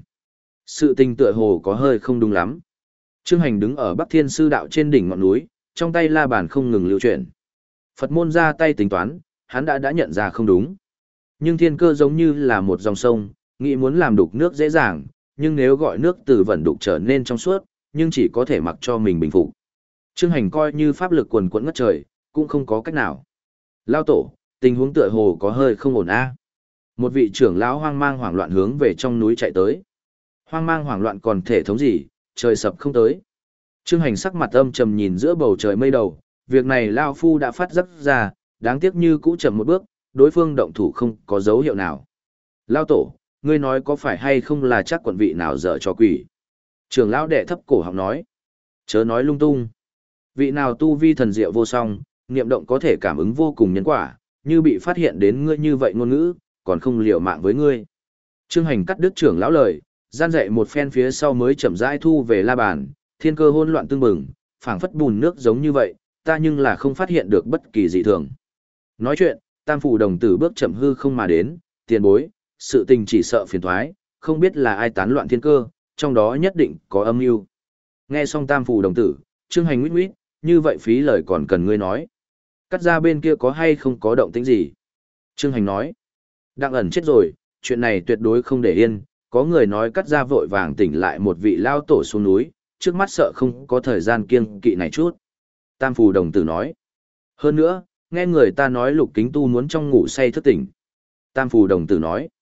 Sự tình tựa hồ có hơi không đúng lắm. Trương Hành đứng ở Bắc Thiên Sư Đạo trên đỉnh ngọn núi, trong tay la bàn không ngừng lưu chuyển. Phật môn ra tay tính toán, hắn đã đã nhận ra không đúng. Nhưng thiên cơ giống như là một dòng sông, nghĩ muốn làm đục nước dễ dàng, nhưng nếu gọi nước từ vẩn đục trở nên trong suốt, nhưng chỉ có thể mặc cho mình bình phục. Trương Hành coi như pháp lực quần quẫn ngất trời, cũng không có cách nào. Lao tổ, tình huống tựa hồ có hơi không ổn a. Một vị trưởng lão hoang mang hoảng loạn hướng về trong núi chạy tới. Hoang mang hoảng loạn còn thể thống gì, trời sập không tới. Trương Hành sắc mặt âm trầm nhìn giữa bầu trời mây đầu, việc này Lao Phu đã phát giác ra, đáng tiếc như cũ chậm một bước, đối phương động thủ không có dấu hiệu nào. Lao tổ, ngươi nói có phải hay không là chắc quận vị nào dở cho quỷ. Trưởng lão đệ thấp cổ họng nói. Chớ nói lung tung. Vị nào tu vi thần diệu vô song, niệm động có thể cảm ứng vô cùng nhân quả, như bị phát hiện đến ngươi như vậy ngôn ngữ, còn không liều mạng với ngươi. Trương Hành cắt đứt trưởng lão lời, gian dạy một phen phía sau mới chậm rãi thu về la bàn, thiên cơ hỗn loạn tương bừng, phảng phất bùn nước giống như vậy, ta nhưng là không phát hiện được bất kỳ dị thường. Nói chuyện, Tam phủ đồng tử bước chậm hư không mà đến, tiền bối, sự tình chỉ sợ phiền thoái, không biết là ai tán loạn thiên cơ, trong đó nhất định có âm mưu. Nghe xong Tam phủ đồng tử, Trương Hành nguyết nguyết, như vậy phí lời còn cần ngươi nói. Cắt ra bên kia có hay không có động tĩnh gì? Trương Hành nói, Đặng ẩn chết rồi, chuyện này tuyệt đối không để yên, có người nói cắt ra vội vàng tỉnh lại một vị lao tổ xuống núi, trước mắt sợ không có thời gian kiêng kỵ này chút. Tam phủ đồng tử nói, hơn nữa, nghe người ta nói Lục Kính Tu muốn trong ngủ say thức tỉnh. Tam phủ đồng tử nói,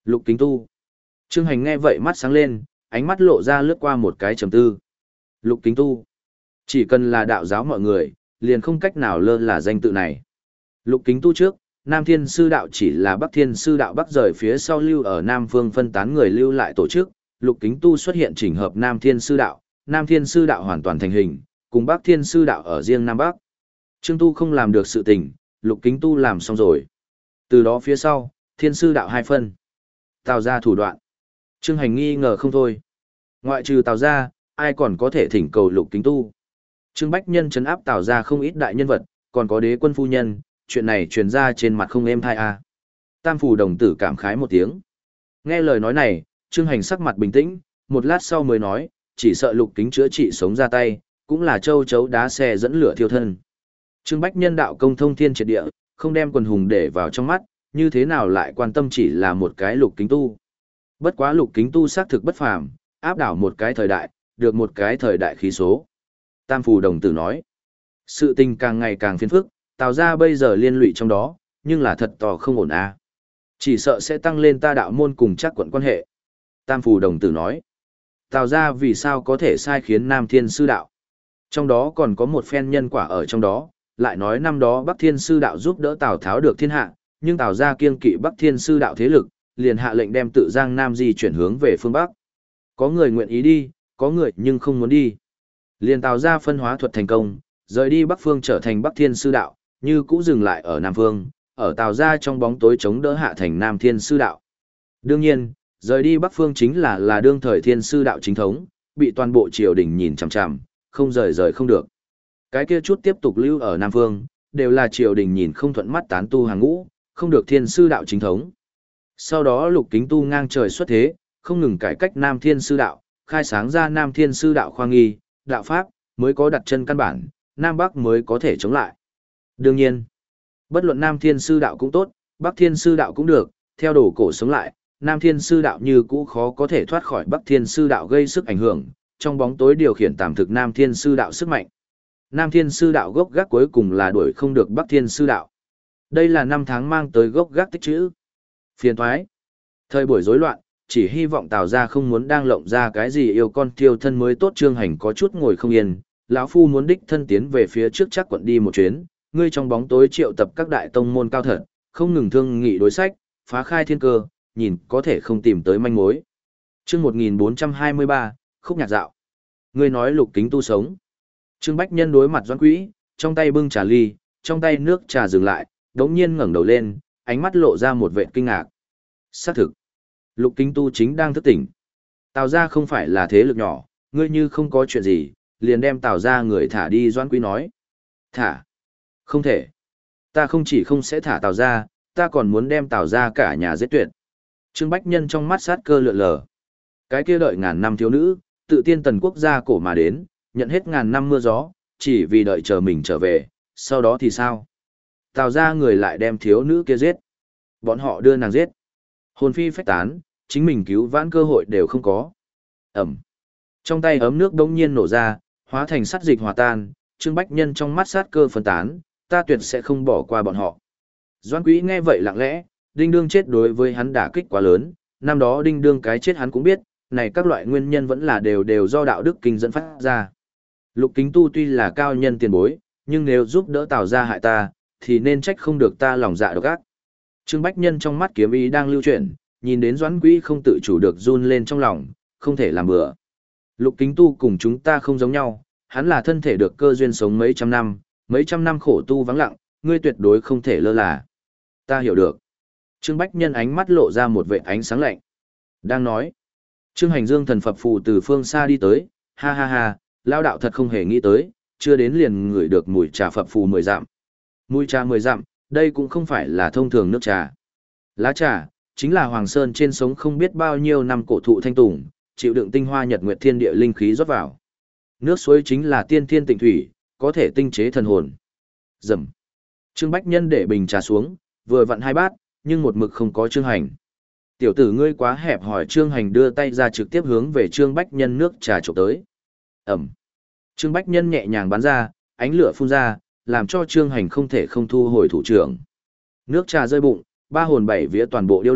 Lục Kính Tu. Trương Hành nghe vậy mắt sáng lên, ánh mắt lộ ra lướt qua một cái trầm tư. Lục Kính Tu. Chỉ cần là đạo giáo mọi người, liền không cách nào lơ là danh tự này. Lục Kính Tu trước, Nam Thiên Sư Đạo chỉ là Bắc Thiên Sư Đạo Bắc rời phía sau lưu ở Nam Phương phân tán người lưu lại tổ chức, Lục Kính Tu xuất hiện chỉnh hợp Nam Thiên Sư Đạo, Nam Thiên Sư Đạo hoàn toàn thành hình, cùng Bắc Thiên Sư Đạo ở riêng Nam Bắc. Trương Tu không làm được sự tình, Lục Kính Tu làm xong rồi. Từ đó phía sau, Thiên Sư Đạo hai phân. Tào ra thủ đoạn. Trương Hành nghi ngờ không thôi. Ngoại trừ Tào ra, ai còn có thể thỉnh cầu Lục Kính Tu. Trương Bách Nhân trấn áp Tào ra không ít đại nhân vật, còn có đế quân phu nhân, chuyện này truyền ra trên mặt không êm thai a. Tam phủ đồng tử cảm khái một tiếng. Nghe lời nói này, Trương Hành sắc mặt bình tĩnh, một lát sau mới nói, chỉ sợ Lục Kính chữa trị sống ra tay, cũng là châu chấu đá xe dẫn lửa thiêu thân. Trương Bách Nhân đạo công thông thiên triệt địa, không đem quần hùng để vào trong mắt, như thế nào lại quan tâm chỉ là một cái Lục Kính Tu. Bất quá Lục Kính Tu xác thực bất phàm, áp đảo một cái thời đại, được một cái thời đại khí số. Tam phủ đồng tử nói, sự tình càng ngày càng phiền phức, Tào ra bây giờ liên lụy trong đó, nhưng là thật tò không ổn a. Chỉ sợ sẽ tăng lên ta đạo môn cùng chắc quận quan hệ. Tam phủ đồng tử nói, Tào ra vì sao có thể sai khiến Nam Thiên Sư Đạo. Trong đó còn có một phen nhân quả ở trong đó, lại nói năm đó Bắc Thiên Sư Đạo giúp đỡ Tào Tháo được thiên hạ, nhưng Tào ra kiêng kỵ Bắc Thiên Sư Đạo thế lực, liền hạ lệnh đem tự Giang Nam di chuyển hướng về phương Bắc. Có người nguyện ý đi, có người nhưng không muốn đi. Liền Tào ra phân hóa thuật thành công, rời đi Bắc Phương trở thành Bắc Thiên Sư Đạo, như cũ dừng lại ở Nam Phương, ở Tào ra trong bóng tối chống đỡ hạ thành Nam Thiên Sư Đạo. Đương nhiên, rời đi Bắc Phương chính là là đương thời Thiên Sư Đạo chính thống, bị toàn bộ triều đình nhìn chằm chằm, không rời rời không được. Cái kia chút tiếp tục lưu ở Nam Phương, đều là triều đình nhìn không thuận mắt tán tu hàng ngũ, không được Thiên Sư Đạo chính thống. Sau đó Lục Kính Tu ngang trời xuất thế, không ngừng cải cách Nam Thiên Sư Đạo, khai sáng ra Nam Thiên Sư Đạo khoa nghi, đạo pháp, mới có đặt chân căn bản, Nam Bắc mới có thể chống lại. Đương nhiên, bất luận Nam Thiên Sư Đạo cũng tốt, Bắc Thiên Sư Đạo cũng được, theo đồ cổ sống lại, Nam Thiên Sư Đạo như cũ khó có thể thoát khỏi Bắc Thiên Sư Đạo gây sức ảnh hưởng, trong bóng tối điều khiển tạm thực Nam Thiên Sư Đạo sức mạnh. Nam Thiên Sư Đạo gốc gác cuối cùng là đuổi không được Bắc Thiên Sư Đạo. Đây là năm tháng mang tới gốc gác tích trữ. Phiền thoái. Thời buổi rối loạn, chỉ hy vọng Tào ra không muốn đang lộng ra cái gì yêu con thiêu thân mới tốt. Trương Hành có chút ngồi không yên, lão phu muốn đích thân tiến về phía trước chắc quận đi một chuyến, ngươi trong bóng tối triệu tập các đại tông môn cao thật, không ngừng thương nghị đối sách, phá khai thiên cơ, nhìn có thể không tìm tới manh mối. Chương một nghìn bốn trăm hai mươi ba, khúc nhạc dạo. Ngươi nói Lục Kính Tu sống. Trương Bách Nhân đối mặt Doãn Quỹ, trong tay bưng trà ly, trong tay nước trà dừng lại, đống nhiên ngẩng đầu lên, ánh mắt lộ ra một vẻ kinh ngạc. Xác thực, Lục Kính Tu chính đang thức tỉnh. Tào ra không phải là thế lực nhỏ, ngươi như không có chuyện gì, liền đem Tào ra người thả đi. Doãn Quỹ nói. Thả? Không thể. Ta không chỉ không sẽ thả Tào ra, ta còn muốn đem Tào ra cả nhà giết tuyệt. Trương Bách Nhân trong mắt sát cơ lượn lờ. Cái kia đợi ngàn năm thiếu nữ, tự tiên tần quốc gia cổ mà đến, nhận hết ngàn năm mưa gió, chỉ vì đợi chờ mình trở về, sau đó thì sao? Tào ra người lại đem thiếu nữ kia giết. Bọn họ đưa nàng giết. Hồn phi phách tán, chính mình cứu vãn cơ hội đều không có. Ẩm. Trong tay ấm nước đông nhiên nổ ra, hóa thành sắt dịch hòa tan, Trương Bách Nhân trong mắt sát cơ phân tán, ta tuyệt sẽ không bỏ qua bọn họ. Doãn Quý nghe vậy lặng lẽ, Đinh Đương chết đối với hắn đả kích quá lớn, năm đó Đinh Đương cái chết hắn cũng biết, này các loại nguyên nhân vẫn là đều đều do đạo đức kinh dẫn phát ra. Lục Kính Tu tuy là cao nhân tiền bối, nhưng nếu giúp đỡ Tào ra hại ta, thì nên trách không được ta lòng dạ độc ác. Trương Bách Nhân trong mắt kiếm ý đang lưu chuyển, nhìn đến Doãn Quý không tự chủ được run lên trong lòng, không thể làm bừa. Lục Kính Tu cùng chúng ta không giống nhau, hắn là thân thể được cơ duyên sống mấy trăm năm, mấy trăm năm khổ tu vắng lặng, ngươi tuyệt đối không thể lơ là. Ta hiểu được. Trương Bách Nhân ánh mắt lộ ra một vệt ánh sáng lạnh. Đang nói, Trương Hành Dương thần phập phù từ phương xa đi tới, ha ha ha, lao đạo thật không hề nghĩ tới, chưa đến liền ngửi được mùi trà phập phù mười dặm. Mùi trà mười dặm, đây cũng không phải là thông thường nước trà. Lá trà, chính là Hoàng Sơn trên sống không biết bao nhiêu năm cổ thụ thanh tùng, chịu đựng tinh hoa nhật nguyệt thiên địa linh khí rót vào. Nước suối chính là tiên thiên tịnh thủy, có thể tinh chế thần hồn. Dầm. Trương Bách Nhân để bình trà xuống, vừa vặn hai bát, nhưng một mực không có Trương Hành. Tiểu tử ngươi quá hẹp hỏi. Trương Hành đưa tay ra trực tiếp hướng về Trương Bách Nhân nước trà trộm tới. Ẩm. Trương Bách Nhân nhẹ nhàng bắn ra, ánh lửa phun ra, làm cho Trương Hành không thể không thu hồi thủ trưởng. Nước trà rơi bụng, ba hồn bảy vía toàn bộ điêu luyện,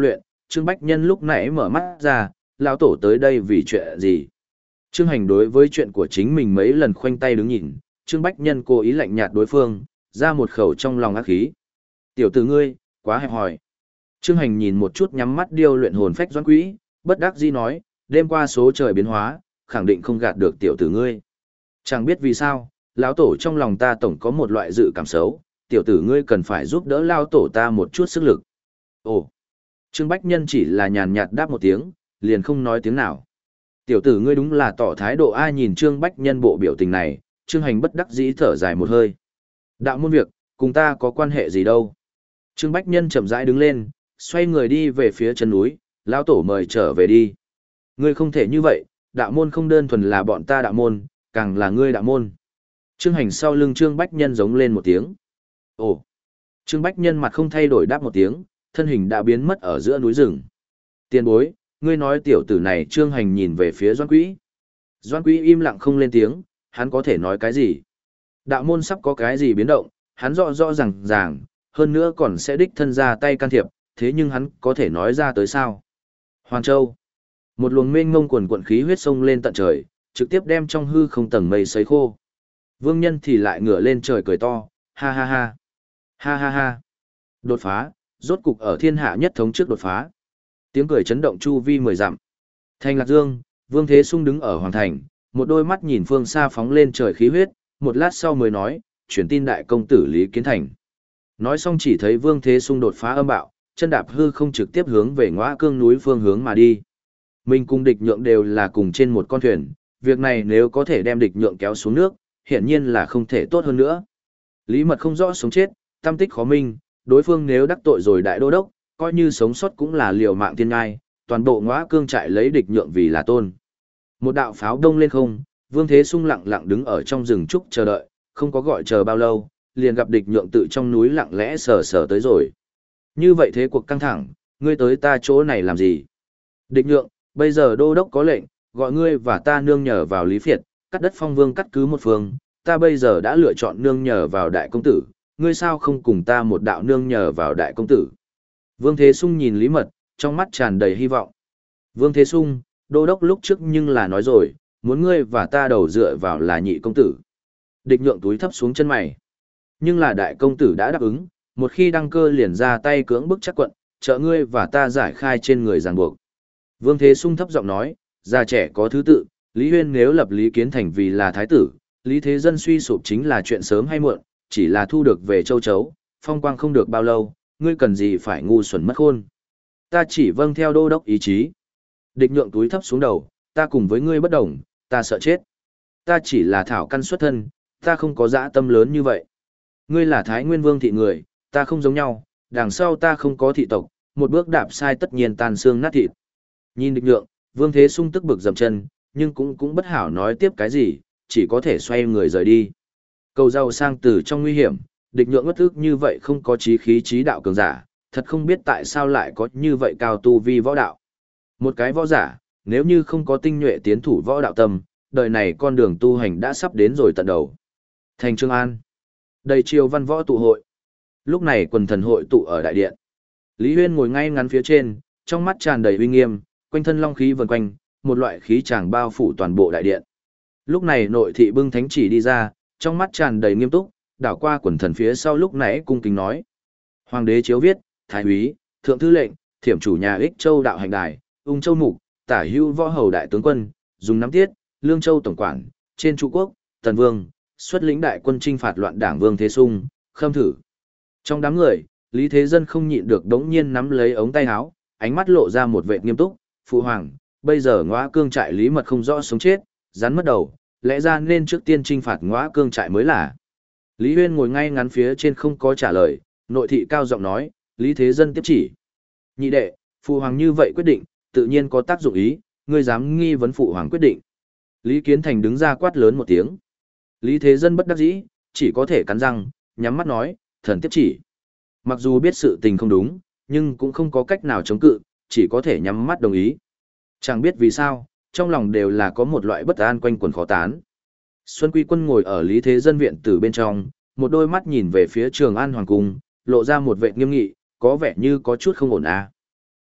Trương Bách Nhân lúc nãy mở mắt ra, lão tổ tới đây vì chuyện gì? Trương Hành đối với chuyện của chính mình mấy lần khoanh tay đứng nhìn, Trương Bách Nhân cố ý lạnh nhạt đối phương, ra một khẩu trong lòng ác khí. Tiểu tử ngươi, quá hẹp hòi. Trương Hành nhìn một chút nhắm mắt điêu luyện hồn phách Doãn Quý, bất đắc dĩ nói, đêm qua số trời biến hóa, khẳng định không gạt được tiểu tử ngươi. Chẳng biết vì sao, lão tổ trong lòng ta tổng có một loại dự cảm xấu, tiểu tử ngươi cần phải giúp đỡ lão tổ ta một chút sức lực. Ồ. Trương Bách Nhân chỉ là nhàn nhạt đáp một tiếng, liền không nói tiếng nào. Tiểu tử ngươi đúng là tỏ thái độ ai nhìn Trương Bách Nhân bộ biểu tình này, Trương Hành bất đắc dĩ thở dài một hơi. Đạo môn việc, cùng ta có quan hệ gì đâu. Trương Bách Nhân chậm rãi đứng lên, xoay người đi về phía chân núi, lão tổ mời trở về đi. Ngươi không thể như vậy, đạo môn không đơn thuần là bọn ta đạo môn, càng là ngươi đạo môn. Trương Hành sau lưng Trương Bách Nhân giống lên một tiếng. Ồ! Trương Bách Nhân mặt không thay đổi đáp một tiếng, thân hình đã biến mất ở giữa núi rừng. Tiền bối, ngươi nói tiểu tử này. Trương Hành nhìn về phía Doãn Quý. Doãn Quý im lặng không lên tiếng, hắn có thể nói cái gì? Đạo môn sắp có cái gì biến động, hắn rõ rõ ràng ràng, hơn nữa còn sẽ đích thân ra tay can thiệp, thế nhưng hắn có thể nói ra tới sao? Hoàn Châu. Một luồng mênh mông quần quần khí huyết sông lên tận trời, trực tiếp đem trong hư không tầng mây sấy khô. Vương Nhân thì lại ngửa lên trời cười to, ha ha ha. Ha ha ha. Đột phá, rốt cục ở thiên hạ nhất thống trước đột phá. Tiếng cười chấn động chu vi mười dặm. Thành Lạc Dương, Vương Thế Sung đứng ở hoàng thành, một đôi mắt nhìn phương xa phóng lên trời khí huyết, một lát sau mới nói, chuyển tin đại công tử Lý Kiến Thành. Nói xong chỉ thấy Vương Thế Sung đột phá âm bạo, chân đạp hư không trực tiếp hướng về Ngõa Cương núi phương hướng mà đi. Mình cùng địch nhượng đều là cùng trên một con thuyền, việc này nếu có thể đem địch nhượng kéo xuống nước, hiển nhiên là không thể tốt hơn nữa. Lý Mật không rõ sống chết, tâm tích khó minh, đối phương nếu đắc tội rồi đại đô đốc, coi như sống sót cũng là liều mạng thiên ngai, toàn bộ Ngõa Cương trại lấy địch nhượng vì là tôn. Một đạo pháo đông lên không, Vương Thế Sung lặng lặng đứng ở trong rừng trúc chờ đợi, không có gọi chờ bao lâu, liền gặp địch nhượng tự trong núi lặng lẽ sờ sờ tới rồi. Như vậy thế cuộc căng thẳng, ngươi tới ta chỗ này làm gì? Địch nhượng, bây giờ đô đốc có lệnh, gọi ngươi và ta nương nhờ vào Lý Phiệt, cắt đất phong vương cắt cứ một phương, ta bây giờ đã lựa chọn nương nhờ vào đại công tử, ngươi sao không cùng ta một đạo nương nhờ vào đại công tử? Vương Thế Sung nhìn Lý Mật, trong mắt tràn đầy hy vọng. Vương Thế Sung, đô đốc lúc trước nhưng là nói rồi, muốn ngươi và ta đầu dựa vào là nhị công tử. Địch nhượng túi thấp xuống chân mày. Nhưng là đại công tử đã đáp ứng, một khi đăng cơ liền ra tay cưỡng bức chắc quận, trợ ngươi và ta giải khai trên người ràng buộc. Vương Thế Sung thấp giọng nói, già trẻ có thứ tự, Lý Huyên nếu lập Lý Kiến Thành vì là thái tử, Lý Thế Dân suy sụp chính là chuyện sớm hay muộn, chỉ là thu được về châu chấu, phong quang không được bao lâu, ngươi cần gì phải ngu xuẩn mất khôn. Ta chỉ vâng theo đô đốc ý chí. Địch nhượng túi thấp xuống đầu, ta cùng với ngươi bất đồng, ta sợ chết. Ta chỉ là thảo căn xuất thân, ta không có dã tâm lớn như vậy. Ngươi là Thái Nguyên Vương thị người, ta không giống nhau, đằng sau ta không có thị tộc, một bước đạp sai tất nhiên tàn xương nát thịt. Nhìn địch nhượng, Vương Thế Sung tức bực dậm chân, nhưng cũng cũng bất hảo nói tiếp cái gì, chỉ có thể xoay người rời đi. Cầu giàu sang từ trong nguy hiểm, địch nhượng bất ức như vậy không có chí khí chí đạo cường giả, thật không biết tại sao lại có như vậy cao tu vi võ đạo. Một cái võ giả, nếu như không có tinh nhuệ tiến thủ võ đạo tâm, đời này con đường tu hành đã sắp đến rồi tận đầu. Thành Trương An, đầy triều văn võ tụ hội. Lúc này quần thần hội tụ ở đại điện. Lý Huyên ngồi ngay ngắn phía trên, trong mắt tràn đầy uy nghiêm, quanh thân long khí vần quanh, một loại khí tràng bao phủ toàn bộ đại điện. Lúc này nội thị bưng thánh chỉ đi ra, trong mắt tràn đầy nghiêm túc, đảo qua quần thần phía sau lúc nãy cung kính nói. Hoàng đế chiếu viết, thái úy, thượng thư lệnh, thiểm chủ nhà ích châu đạo hành đài, ung châu mục, tả hữu võ hầu đại tướng quân, dùng nắm tiết, lương châu tổng quản, trên trụ quốc, tần vương, xuất lĩnh đại quân chinh phạt loạn đảng Vương Thế Sung, khâm thử. Trong đám người, Lý Thế Dân không nhịn được đống nhiên nắm lấy ống tay áo, ánh mắt lộ ra một vẻ nghiêm túc, phụ hoàng, bây giờ Ngõa Cương trại Lý Mật không rõ sống chết, rắn mất đầu, lẽ ra nên trước tiên chinh phạt Ngõa Cương trại mới là. Lý Huyên ngồi ngay ngắn phía trên không có trả lời, nội thị cao giọng nói, Lý Thế Dân tiếp chỉ. Nhị đệ, phụ hoàng như vậy quyết định, tự nhiên có tác dụng ý, ngươi dám nghi vấn phụ hoàng quyết định. Lý Kiến Thành đứng ra quát lớn một tiếng. Lý Thế Dân bất đắc dĩ, chỉ có thể cắn răng, nhắm mắt nói, thần tiếp chỉ. Mặc dù biết sự tình không đúng, nhưng cũng không có cách nào chống cự, chỉ có thể nhắm mắt đồng ý. Chẳng biết vì sao, trong lòng đều là có một loại bất an quanh quẩn khó tán. Xuân Quy Quân ngồi ở Lý Thế Dân viện từ bên trong, một đôi mắt nhìn về phía Trường An Hoàng Cung, lộ ra một vẻ nghiêm nghị, có vẻ như có chút không ổn à.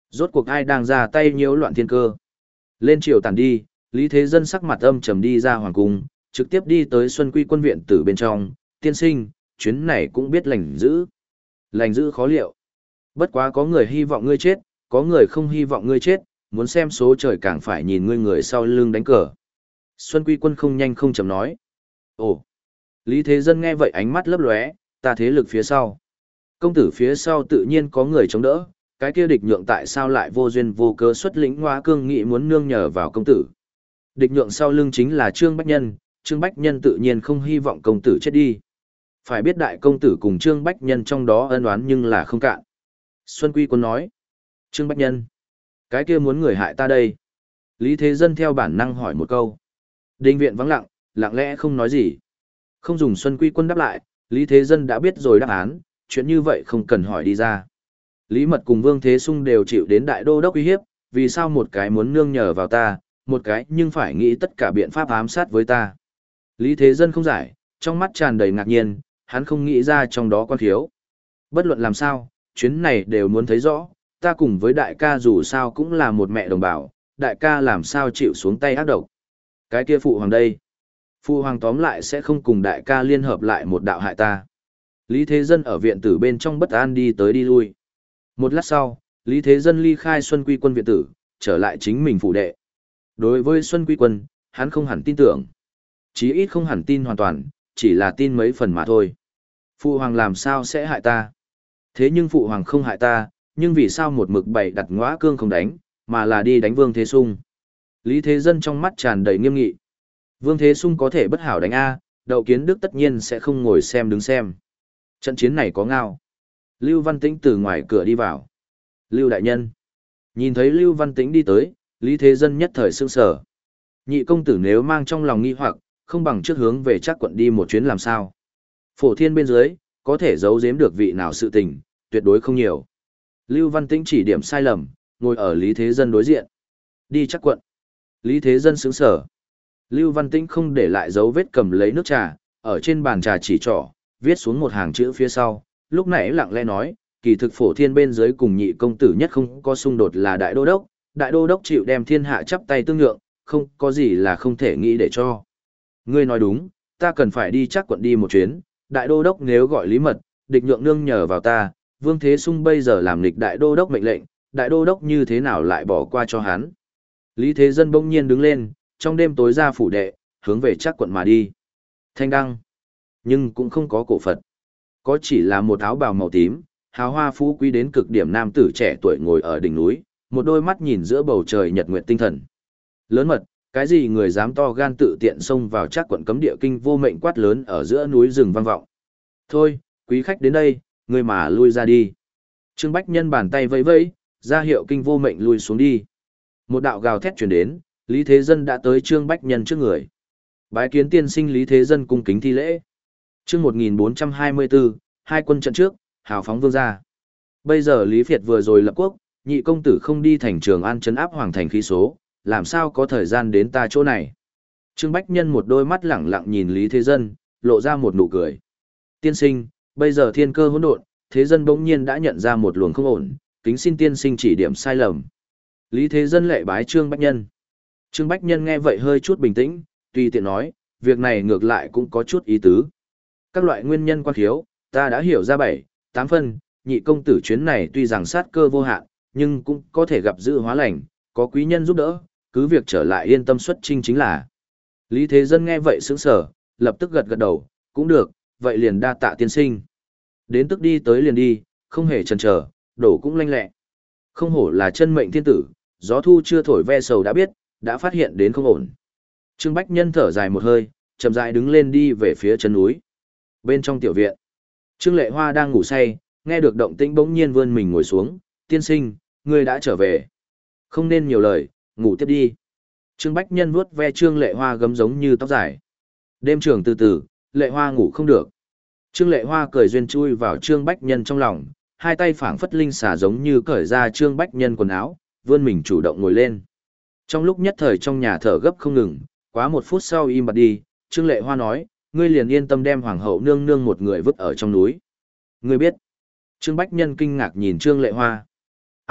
Rốt cuộc ai đang ra tay nhiễu loạn thiên cơ? Lên triều tàn đi, Lý Thế Dân sắc mặt âm trầm đi ra hoàng cung, trực tiếp đi tới Xuân Quy quân viện tử bên trong, tiên sinh, chuyến này cũng biết lành giữ. Lành giữ khó liệu. Bất quá có người hy vọng ngươi chết, có người không hy vọng ngươi chết, muốn xem số trời càng phải nhìn ngươi người sau lưng đánh cờ. Xuân Quy quân không nhanh không chậm nói. Ồ! Lý Thế Dân nghe vậy ánh mắt lấp lóe, ta thế lực phía sau. Công tử phía sau tự nhiên có người chống đỡ, cái kia địch nhượng tại sao lại vô duyên vô cớ xuất lĩnh Ngoa Cương nghị muốn nương nhờ vào công tử. Địch nhượng sau lưng chính là Trương Bách Nhân, Trương Bách Nhân tự nhiên không hy vọng công tử chết đi. Phải biết đại công tử cùng Trương Bách Nhân trong đó ân oán nhưng là không cạn. Xuân Quy quân nói. Trương Bách Nhân. Cái kia muốn người hại ta đây. Lý Thế Dân theo bản năng hỏi một câu. Đinh viện vắng lặng, lặng lẽ không nói gì. Không dùng Xuân Quy quân đáp lại, Lý Thế Dân đã biết rồi đáp án, chuyện như vậy không cần hỏi đi ra. Lý Mật cùng Vương Thế Sung đều chịu đến đại đô đốc uy hiếp, vì sao một cái muốn nương nhờ vào ta, một cái nhưng phải nghĩ tất cả biện pháp ám sát với ta. Lý Thế Dân không giải, trong mắt tràn đầy ngạc nhiên, hắn không nghĩ ra trong đó quan khiếu. Bất luận làm sao, chuyến này đều muốn thấy rõ, ta cùng với đại ca dù sao cũng là một mẹ đồng bào, đại ca làm sao chịu xuống tay ác độc. Cái kia phụ hoàng đây. Phụ hoàng tóm lại sẽ không cùng đại ca liên hợp lại một đạo hại ta. Lý Thế Dân ở viện tử bên trong bất an đi tới đi lui. Một lát sau, Lý Thế Dân ly khai Xuân Quy quân viện tử, trở lại chính mình phủ đệ. Đối với Xuân Quy quân, hắn không hẳn tin tưởng. Chí ít không hẳn tin hoàn toàn, chỉ là tin mấy phần mà thôi. Phụ hoàng làm sao sẽ hại ta? Thế nhưng phụ hoàng không hại ta, nhưng vì sao một mực bày đặt Ngõa Cương không đánh, mà là đi đánh Vương Thế Sung? Lý Thế Dân trong mắt tràn đầy nghiêm nghị. Vương Thế Sung có thể bất hảo đánh A, Đậu Kiến Đức tất nhiên sẽ không ngồi xem đứng xem. Trận chiến này có ngao. Lưu Văn Tĩnh từ ngoài cửa đi vào. Lưu đại nhân. Nhìn thấy Lưu Văn Tĩnh đi tới, Lý Thế Dân nhất thời sững sờ. Nhị công tử nếu mang trong lòng nghi hoặc, không bằng trước hướng về chắc quận đi một chuyến làm sao. Phổ thiên bên dưới, có thể giấu giếm được vị nào sự tình, tuyệt đối không nhiều. Lưu Văn Tĩnh chỉ điểm sai lầm, ngồi ở Lý Thế Dân đối diện. Đi chắc quận. Lý Thế Dân sững sờ. Lưu Văn Tĩnh không để lại dấu vết cầm lấy nước trà, ở trên bàn trà chỉ trỏ, viết xuống một hàng chữ phía sau, lúc nãy lặng lẽ nói, kỳ thực phổ thiên bên dưới cùng nhị công tử nhất không có xung đột là đại đô đốc, đại đô đốc chịu đem thiên hạ chắp tay tương nhượng, không có gì là không thể nghĩ để cho. Ngươi nói đúng, ta cần phải đi chắc quận đi một chuyến, đại đô đốc nếu gọi Lý Mật, địch nhượng nương nhờ vào ta, Vương Thế Sung bây giờ làm nghịch đại đô đốc mệnh lệnh, đại đô đốc như thế nào lại bỏ qua cho hắn. Lý Thế Dân bỗng nhiên đứng lên, trong đêm tối ra phủ đệ, hướng về chắc quận mà đi. Thanh đăng, nhưng cũng không có cổ Phật. Có chỉ là một áo bào màu tím, hào hoa phú quý đến cực điểm nam tử trẻ tuổi ngồi ở đỉnh núi, một đôi mắt nhìn giữa bầu trời nhật nguyệt tinh thần. Lớn mật, cái gì người dám to gan tự tiện xông vào chắc quận cấm địa kinh vô mệnh quát lớn ở giữa núi rừng vang vọng. Thôi, quý khách đến đây, người mà lui ra đi. Trương Bách Nhân bàn tay vẫy vẫy, ra hiệu kinh vô mệnh lui xuống đi. Một đạo gào thét truyền đến, Lý Thế Dân đã tới Trương Bách Nhân trước người. Bái kiến tiên sinh Lý Thế Dân cung kính thi lễ. Chương một nghìn bốn trăm hai mươi bốn, hai quân trận trước, hào phóng vương gia. Bây giờ Lý Việt vừa rồi lập quốc, nhị công tử không đi thành Trường An trấn áp hoàng thành khí số, làm sao có thời gian đến ta chỗ này. Trương Bách Nhân một đôi mắt lẳng lặng nhìn Lý Thế Dân, lộ ra một nụ cười. Tiên sinh, bây giờ thiên cơ hỗn độn, Thế Dân bỗng nhiên đã nhận ra một luồng không ổn, kính xin tiên sinh chỉ điểm sai lầm. Lý Thế Dân lệ bái Trương Bách Nhân. Trương Bách Nhân nghe vậy hơi chút bình tĩnh, tùy tiện nói, việc này ngược lại cũng có chút ý tứ. Các loại nguyên nhân quan khiếu, ta đã hiểu ra bảy, tám phân, nhị công tử chuyến này tuy rằng sát cơ vô hạn, nhưng cũng có thể gặp dự hóa lành, có quý nhân giúp đỡ, cứ việc trở lại yên tâm xuất chinh chính là. Lý Thế Dân nghe vậy sững sờ, lập tức gật gật đầu, cũng được, vậy liền đa tạ tiên sinh. Đến tức đi tới liền đi, không hề chần chờ, đổ cũng lanh lẹ. Không hổ là chân mệnh thiên tử, gió thu chưa thổi ve sầu đã biết, đã phát hiện đến không ổn. Trương Bách Nhân thở dài một hơi, chậm rãi đứng lên đi về phía chân núi. Bên trong tiểu viện, Trương Lệ Hoa đang ngủ say, nghe được động tĩnh bỗng nhiên vươn mình ngồi xuống, tiên sinh, ngươi đã trở về. Không nên nhiều lời, ngủ tiếp đi. Trương Bách Nhân vuốt ve Trương Lệ Hoa gấm giống như tóc dài. Đêm trường từ từ, Lệ Hoa ngủ không được. Trương Lệ Hoa cười duyên chui vào Trương Bách Nhân trong lòng, hai tay phảng phất linh xà giống như cởi ra Trương Bách Nhân quần áo, vươn mình chủ động ngồi lên. Trong lúc nhất thời trong nhà thở gấp không ngừng, quá một phút sau im bặt đi, Trương Lệ Hoa nói, ngươi liền yên tâm đem hoàng hậu nương nương một người vứt ở trong núi. Ngươi biết. Trương Bách Nhân kinh ngạc nhìn Trương Lệ Hoa. Ai,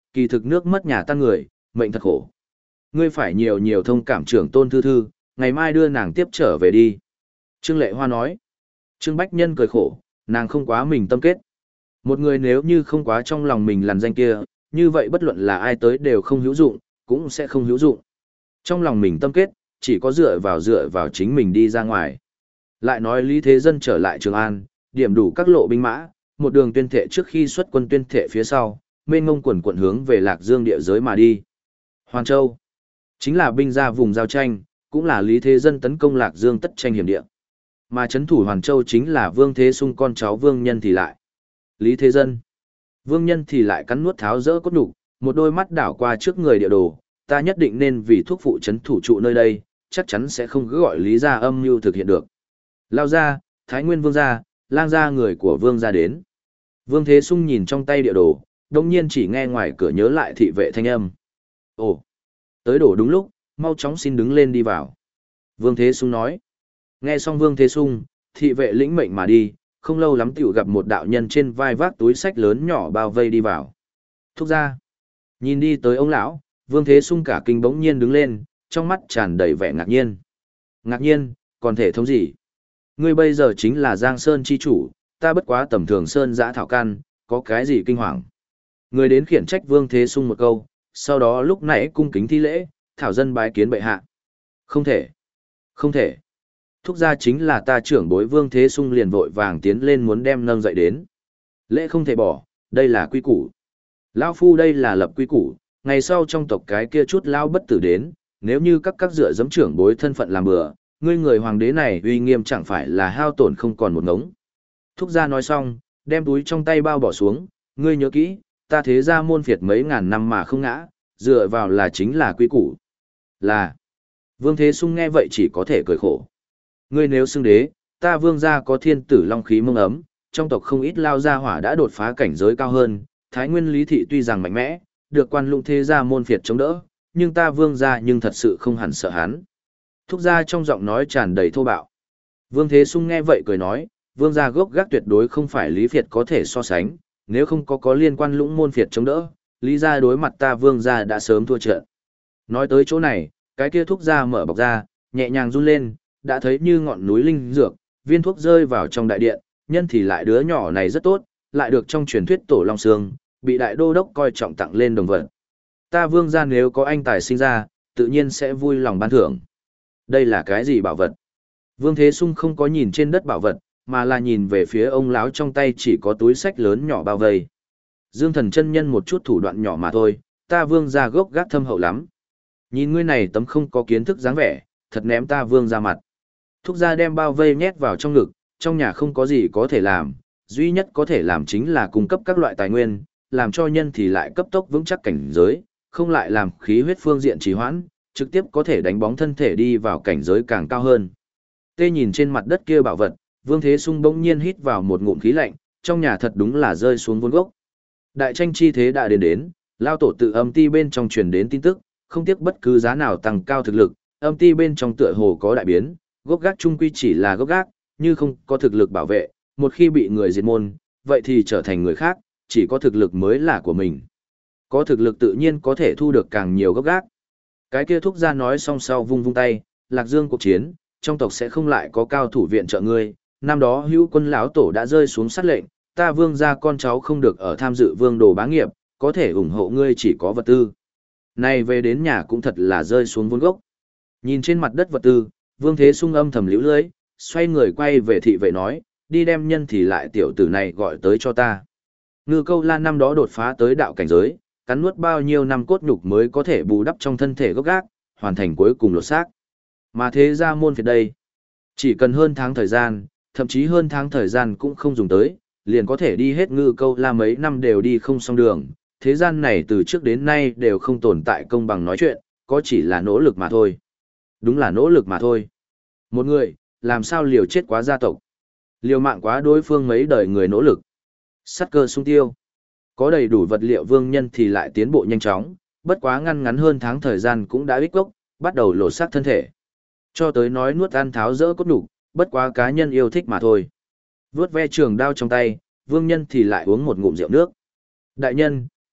kỳ thực nước mất nhà tan người, mệnh thật khổ. Ngươi phải nhiều nhiều thông cảm trưởng tôn thư thư, ngày mai đưa nàng tiếp trở về đi. Trương Lệ Hoa nói. Trương Bách Nhân cười khổ, nàng không quá mình tâm kết. Một người nếu như không quá trong lòng mình làn danh kia, như vậy bất luận là ai tới đều không hữu dụng, cũng sẽ không hữu dụng. Trong lòng mình tâm kết, chỉ có dựa vào dựa vào chính mình đi ra ngoài. Lại nói Lý Thế Dân trở lại Trường An, điểm đủ các lộ binh mã, một đường tuyên thệ trước khi xuất quân tuyên thệ phía sau, mênh ngông quần quận hướng về Lạc Dương địa giới mà đi. Hoàn Châu, chính là binh ra vùng giao tranh, cũng là Lý Thế Dân tấn công Lạc Dương tất tranh hiểm địa. Mà chấn thủ Hoàn Châu chính là Vương Thế Sung con cháu Vương Nhân thì lại. Lý Thế Dân, Vương Nhân thì lại cắn nuốt tháo rỡ cốt nhục, một đôi mắt đảo qua trước người địa đồ, ta nhất định nên vì thuốc phụ chấn thủ trụ nơi đây, chắc chắn sẽ không cứ gọi Lý gia âm mưu thực hiện được. Lao ra, Thái Nguyên Vương gia, lang gia người của Vương gia đến. Vương Thế Sung nhìn trong tay địa đồ, đồng nhiên chỉ nghe ngoài cửa nhớ lại thị vệ thanh âm. Ồ, tới đổ đúng lúc, mau chóng xin đứng lên đi vào. Vương Thế Sung nói. Nghe xong Vương Thế Sung, thị vệ lĩnh mệnh mà đi, không lâu lắm tiểu gặp một đạo nhân trên vai vác túi sách lớn nhỏ bao vây đi vào. Thúc ra. Nhìn đi tới ông lão, Vương Thế Sung cả kinh bỗng nhiên đứng lên, trong mắt tràn đầy vẻ ngạc nhiên. Ngạc nhiên, còn thể thống gì? Ngươi bây giờ chính là Giang Sơn chi chủ, ta bất quá tầm thường sơn giã thảo căn, có cái gì kinh hoàng? Người đến khiển trách Vương Thế Sung một câu, sau đó lúc nãy cung kính thi lễ, thảo dân bái kiến bệ hạ. Không thể, không thể. Thúc gia chính là ta trưởng bối Vương Thế Sung liền vội vàng tiến lên muốn đem nâng dậy đến. Lễ không thể bỏ, đây là quy củ. Lão phu đây là lập quy củ, ngày sau trong tộc cái kia chút lão bất tử đến, nếu như các các dựa dẫm trưởng bối thân phận làm bừa, ngươi người hoàng đế này uy nghiêm chẳng phải là hao tổn không còn một ngống. Thúc gia nói xong, đem túi trong tay bao bỏ xuống, ngươi nhớ kỹ, ta thế gia môn phiệt mấy ngàn năm mà không ngã, dựa vào là chính là quy củ. Là. Vương Thế Sung nghe vậy chỉ có thể cười khổ. Ngươi nếu xưng đế, ta vương gia có thiên tử long khí mông ấm, trong tộc không ít lao gia hỏa đã đột phá cảnh giới cao hơn, Thái Nguyên Lý Thị tuy rằng mạnh mẽ, được quan lũng thế gia môn phiệt chống đỡ, nhưng ta vương gia nhưng thật sự không hẳn sợ hắn. Thúc gia trong giọng nói tràn đầy thô bạo. Vương Thế Sung nghe vậy cười nói, vương gia gốc gác tuyệt đối không phải Lý Phiệt có thể so sánh, nếu không có có liên quan lũng môn phiệt chống đỡ, Lý gia đối mặt ta vương gia đã sớm thua trận. Nói tới chỗ này, cái kia thúc gia mở bọc ra, nhẹ nhàng run lên, đã thấy như ngọn núi linh dược, viên thuốc rơi vào trong đại điện, nhân thì lại đứa nhỏ này rất tốt, lại được trong truyền thuyết tổ long xương, bị đại đô đốc coi trọng tặng lên đồng vật. Ta vương gia nếu có anh tài sinh ra, tự nhiên sẽ vui lòng ban thưởng. Đây là cái gì bảo vật? Vương Thế Sung không có nhìn trên đất bảo vật, mà là nhìn về phía ông lão trong tay chỉ có túi sách lớn nhỏ bao vây. Dương Thần chân nhân một chút thủ đoạn nhỏ mà thôi, ta vương gia gốc gác thâm hậu lắm. Nhìn ngươi này tấm không có kiến thức dáng vẻ, thật ném ta vương ra mặt. Thúc gia đem bao vây nhét vào trong ngực, trong nhà không có gì có thể làm, duy nhất có thể làm chính là cung cấp các loại tài nguyên, làm cho nhân thì lại cấp tốc vững chắc cảnh giới, không lại làm khí huyết phương diện trì hoãn, trực tiếp có thể đánh bóng thân thể đi vào cảnh giới càng cao hơn. Tê nhìn trên mặt đất kia bảo vật, Vương Thế Sung bỗng nhiên hít vào một ngụm khí lạnh, trong nhà thật đúng là rơi xuống vốn gốc. Đại tranh chi thế đã đến đến, lao tổ tự âm ti bên trong truyền đến tin tức, không tiếc bất cứ giá nào tăng cao thực lực, âm ti bên trong tựa hồ có đại biến, gốc gác trung quy chỉ là gốc gác, như không có thực lực bảo vệ, một khi bị người diệt môn, vậy thì trở thành người khác, chỉ có thực lực mới là của mình. Có thực lực tự nhiên có thể thu được càng nhiều gốc gác. Cái kia thúc gia nói xong sau vung vung tay, Lạc Dương cuộc chiến, trong tộc sẽ không lại có cao thủ viện trợ ngươi, năm đó hữu quân lão tổ đã rơi xuống sát lệnh, ta vương gia con cháu không được ở tham dự vương đồ bá nghiệp, có thể ủng hộ ngươi chỉ có vật tư. Này về đến nhà cũng thật là rơi xuống vốn gốc. Nhìn trên mặt đất vật tư, Vương Thế Sung âm thầm liễu lưới, xoay người quay về thị vệ nói, đi đem nhân thì lại tiểu tử này gọi tới cho ta. Ngư Câu Lan năm đó đột phá tới đạo cảnh giới, cắn nuốt bao nhiêu năm cốt nhục mới có thể bù đắp trong thân thể gốc gác, hoàn thành cuối cùng lột xác. Mà thế ra môn phiệt đây, chỉ cần hơn tháng thời gian, thậm chí hơn tháng thời gian cũng không dùng tới, liền có thể đi hết Ngư Câu La mấy năm đều đi không xong đường. Thế gian này từ trước đến nay đều không tồn tại công bằng nói chuyện, có chỉ là nỗ lực mà thôi. Đúng là nỗ lực mà thôi. Một người, làm sao liều chết quá gia tộc. Liều mạng quá đối phương mấy đời người nỗ lực. Sắt cơ sung tiêu. Có đầy đủ vật liệu vương nhân thì lại tiến bộ nhanh chóng, bất quá ngăn ngắn hơn tháng thời gian cũng đã ích gốc, bắt đầu lột xác thân thể. Cho tới nói nuốt ăn tháo rỡ cốt đủ, bất quá cá nhân yêu thích mà thôi. Vuốt ve trường đao trong tay, vương nhân thì lại uống một ngụm rượu nước. Đại nhân,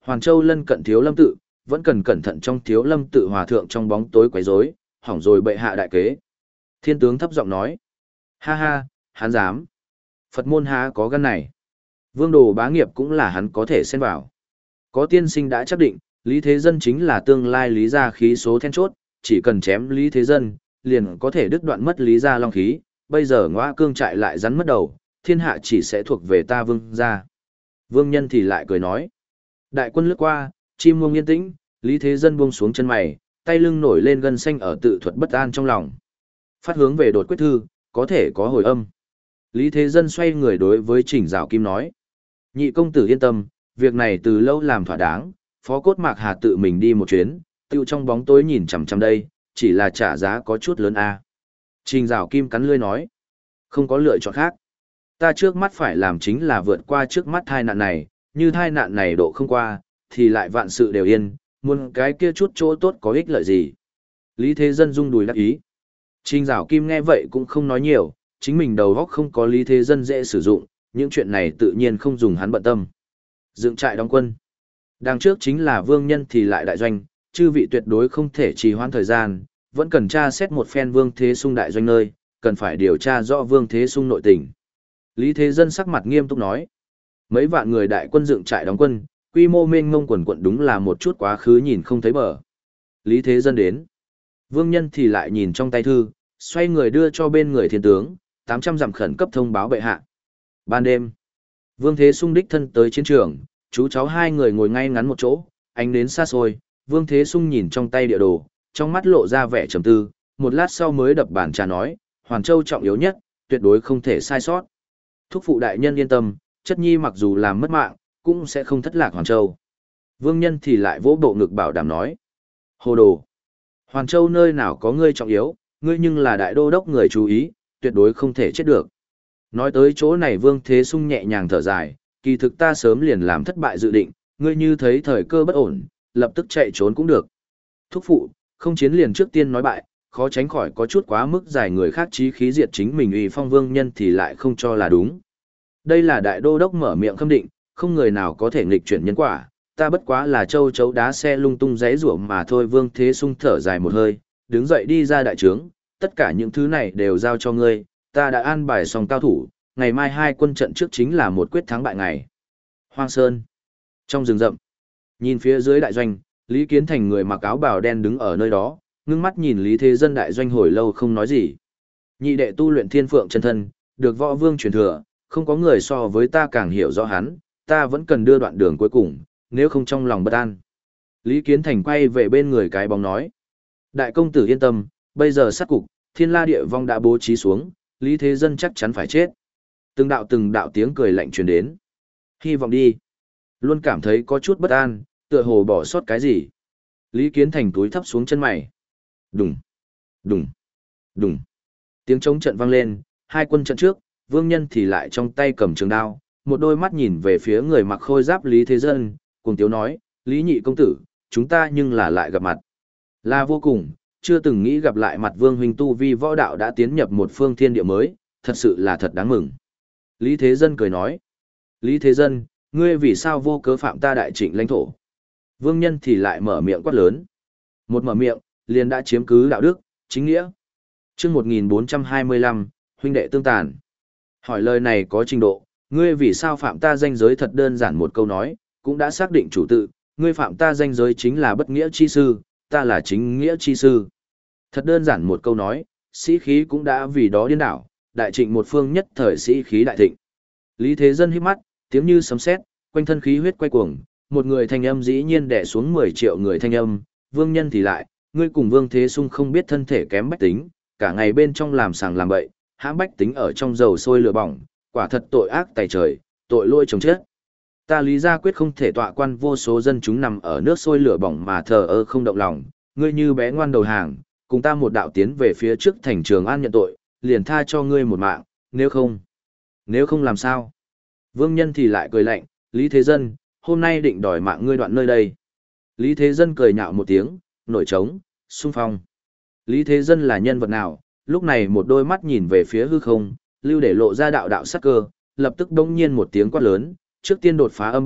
Hoàn Châu lân cận Thiếu Lâm tự, vẫn cần cẩn thận trong Thiếu Lâm tự hòa thượng trong bóng tối quấy rối, hỏng rồi bệ hạ đại kế. Thiên tướng thấp giọng nói. Ha ha, hắn dám. Phật môn há có gan này. Vương đồ bá nghiệp cũng là hắn có thể xen vào. Có tiên sinh đã chắc định, Lý Thế Dân chính là tương lai Lý gia khí số then chốt, chỉ cần chém Lý Thế Dân, liền có thể đứt đoạn mất Lý gia long khí, bây giờ ngõa cương trại lại rắn mất đầu, thiên hạ chỉ sẽ thuộc về ta vương gia. Vương Nhân thì lại cười nói. Đại quân lướt qua, chim muông yên tĩnh, Lý Thế Dân buông xuống chân mày, tay lưng nổi lên gân xanh ở tự thuật bất an trong lòng. Phát hướng về đột quyết thư, có thể có hồi âm. Lý Thế Dân xoay người đối với Trình Giảo Kim nói. Nhị công tử yên tâm, việc này từ lâu làm thỏa đáng, Phó Cốt Mạc Hà tự mình đi một chuyến, tiêu trong bóng tối nhìn chằm chằm đây, chỉ là trả giá có chút lớn a. Trình Giảo Kim cắn lưỡi nói. Không có lựa chọn khác. Ta trước mắt phải làm chính là vượt qua trước mắt thai nạn này, như thai nạn này độ không qua, thì lại vạn sự đều yên, muốn cái kia chút chỗ tốt có ích lợi gì. Lý Thế Dân rung đùi đắc ý. Trình Giảo Kim nghe vậy cũng không nói nhiều, chính mình đầu óc không có Lý Thế Dân dễ sử dụng, những chuyện này tự nhiên không dùng hắn bận tâm. Dựng trại đóng quân. Đằng trước chính là Vương Nhân thì lại đại doanh, chư vị tuyệt đối không thể trì hoãn thời gian, vẫn cần tra xét một phen Vương Thế Sung đại doanh nơi, cần phải điều tra rõ Vương Thế Sung nội tình. Lý Thế Dân sắc mặt nghiêm túc nói. Mấy vạn người đại quân dựng trại đóng quân, quy mô mênh mông quần quận đúng là một chút quá khứ nhìn không thấy bờ. Lý Thế Dân đến. Vương Nhân thì lại nhìn trong tay thư, xoay người đưa cho bên người thiên tướng, tám trăm dặm khẩn cấp thông báo bệ hạ. Ban đêm, Vương Thế Sung đích thân tới chiến trường, chú cháu hai người ngồi ngay ngắn một chỗ, ánh đến xa xôi, Vương Thế Sung nhìn trong tay địa đồ, trong mắt lộ ra vẻ trầm tư, một lát sau mới đập bàn trà nói, Hoàn Châu trọng yếu nhất, tuyệt đối không thể sai sót. Thúc phụ đại nhân yên tâm, chất nhi mặc dù làm mất mạng, cũng sẽ không thất lạc Hoàn Châu. Vương Nhân thì lại vỗ bộ ngực bảo đảm nói. Hồ đồ! Hoàn Châu nơi nào có ngươi trọng yếu, ngươi nhưng là đại đô đốc người chú ý, tuyệt đối không thể chết được. Nói tới chỗ này Vương Thế Sung nhẹ nhàng thở dài, kỳ thực ta sớm liền làm thất bại dự định, ngươi như thấy thời cơ bất ổn, lập tức chạy trốn cũng được. Thúc phụ, không chiến liền trước tiên nói bại, khó tránh khỏi có chút quá mức dài người khác chí khí diệt chính mình uy phong Vương Nhân thì lại không cho là đúng. Đây là đại đô đốc mở miệng khâm định, không người nào có thể nghịch chuyển nhân quả, ta bất quá là châu chấu đá xe lung tung giấy rủa mà thôi. Vương Thế Sung thở dài một hơi, đứng dậy đi ra đại trướng, tất cả những thứ này đều giao cho ngươi, ta đã an bài xong cao thủ, ngày mai hai quân trận trước chính là một quyết thắng bại ngày. Hoang Sơn. Trong rừng rậm, nhìn phía dưới đại doanh, Lý Kiến Thành người mặc áo bào đen đứng ở nơi đó, ngưng mắt nhìn Lý Thế Dân đại doanh hồi lâu không nói gì. Nhị đệ tu luyện thiên phượng chân thân, được võ vương truyền thừa, không có người so với ta càng hiểu rõ hắn, ta vẫn cần đưa đoạn đường cuối cùng, nếu không trong lòng bất an. Lý Kiến Thành quay về bên người cái bóng nói. Đại công tử yên tâm, bây giờ sát cục, thiên la địa vong đã bố trí xuống, Lý Thế Dân chắc chắn phải chết. Từng đạo từng đạo tiếng cười lạnh truyền đến. Hy vọng đi. Luôn cảm thấy có chút bất an, tựa hồ bỏ sót cái gì. Lý Kiến Thành túi thấp xuống chân mày. Đùng, đùng, đùng. Tiếng trống trận vang lên, hai quân trận trước, Vương Nhân thì lại trong tay cầm trường đao, một đôi mắt nhìn về phía người mặc khôi giáp Lý Thế Dân, cùng tiếu nói, Lý nhị công tử, chúng ta nhưng là lại gặp mặt. Là vô cùng, chưa từng nghĩ gặp lại mặt Vương huynh tu vi võ đạo đã tiến nhập một phương thiên địa mới, thật sự là thật đáng mừng. Lý Thế Dân cười nói, Lý Thế Dân, ngươi vì sao vô cớ phạm ta đại trịnh lãnh thổ? Vương Nhân thì lại mở miệng quát lớn. Một mở miệng, liền đã chiếm cứ đạo đức, chính nghĩa. Chương một nghìn bốn trăm hai mươi lăm, huynh đệ tương tàn. Hỏi lời này có trình độ, ngươi vì sao phạm ta danh giới thật đơn giản một câu nói, cũng đã xác định chủ tự, ngươi phạm ta danh giới chính là bất nghĩa chi sư, ta là chính nghĩa chi sư. Thật đơn giản một câu nói, sĩ khí cũng đã vì đó điên đảo, đại trịnh một phương nhất thời sĩ khí đại thịnh. Lý Thế Dân hít mắt, tiếng như sấm sét, quanh thân khí huyết quay cuồng, một người thanh âm dĩ nhiên đè xuống mười triệu người thanh âm, Vương Nhân thì lại, ngươi cùng Vương Thế Sung không biết thân thể kém bách tính, cả ngày bên trong làm sàng làm bậy, hãm bách tính ở trong dầu sôi lửa bỏng, quả thật tội ác tày trời, tội lỗi chồng chết. Ta Lý gia quyết không thể tọa quan vô số dân chúng nằm ở nước sôi lửa bỏng mà thờ ơ không động lòng, ngươi như bé ngoan đầu hàng, cùng ta một đạo tiến về phía trước thành Trường An nhận tội, liền tha cho ngươi một mạng, nếu không, nếu không làm sao? Vương Nhân thì lại cười lạnh, Lý Thế Dân, hôm nay định đòi mạng ngươi đoạn nơi đây. Lý Thế Dân cười nhạo một tiếng, nổi trống, xung phong. Lý Thế Dân là nhân vật nào? Lúc này một đôi mắt nhìn về phía hư không, lưu để lộ ra đạo đạo sắc cơ, lập tức đông nhiên một tiếng quát lớn, trước tiên đột phá âm bạo,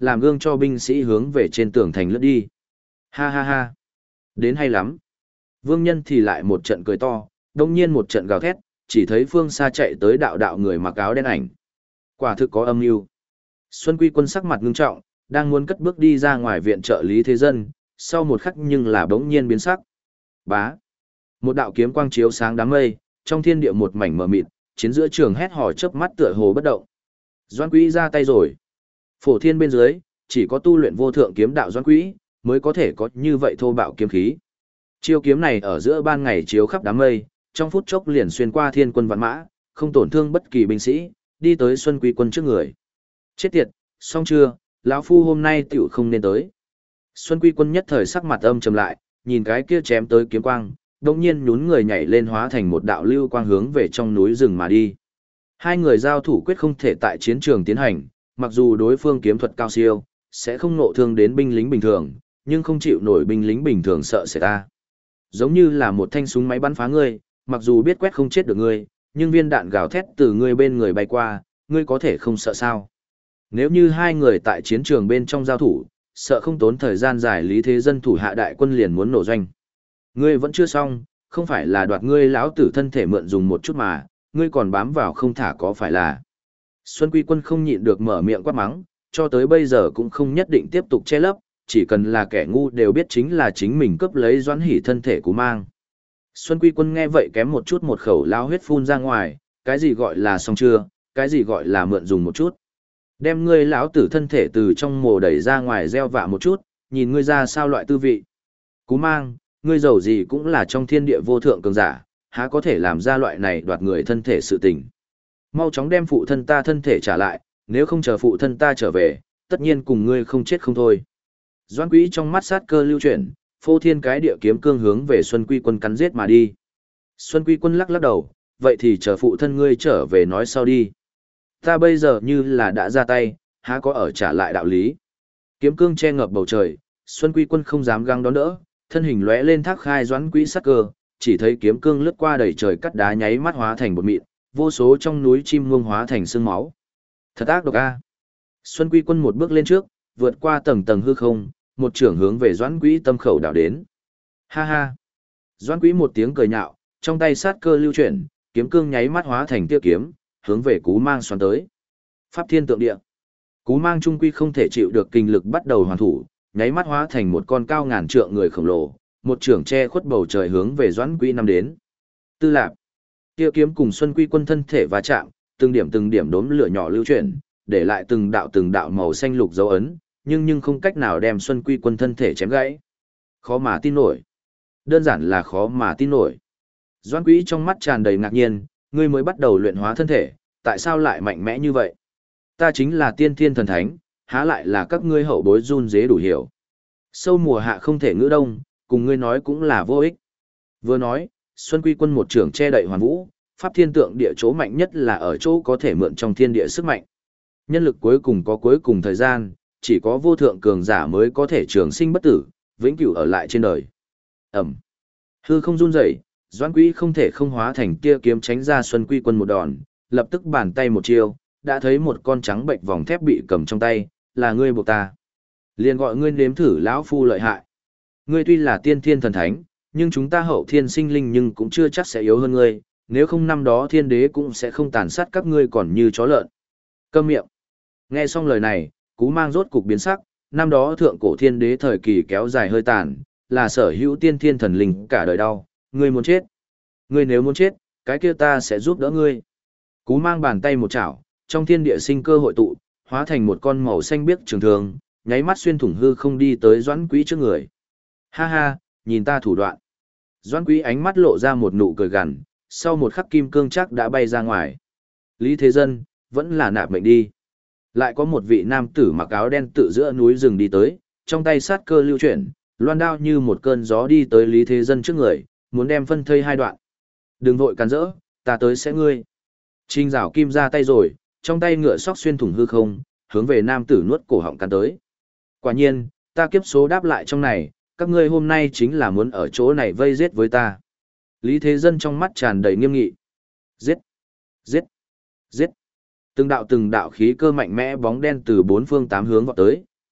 làm gương cho binh sĩ hướng về trên tường thành lướt đi. Ha ha ha. Đến hay lắm. Vương Nhân thì lại một trận cười to, đồng nhiên một trận gào thét, chỉ thấy phương xa chạy tới đạo đạo người mặc áo đen ảnh. Quả thực có âm mưu. Xuân Quy Quân sắc mặt ngưng trọng, đang muốn cất bước đi ra ngoài viện trợ Lý Thế Dân, sau một khắc nhưng là bỗng nhiên biến sắc. Bá. Một đạo kiếm quang chiếu sáng đám mây, trong thiên địa một mảnh mờ mịt, chiến giữa trường hét hò chớp mắt tựa hồ bất động. Doãn Quý ra tay rồi. Phổ thiên bên dưới, chỉ có tu luyện vô thượng kiếm đạo Doãn Quý, mới có thể có như vậy thô bạo kiếm khí. Chiêu kiếm này ở giữa ban ngày chiếu khắp đám mây, trong phút chốc liền xuyên qua thiên quân vạn mã, không tổn thương bất kỳ binh sĩ, đi tới Xuân Quý Quân trước người. Chết tiệt, xong chưa, lão phu hôm nay tiểu không nên tới. Xuân Quý Quân nhất thời sắc mặt âm trầm lại, nhìn cái kia chém tới kiếm quang, đột nhiên nhún người nhảy lên hóa thành một đạo lưu quang hướng về trong núi rừng mà đi. Hai người giao thủ quyết không thể tại chiến trường tiến hành, mặc dù đối phương kiếm thuật cao siêu, sẽ không nộ thương đến binh lính bình thường, nhưng không chịu nổi binh lính bình thường sợ sẽ ta. Giống như là một thanh súng máy bắn phá ngươi, mặc dù biết quét không chết được ngươi, nhưng viên đạn gào thét từ ngươi bên người bay qua, ngươi có thể không sợ sao. Nếu như hai người tại chiến trường bên trong giao thủ, sợ không tốn thời gian dài Lý Thế Dân thủ hạ đại quân liền muốn nổ doanh. Ngươi vẫn chưa xong, không phải là đoạt ngươi lão tử thân thể mượn dùng một chút mà, ngươi còn bám vào không thả có phải là. Xuân Quy Quân không nhịn được mở miệng quát mắng, cho tới bây giờ cũng không nhất định tiếp tục che lấp, chỉ cần là kẻ ngu đều biết chính là chính mình cướp lấy Doãn Hỷ thân thể của mang. Xuân Quy Quân nghe vậy kém một chút một khẩu lao huyết phun ra ngoài, cái gì gọi là xong chưa, cái gì gọi là mượn dùng một chút. Đem ngươi lão tử thân thể từ trong mồ đẩy ra ngoài gieo vạ một chút, nhìn ngươi ra sao loại tư vị. Cú mang, ngươi giàu gì cũng là trong thiên địa vô thượng cường giả, há có thể làm ra loại này đoạt người thân thể sự tình. Mau chóng đem phụ thân ta thân thể trả lại, nếu không chờ phụ thân ta trở về, tất nhiên cùng ngươi không chết không thôi. Doãn Quý trong mắt sát cơ lưu chuyển, phô thiên cái địa kiếm cương hướng về Xuân Quy Quân cắn giết mà đi. Xuân Quy Quân lắc lắc đầu, vậy thì chờ phụ thân ngươi trở về nói sau đi. Ta bây giờ như là đã ra tay, há có ở trả lại đạo lý. Kiếm cương che ngập bầu trời, Xuân Quy Quân không dám găng đón đỡ, thân hình lóe lên thác khai Doãn Quý sát cơ, chỉ thấy kiếm cương lướt qua đầy trời cắt đá nháy mắt hóa thành bột mịn, vô số trong núi chim muông hóa thành sương máu. Thật ác độc a. Xuân Quy Quân một bước lên trước, vượt qua tầng tầng hư không, một trưởng hướng về Doãn Quý tâm khẩu đảo đến. Ha ha. Doãn Quý một tiếng cười nhạo, trong tay sát cơ lưu chuyển, kiếm cương nháy mắt hóa thành tia kiếm, hướng về Cú Mang xoắn tới. Pháp Thiên Tượng Địa. Cú Mang trung quy không thể chịu được kinh lực bắt đầu hoàn thủ, nháy mắt hóa thành một con cao ngàn trượng người khổng lồ, một trưởng che khuất bầu trời hướng về Doãn Quý năm đến. Tư Lạp. Tia kiếm cùng Xuân Quy Quân thân thể va chạm, từng điểm từng điểm đốm lửa nhỏ lưu chuyển, để lại từng đạo từng đạo màu xanh lục dấu ấn, nhưng nhưng không cách nào đem Xuân Quy Quân thân thể chém gãy. Khó mà tin nổi. Đơn giản là khó mà tin nổi. Doãn Quý trong mắt tràn đầy ngạc nhiên, ngươi mới bắt đầu luyện hóa thân thể, tại sao lại mạnh mẽ như vậy? Ta chính là tiên thiên thần thánh, há lại là các ngươi hậu bối run dế đủ hiểu. Sâu mùa hạ không thể ngữ đông, cùng ngươi nói cũng là vô ích. Vừa nói, Xuân Quy Quân một trưởng che đậy hoàn vũ, pháp thiên tượng địa chỗ mạnh nhất là ở chỗ có thể mượn trong thiên địa sức mạnh. Nhân lực cuối cùng có cuối cùng thời gian, chỉ có vô thượng cường giả mới có thể trường sinh bất tử, vĩnh cửu ở lại trên đời. Ẩm. Hư không run rẩy, Doãn Quý không thể không hóa thành tia kiếm tránh ra Xuân Quy Quân một đòn, lập tức bàn tay một chiêu, đã thấy một con trắng bệnh vòng thép bị cầm trong tay, là ngươi buộc ta. Liền gọi ngươi nếm thử lão phu lợi hại. Ngươi tuy là tiên thiên thần thánh, nhưng chúng ta hậu thiên sinh linh nhưng cũng chưa chắc sẽ yếu hơn ngươi, nếu không năm đó thiên đế cũng sẽ không tàn sát các ngươi còn như chó lợn. Câm miệng. Nghe xong lời này, Cú Mang rốt cục biến sắc, năm đó thượng cổ thiên đế thời kỳ kéo dài hơi tàn, là sở hữu tiên thiên thần linh cả đời đau, ngươi muốn chết. Ngươi nếu muốn chết, cái kia ta sẽ giúp đỡ ngươi. Cú Mang bàn tay một chảo, trong thiên địa sinh cơ hội tụ, hóa thành một con màu xanh biếc trường thường, nháy mắt xuyên thủng hư không đi tới Doãn Quý trước người. Ha ha, nhìn ta thủ đoạn. Doãn Quý ánh mắt lộ ra một nụ cười gằn, sau một khắc kim cương chắc đã bay ra ngoài. Lý Thế Dân, vẫn là nạp mệnh đi. Lại có một vị nam tử mặc áo đen tự giữa núi rừng đi tới, trong tay sát cơ lưu chuyển, loan đao như một cơn gió đi tới Lý Thế Dân trước người, muốn đem phân thây hai đoạn. Đừng vội cắn rỡ, ta tới sẽ ngươi. Trình Giảo Kim ra tay rồi, trong tay ngựa sóc xuyên thủng hư không, hướng về nam tử nuốt cổ họng cắn tới. Quả nhiên, ta kiếp số đáp lại trong này, các ngươi hôm nay chính là muốn ở chỗ này vây giết với ta. Lý Thế Dân trong mắt tràn đầy nghiêm nghị. Giết! Giết! Giết! Từng đạo từng đạo khí cơ mạnh mẽ bóng đen từ bốn phương tám hướng vọt tới,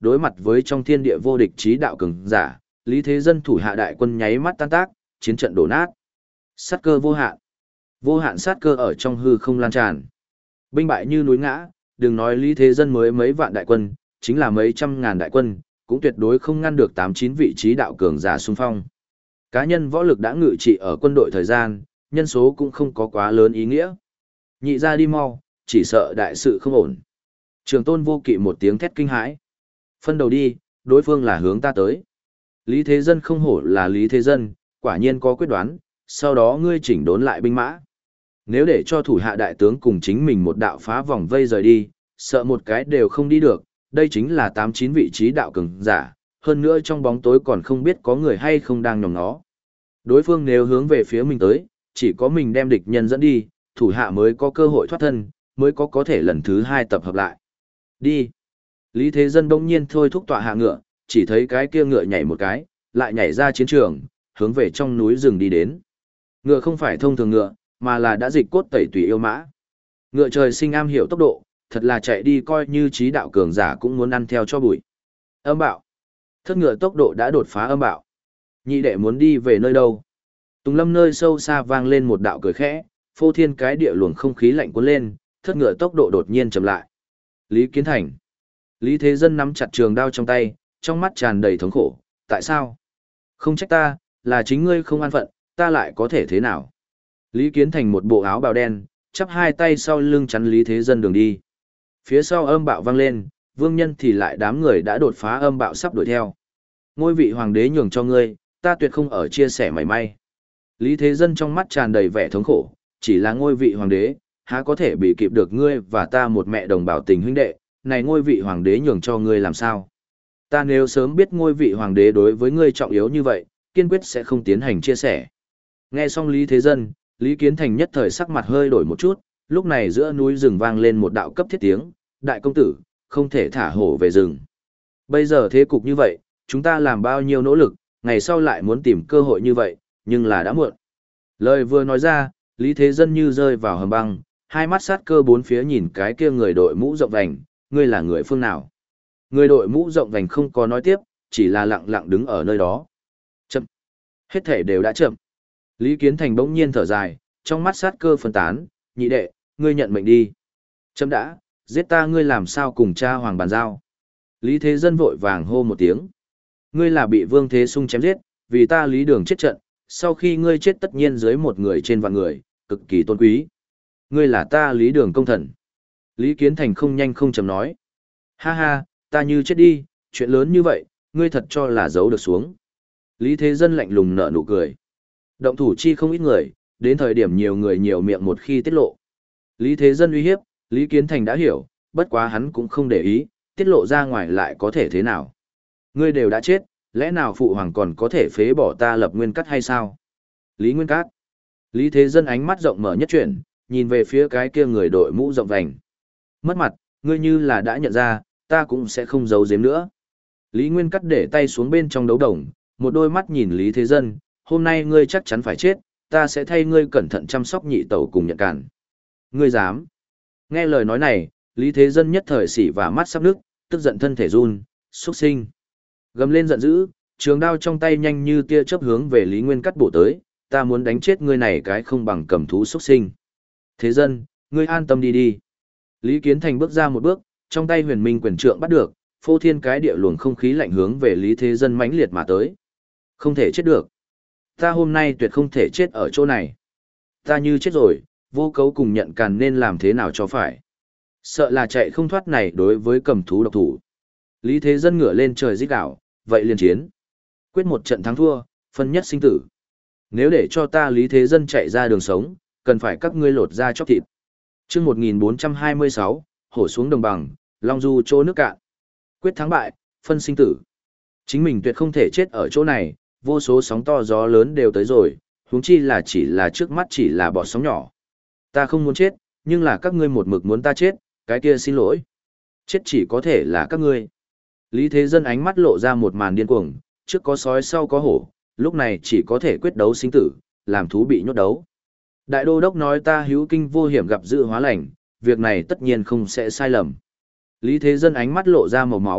đối mặt với trong thiên địa vô địch trí đạo cường giả, Lý Thế Dân thủ hạ đại quân nháy mắt tan tác, chiến trận đổ nát. Sát cơ vô hạn. Vô hạn sát cơ ở trong hư không lan tràn. Binh bại như núi ngã, đừng nói Lý Thế Dân mới mấy vạn đại quân, chính là mấy trăm ngàn đại quân, cũng tuyệt đối không ngăn được tám chín vị trí đạo cường giả xung phong. Cá nhân võ lực đã ngự trị ở quân đội thời gian, nhân số cũng không có quá lớn ý nghĩa. Nhị ra đi mau, chỉ sợ đại sự không ổn. Trường Tôn Vô Kỵ một tiếng thét kinh hãi. Phân đầu đi, đối phương là hướng ta tới. Lý Thế Dân không hổ là Lý Thế Dân, quả nhiên có quyết đoán, sau đó ngươi chỉnh đốn lại binh mã. Nếu để cho thủ hạ đại tướng cùng chính mình một đạo phá vòng vây rời đi, sợ một cái đều không đi được, đây chính là tám chín vị trí đạo cường giả, hơn nữa trong bóng tối còn không biết có người hay không đang nhòm nó. Đối phương nếu hướng về phía mình tới, chỉ có mình đem địch nhân dẫn đi, thủ hạ mới có cơ hội thoát thân, mới có có thể lần thứ hai tập hợp lại. Đi. Lý Thế Dân đông nhiên thôi thúc tọa hạ ngựa, chỉ thấy cái kia ngựa nhảy một cái, lại nhảy ra chiến trường, hướng về trong núi rừng đi đến. Ngựa không phải thông thường ngựa, mà là đã dịch cốt tẩy tùy yêu mã. Ngựa trời sinh am hiểu tốc độ, thật là chạy đi coi như trí đạo cường giả cũng muốn ăn theo cho bụi. Âm bạo. Thất ngựa tốc độ đã đột phá âm bạo. Nhị đệ muốn đi về nơi đâu? Tùng Lâm nơi sâu xa vang lên một đạo cười khẽ, phô thiên cái địa luồng không khí lạnh cuốn lên, thất ngựa tốc độ đột nhiên chậm lại. Lý Kiến Thành. Lý Thế Dân nắm chặt trường đao trong tay, trong mắt tràn đầy thống khổ. Tại sao? Không trách ta, là chính ngươi không an phận, ta lại có thể thế nào? Lý Kiến Thành một bộ áo bào đen, chắp hai tay sau lưng chắn Lý Thế Dân đường đi. Phía sau âm bạo vang lên, vương nhân thì lại đám người đã đột phá âm bạo sắp đuổi theo. Ngôi vị hoàng đế nhường cho ngươi, ta tuyệt không ở chia sẻ mảy may. Lý Thế Dân trong mắt tràn đầy vẻ thống khổ, chỉ là ngôi vị hoàng đế, há có thể bị kịp được ngươi và ta một mẹ đồng bào tình huynh đệ, này ngôi vị hoàng đế nhường cho ngươi làm sao? Ta nếu sớm biết ngôi vị hoàng đế đối với ngươi trọng yếu như vậy, kiên quyết sẽ không tiến hành chia sẻ. Nghe xong Lý Thế Dân, Lý Kiến Thành nhất thời sắc mặt hơi đổi một chút, lúc này giữa núi rừng vang lên một đạo cấp thiết tiếng, đại công tử, không thể thả hổ về rừng. Bây giờ thế cục như vậy, chúng ta làm bao nhiêu nỗ lực, ngày sau lại muốn tìm cơ hội như vậy, nhưng là đã muộn. Lời vừa nói ra, Lý Thế Dân như rơi vào hầm băng, hai mắt sát cơ bốn phía nhìn cái kia người đội mũ rộng vành, ngươi là người phương nào? Người đội mũ rộng vành không có nói tiếp, chỉ là lặng lặng đứng ở nơi đó. Chậm. Hết thể đều đã chậm. Lý Kiến Thành bỗng nhiên thở dài, trong mắt sát cơ phân tán, nhị đệ, ngươi nhận mệnh đi. Chậm đã, giết ta ngươi làm sao cùng cha hoàng bàn giao. Lý Thế Dân vội vàng hô một tiếng. Ngươi là bị Vương Thế Sung chém giết, vì ta Lý Đường chết trận, sau khi ngươi chết tất nhiên dưới một người trên vạn người, cực kỳ tôn quý. Ngươi là ta Lý Đường công thần. Lý Kiến Thành không nhanh không chậm nói. Ha ha, ta như chết đi, chuyện lớn như vậy, ngươi thật cho là giấu được xuống. Lý Thế Dân lạnh lùng nở nụ cười. Động thủ chi không ít người, đến thời điểm nhiều người nhiều miệng một khi tiết lộ. Lý Thế Dân uy hiếp, Lý Kiến Thành đã hiểu, bất quá hắn cũng không để ý, tiết lộ ra ngoài lại có thể thế nào. Ngươi đều đã chết, lẽ nào phụ hoàng còn có thể phế bỏ ta Lập Nguyên Cát hay sao? Lý Nguyên Cát. Lý Thế Dân ánh mắt rộng mở nhất chuyển, nhìn về phía cái kia người đội mũ rộng vành. Mất mặt, ngươi như là đã nhận ra, ta cũng sẽ không giấu giếm nữa. Lý Nguyên Cát để tay xuống bên trong đấu đồng, một đôi mắt nhìn Lý Thế Dân, hôm nay ngươi chắc chắn phải chết, ta sẽ thay ngươi cẩn thận chăm sóc nhị tẩu cùng nhận cản. Ngươi dám? Nghe lời nói này, Lý Thế Dân nhất thời xỉ và mắt sắp nước, tức giận thân thể run, xuất sinh. Gầm lên giận dữ, trường đao trong tay nhanh như tia chớp hướng về Lý Nguyên Cát bổ tới, ta muốn đánh chết ngươi này cái không bằng cầm thú xuất sinh. Thế Dân, ngươi an tâm đi đi. Lý Kiến Thành bước ra một bước, trong tay huyền minh quyền trượng bắt được, phô thiên cái địa luồng không khí lạnh hướng về Lý Thế Dân mãnh liệt mà tới. Không thể chết được. Ta hôm nay tuyệt không thể chết ở chỗ này. Ta như chết rồi, vô cấu cùng nhận càn nên làm thế nào cho phải. Sợ là chạy không thoát này đối với cầm thú độc thủ. Lý Thế Dân ngửa lên trời rít gào, vậy liền chiến. Quyết một trận thắng thua, phân nhất sinh tử. Nếu để cho ta Lý Thế Dân chạy ra đường sống, cần phải các ngươi lột ra chóc thịt. Chương một nghìn bốn trăm hai mươi sáu, hổ xuống đồng bằng, long du chỗ nước cạn. Quyết thắng bại, phân sinh tử. Chính mình tuyệt không thể chết ở chỗ này, vô số sóng to gió lớn đều tới rồi, huống chi là chỉ là trước mắt chỉ là bọt sóng nhỏ. Ta không muốn chết, nhưng là các ngươi một mực muốn ta chết, cái kia xin lỗi. Chết chỉ có thể là các ngươi. Lý Thế Dân ánh mắt lộ ra một màn điên cuồng, trước có sói sau có hổ, lúc này chỉ có thể quyết đấu sinh tử, làm thú bị nhốt đấu. Đại đô đốc nói ta hữu kinh vô hiểm gặp dự hóa lành, việc này tất nhiên không sẽ sai lầm. Lý Thế Dân ánh mắt lộ ra màu máu,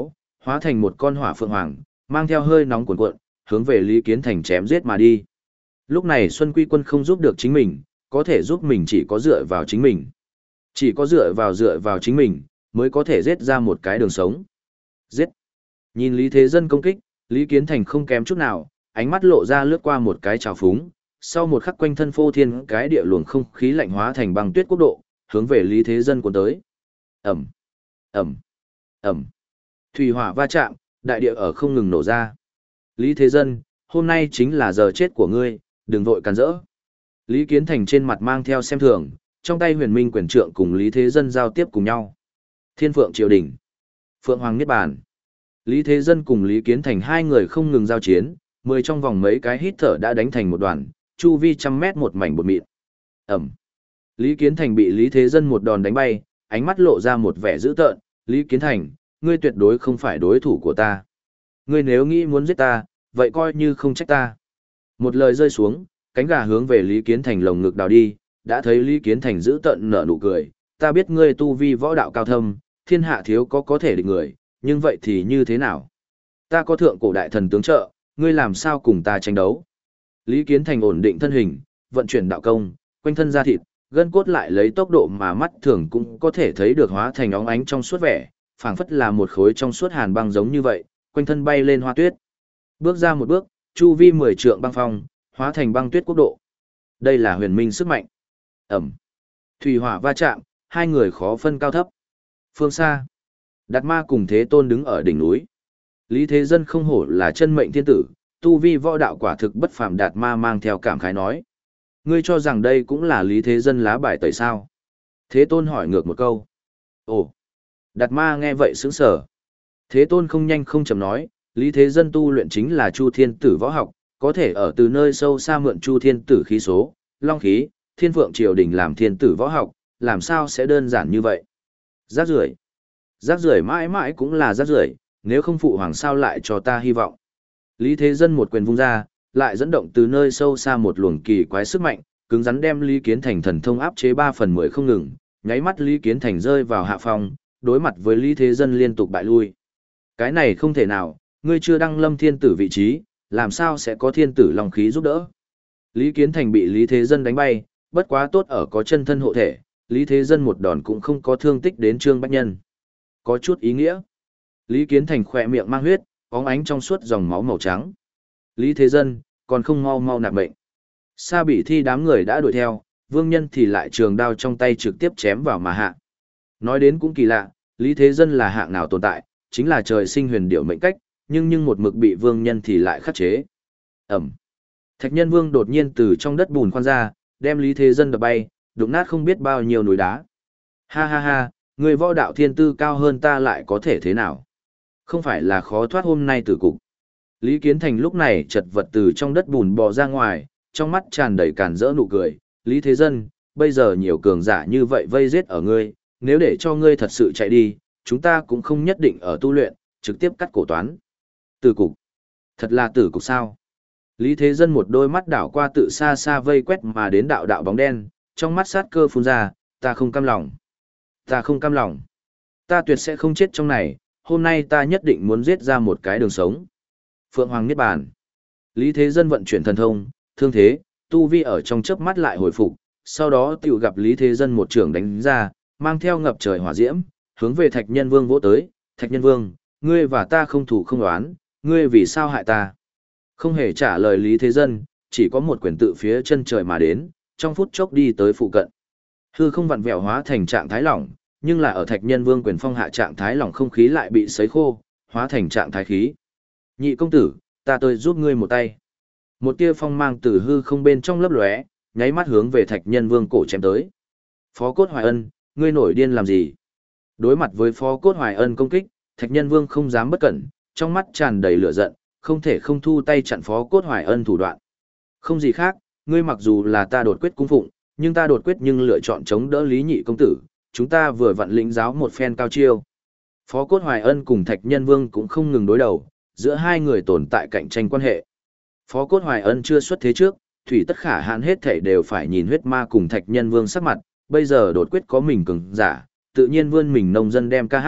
hóa thành một con hỏa phượng hoàng, mang theo hơi nóng cuồn cuộn, hướng về Lý Kiến Thành chém giết mà đi. Lúc này Xuân Quy Quân không giúp được chính mình, có thể giúp mình chỉ có dựa vào chính mình. Chỉ có dựa vào dựa vào chính mình, mới có thể giết ra một cái đường sống. Giết! Nhìn Lý Thế Dân công kích, Lý Kiến Thành không kém chút nào, ánh mắt lộ ra lướt qua một cái trào phúng, sau một khắc quanh thân phô thiên cái địa luồng không khí lạnh hóa thành băng tuyết quốc độ, hướng về Lý Thế Dân cuốn tới. Ẩm! Ẩm! Ẩm! Thủy hỏa va chạm, đại địa ở không ngừng nổ ra. Lý Thế Dân, hôm nay chính là giờ chết của ngươi, đừng vội càn rỡ. Lý Kiến Thành trên mặt mang theo xem thường, trong tay huyền minh quyền trượng cùng Lý Thế Dân giao tiếp cùng nhau. Thiên Phượng Triều Đình, Phượng Hoàng Niết Bàn. Lý Thế Dân cùng Lý Kiến Thành hai người không ngừng giao chiến, mười trong vòng mấy cái hít thở đã đánh thành một đoàn, chu vi trăm mét một mảnh bột mịn. Ẩm. Lý Kiến Thành bị Lý Thế Dân một đòn đánh bay, ánh mắt lộ ra một vẻ dữ tợn. Lý Kiến Thành, ngươi tuyệt đối không phải đối thủ của ta. Ngươi nếu nghĩ muốn giết ta, vậy coi như không trách ta. Một lời rơi xuống, cánh gà hướng về Lý Kiến Thành lồng ngực đào đi, đã thấy Lý Kiến Thành dữ tợn nở nụ cười. Ta biết ngươi tu vi võ đạo cao thâm, thiên hạ thiếu có có thể địch người, nhưng vậy thì như thế nào? Ta có thượng cổ đại thần tướng trợ, ngươi làm sao cùng ta tranh đấu? Lý Kiến Thành ổn định thân hình, vận chuyển đạo công, quanh thân da thịt, gân cốt lại lấy tốc độ mà mắt thường cũng có thể thấy được hóa thành óng ánh trong suốt vẻ, phảng phất là một khối trong suốt hàn băng giống như vậy, quanh thân bay lên hoa tuyết. Bước ra một bước, chu vi mười trượng băng phong, hóa thành băng tuyết quốc độ. Đây là huyền minh sức mạnh. Ẩm. Thủy hỏa va chạm, hai người khó phân cao thấp. Phương xa, Đạt Ma cùng Thế Tôn đứng ở đỉnh núi. Lý Thế Dân không hổ là chân mệnh thiên tử, tu vi võ đạo quả thực bất phàm. Đạt Ma mang theo cảm khái nói. Ngươi cho rằng đây cũng là Lý Thế Dân lá bài tẩy sao? Thế Tôn hỏi ngược một câu. Ồ. Đạt Ma nghe vậy sững sờ. Thế Tôn không nhanh không chậm nói, Lý Thế Dân tu luyện chính là Chu Thiên Tử võ học, có thể ở từ nơi sâu xa mượn Chu Thiên Tử khí số, long khí, Thiên Phượng Triều Đình làm Thiên Tử võ học, làm sao sẽ đơn giản như vậy? Rác rưởi. Rác rưởi mãi mãi cũng là rác rưởi, nếu không phụ hoàng sao lại cho ta hy vọng. Lý Thế Dân một quyền vung ra, lại dẫn động từ nơi sâu xa một luồng kỳ quái sức mạnh, cứng rắn đem Lý Kiến Thành thần thông áp chế ba phần mười không ngừng, nháy mắt Lý Kiến Thành rơi vào hạ phong, đối mặt với Lý Thế Dân liên tục bại lui. Cái này không thể nào, ngươi chưa đăng lâm thiên tử vị trí, làm sao sẽ có thiên tử long khí giúp đỡ. Lý Kiến Thành bị Lý Thế Dân đánh bay, bất quá tốt ở có chân thân hộ thể, Lý Thế Dân một đòn cũng không có thương tích đến Trương Bách Nhân. Có chút ý nghĩa. Lý Kiến Thành khỏe miệng mang huyết, bóng ánh trong suốt dòng máu màu trắng. Lý Thế Dân, còn không mau mau nạp bệnh. Sa Bỉ Thi đám người đã đuổi theo, Vương Nhân thì lại trường đao trong tay trực tiếp chém vào mà hạ. Nói đến cũng kỳ lạ, Lý Thế Dân là hạng nào tồn tại, chính là trời sinh huyền điệu mệnh cách, nhưng nhưng một mực bị Vương Nhân thì lại khắc chế. Ẩm. Thạch Nhân Vương đột nhiên từ trong đất bùn khoan ra, đem Lý Thế Dân đập bay, đụng nát không biết bao nhiêu núi đá. Ha ha ha, người võ đạo thiên tư cao hơn ta lại có thể thế nào? Không phải là khó thoát hôm nay tử cục. Lý Kiến Thành lúc này chật vật từ trong đất bùn bò ra ngoài, trong mắt tràn đầy càn rỡ nụ cười. Lý Thế Dân, bây giờ nhiều cường giả như vậy vây giết ở ngươi, nếu để cho ngươi thật sự chạy đi, chúng ta cũng không nhất định ở tu luyện, trực tiếp cắt cổ toán. Tử cục. Thật là tử cục sao? Lý Thế Dân một đôi mắt đảo qua tự xa xa vây quét mà đến đạo đạo bóng đen, trong mắt sát cơ phun ra, ta không cam lòng. Ta không cam lòng. Ta tuyệt sẽ không chết trong này, hôm nay ta nhất định muốn giết ra một cái đường sống. Phượng Hoàng Niết Bàn. Lý Thế Dân vận chuyển thần thông, thương thế, tu vi ở trong chớp mắt lại hồi phục, sau đó tiểu gặp Lý Thế Dân một trường đánh ra, mang theo ngập trời hỏa diễm, hướng về Thạch Nhân Vương vỗ tới. Thạch Nhân Vương, ngươi và ta không thủ không đoán, ngươi vì sao hại ta? Không hề trả lời Lý Thế Dân, chỉ có một quyền tự phía chân trời mà đến, trong phút chốc đi tới phụ cận. Hư không vặn vẹo hóa thành trạng thái lỏng, nhưng là ở Thạch Nhân Vương quyền phong hạ trạng thái lỏng không khí lại bị sấy khô, hóa thành trạng thái khí. Nhị công tử, ta tới giúp ngươi một tay. Một tia phong mang từ hư không bên trong lấp lóe, nháy mắt hướng về Thạch Nhân Vương cổ chém tới. Phó Cốt Hoài Ân, ngươi nổi điên làm gì? Đối mặt với Phó Cốt Hoài Ân công kích, Thạch Nhân Vương không dám bất cẩn, trong mắt tràn đầy lửa giận, không thể không thu tay chặn Phó Cốt Hoài Ân thủ đoạn. Không gì khác, ngươi mặc dù là ta đột quyết cung phụng, nhưng ta đột quyết nhưng lựa chọn chống đỡ Lý Nhị công tử, chúng ta vừa vặn lĩnh giáo một phen cao chiêu. Phó Cốt Hoài Ân cùng Thạch Nhân Vương cũng không ngừng đối đầu, giữa hai người tồn tại cạnh tranh quan hệ. Phó Cốt Hoài Ân chưa xuất thế trước, thủy tất khả hãn hết thảy đều phải nhìn huyết ma cùng Thạch Nhân Vương sắc mặt, bây giờ đột quyết có mình cường giả, tự nhiên vươn mình nông dân đem ca hát,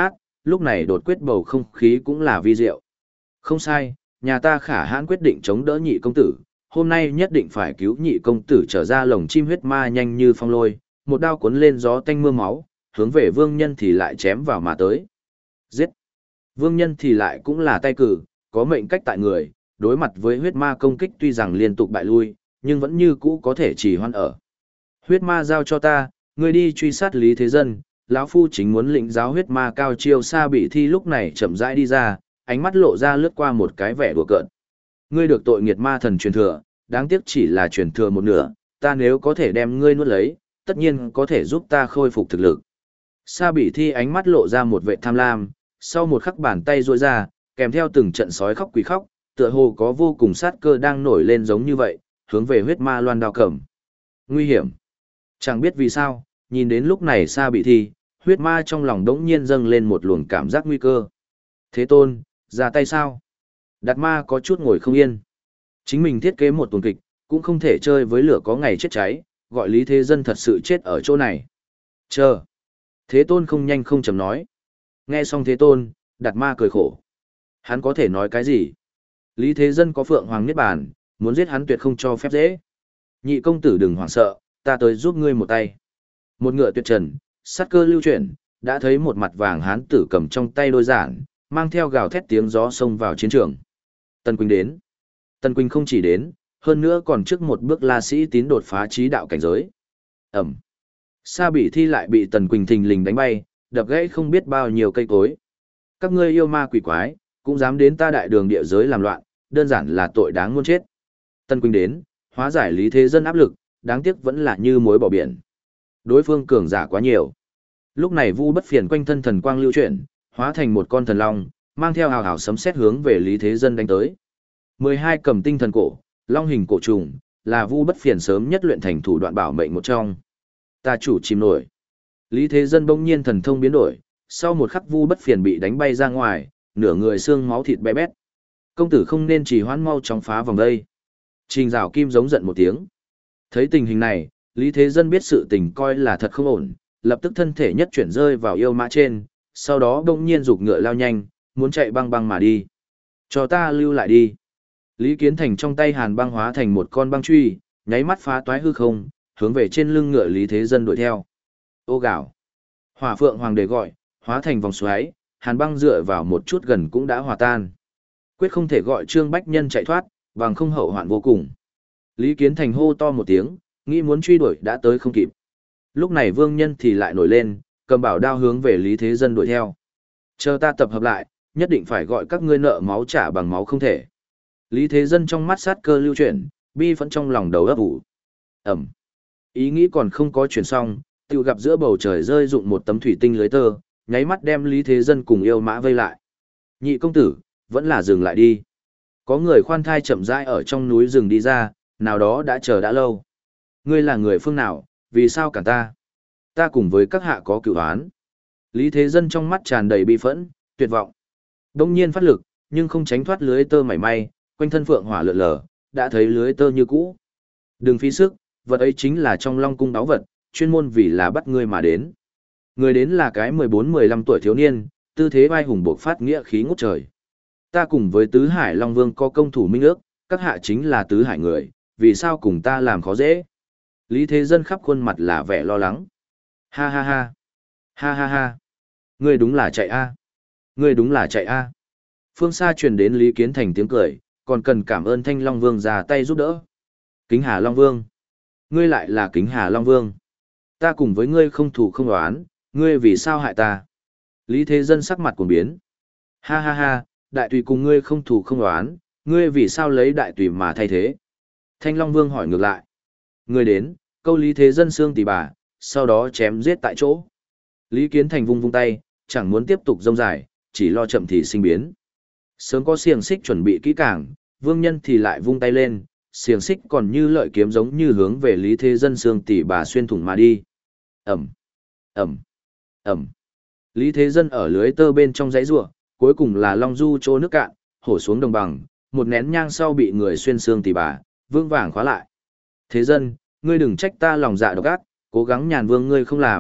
lúc này đột quyết bầu không khí cũng là vi diệu. Không sai, nhà ta khả hãn quyết định chống đỡ nhị công tử, hôm nay nhất định phải cứu nhị công tử trở ra lồng chim huyết ma nhanh như phong lôi, một đao cuốn lên gió tanh mưa máu, hướng về vương nhân thì lại chém vào mà tới. Giết! Vương nhân thì lại cũng là tay cử, có mệnh cách tại người, đối mặt với huyết ma công kích tuy rằng liên tục bại lui, nhưng vẫn như cũ có thể chỉ hoan ở. Huyết ma giao cho ta, ngươi đi truy sát Lý Thế Dân, lão phu chính muốn lĩnh giáo huyết ma cao chiêu Sa Bị Thi lúc này chậm rãi đi ra, ánh mắt lộ ra lướt qua một cái vẻ đùa cợt. Ngươi được tội nghiệt ma thần truyền thừa, đáng tiếc chỉ là truyền thừa một nửa, ta nếu có thể đem ngươi nuốt lấy, tất nhiên có thể giúp ta khôi phục thực lực. Sa Bị Thi ánh mắt lộ ra một vẻ tham lam, sau một khắc bàn tay duỗi ra, kèm theo từng trận sói khóc quỷ khóc, tựa hồ có vô cùng sát cơ đang nổi lên giống như vậy, hướng về huyết ma loan đao cầm. Nguy hiểm. Chẳng biết vì sao, nhìn đến lúc này Sa Bị Thi, huyết ma trong lòng đống nhiên dâng lên một luồng cảm giác nguy cơ. Thế Tôn, ra tay sao? Đạt ma có chút ngồi không yên. Chính mình thiết kế một tuần kịch, cũng không thể chơi với lửa có ngày chết cháy, gọi Lý Thế Dân thật sự chết ở chỗ này. Chờ. Thế Tôn không nhanh không chậm nói. Nghe xong Thế Tôn, Đạt ma cười khổ. Hắn có thể nói cái gì? Lý Thế Dân có Phượng Hoàng Niết Bàn, muốn giết hắn tuyệt không cho phép dễ. Nhị công tử đừng hoảng sợ, ta tới giúp ngươi một tay. Một ngựa tuyệt trần, sát cơ lưu chuyển, đã thấy một mặt vàng hán tử cầm trong tay đôi giản, mang theo gào thét tiếng gió xông vào chiến trường. Tần Quỳnh đến. Tần Quỳnh không chỉ đến, hơn nữa còn trước một bước La Sĩ Tín đột phá trí đạo cảnh giới. Ẩm. Sa Bị Thi lại bị Tần Quỳnh thình lình đánh bay, đập gãy không biết bao nhiêu cây cối. Các ngươi yêu ma quỷ quái, cũng dám đến ta đại đường địa giới làm loạn, đơn giản là tội đáng muôn chết. Tần Quỳnh đến, hóa giải Lý Thế Dân áp lực, đáng tiếc vẫn là như muối bỏ biển. Đối phương cường giả quá nhiều. Lúc này Vu Bất Phiền quanh thân thần quang lưu chuyển, hóa thành một con thần long, mang theo hào hào sấm sét hướng về Lý Thế Dân đánh tới. mười hai cầm tinh thần cổ, long hình cổ trùng, là Vu Bất Phiền sớm nhất luyện thành thủ đoạn bảo mệnh một trong. Ta chủ chìm nổi. Lý Thế Dân bỗng nhiên thần thông biến đổi, sau một khắc Vu Bất Phiền bị đánh bay ra ngoài, nửa người xương máu thịt bé bét. Công tử không nên trì hoãn, mau chóng phá vòng đây. Trình Giảo Kim giống giận một tiếng. Thấy tình hình này, Lý Thế Dân biết sự tình coi là thật không ổn, lập tức thân thể nhất chuyển rơi vào yêu mã trên, sau đó bỗng nhiên giục ngựa lao nhanh, muốn chạy băng băng mà đi. Cho ta lưu lại đi. Lý Kiến Thành trong tay hàn băng hóa thành một con băng truy, nháy mắt phá toái hư không, hướng về trên lưng ngựa Lý Thế Dân đuổi theo. Ô gạo. Hỏa Phượng Hoàng đề gọi, hóa thành vòng xoáy, hàn băng dựa vào một chút gần cũng đã hòa tan. Quyết không thể gọi Trương Bách Nhân chạy thoát, bằng không hậu hoạn vô cùng. Lý Kiến Thành hô to một tiếng, nghĩ muốn truy đuổi đã tới không kịp. Lúc này Vương Nhân thì lại nổi lên, cầm bảo đao hướng về Lý Thế Dân đuổi theo. Chờ ta tập hợp lại, nhất định phải gọi các ngươi nợ máu trả bằng máu không thể. Lý Thế Dân trong mắt sát cơ lưu chuyển, bi phẫn trong lòng đầu ấp ủ. Ẩm. Ý nghĩ còn không có chuyển xong, tự gặp giữa bầu trời rơi rụng một tấm thủy tinh lưới tơ, nháy mắt đem Lý Thế Dân cùng yêu mã vây lại. Nhị công tử, vẫn là dừng lại đi. Có người khoan thai chậm rãi ở trong núi rừng đi ra, nào đó đã chờ đã lâu. Ngươi là người phương nào, vì sao cản ta? Ta cùng với các hạ có cựu án. Lý Thế Dân trong mắt tràn đầy bi phẫn, tuyệt vọng. Đông nhiên phát lực, nhưng không tránh thoát lưới tơ mảy may, quanh thân phượng hỏa lượn lờ, đã thấy lưới tơ như cũ. Đừng phí sức, vật ấy chính là trong Long cung báu vật, chuyên môn vì là bắt ngươi mà đến. Người đến là cái mười bốn mười lăm tuổi thiếu niên, tư thế vai hùng bộc phát nghĩa khí ngút trời. Ta cùng với Tứ Hải Long Vương có công thủ minh ước, các hạ chính là Tứ Hải người, vì sao cùng ta làm khó dễ? Lý Thế Dân khắp khuôn mặt là vẻ lo lắng. Ha ha ha. Ha ha ha. Ngươi đúng là chạy a. Ngươi đúng là chạy a. Phương xa truyền đến Lý Kiến Thành tiếng cười, còn cần cảm ơn Thanh Long Vương ra tay giúp đỡ. Kính Hà Long Vương. Ngươi lại là Kính Hà Long Vương. Ta cùng với ngươi không thù không oán, ngươi vì sao hại ta? Lý Thế Dân sắc mặt cuồng biến. Ha ha ha, đại tùy cùng ngươi không thù không oán, ngươi vì sao lấy đại tùy mà thay thế? Thanh Long Vương hỏi ngược lại. Ngươi đến, câu Lý Thế Dân xương tỷ bà, sau đó chém giết tại chỗ. Lý Kiến Thành vung vung tay, chẳng muốn tiếp tục rông dài, chỉ lo chậm thì sinh biến. Sớm có xiềng xích chuẩn bị kỹ càng, Vương Nhân thì lại vung tay lên, xiềng xích còn như lợi kiếm giống như hướng về Lý Thế Dân xương tỷ bà xuyên thủng mà đi. Ẩm, Ẩm, Ẩm. Lý Thế Dân ở lưới tơ bên trong dãy rủa, cuối cùng là Long Du chỗ nước cạn, hổ xuống đồng bằng, một nén nhang sau bị người xuyên xương tỷ bà, vương vàng khóa lại. Thế Dân, ngươi đừng trách ta lòng dạ độc ác, cố gắng nhàn vương ngươi không làm,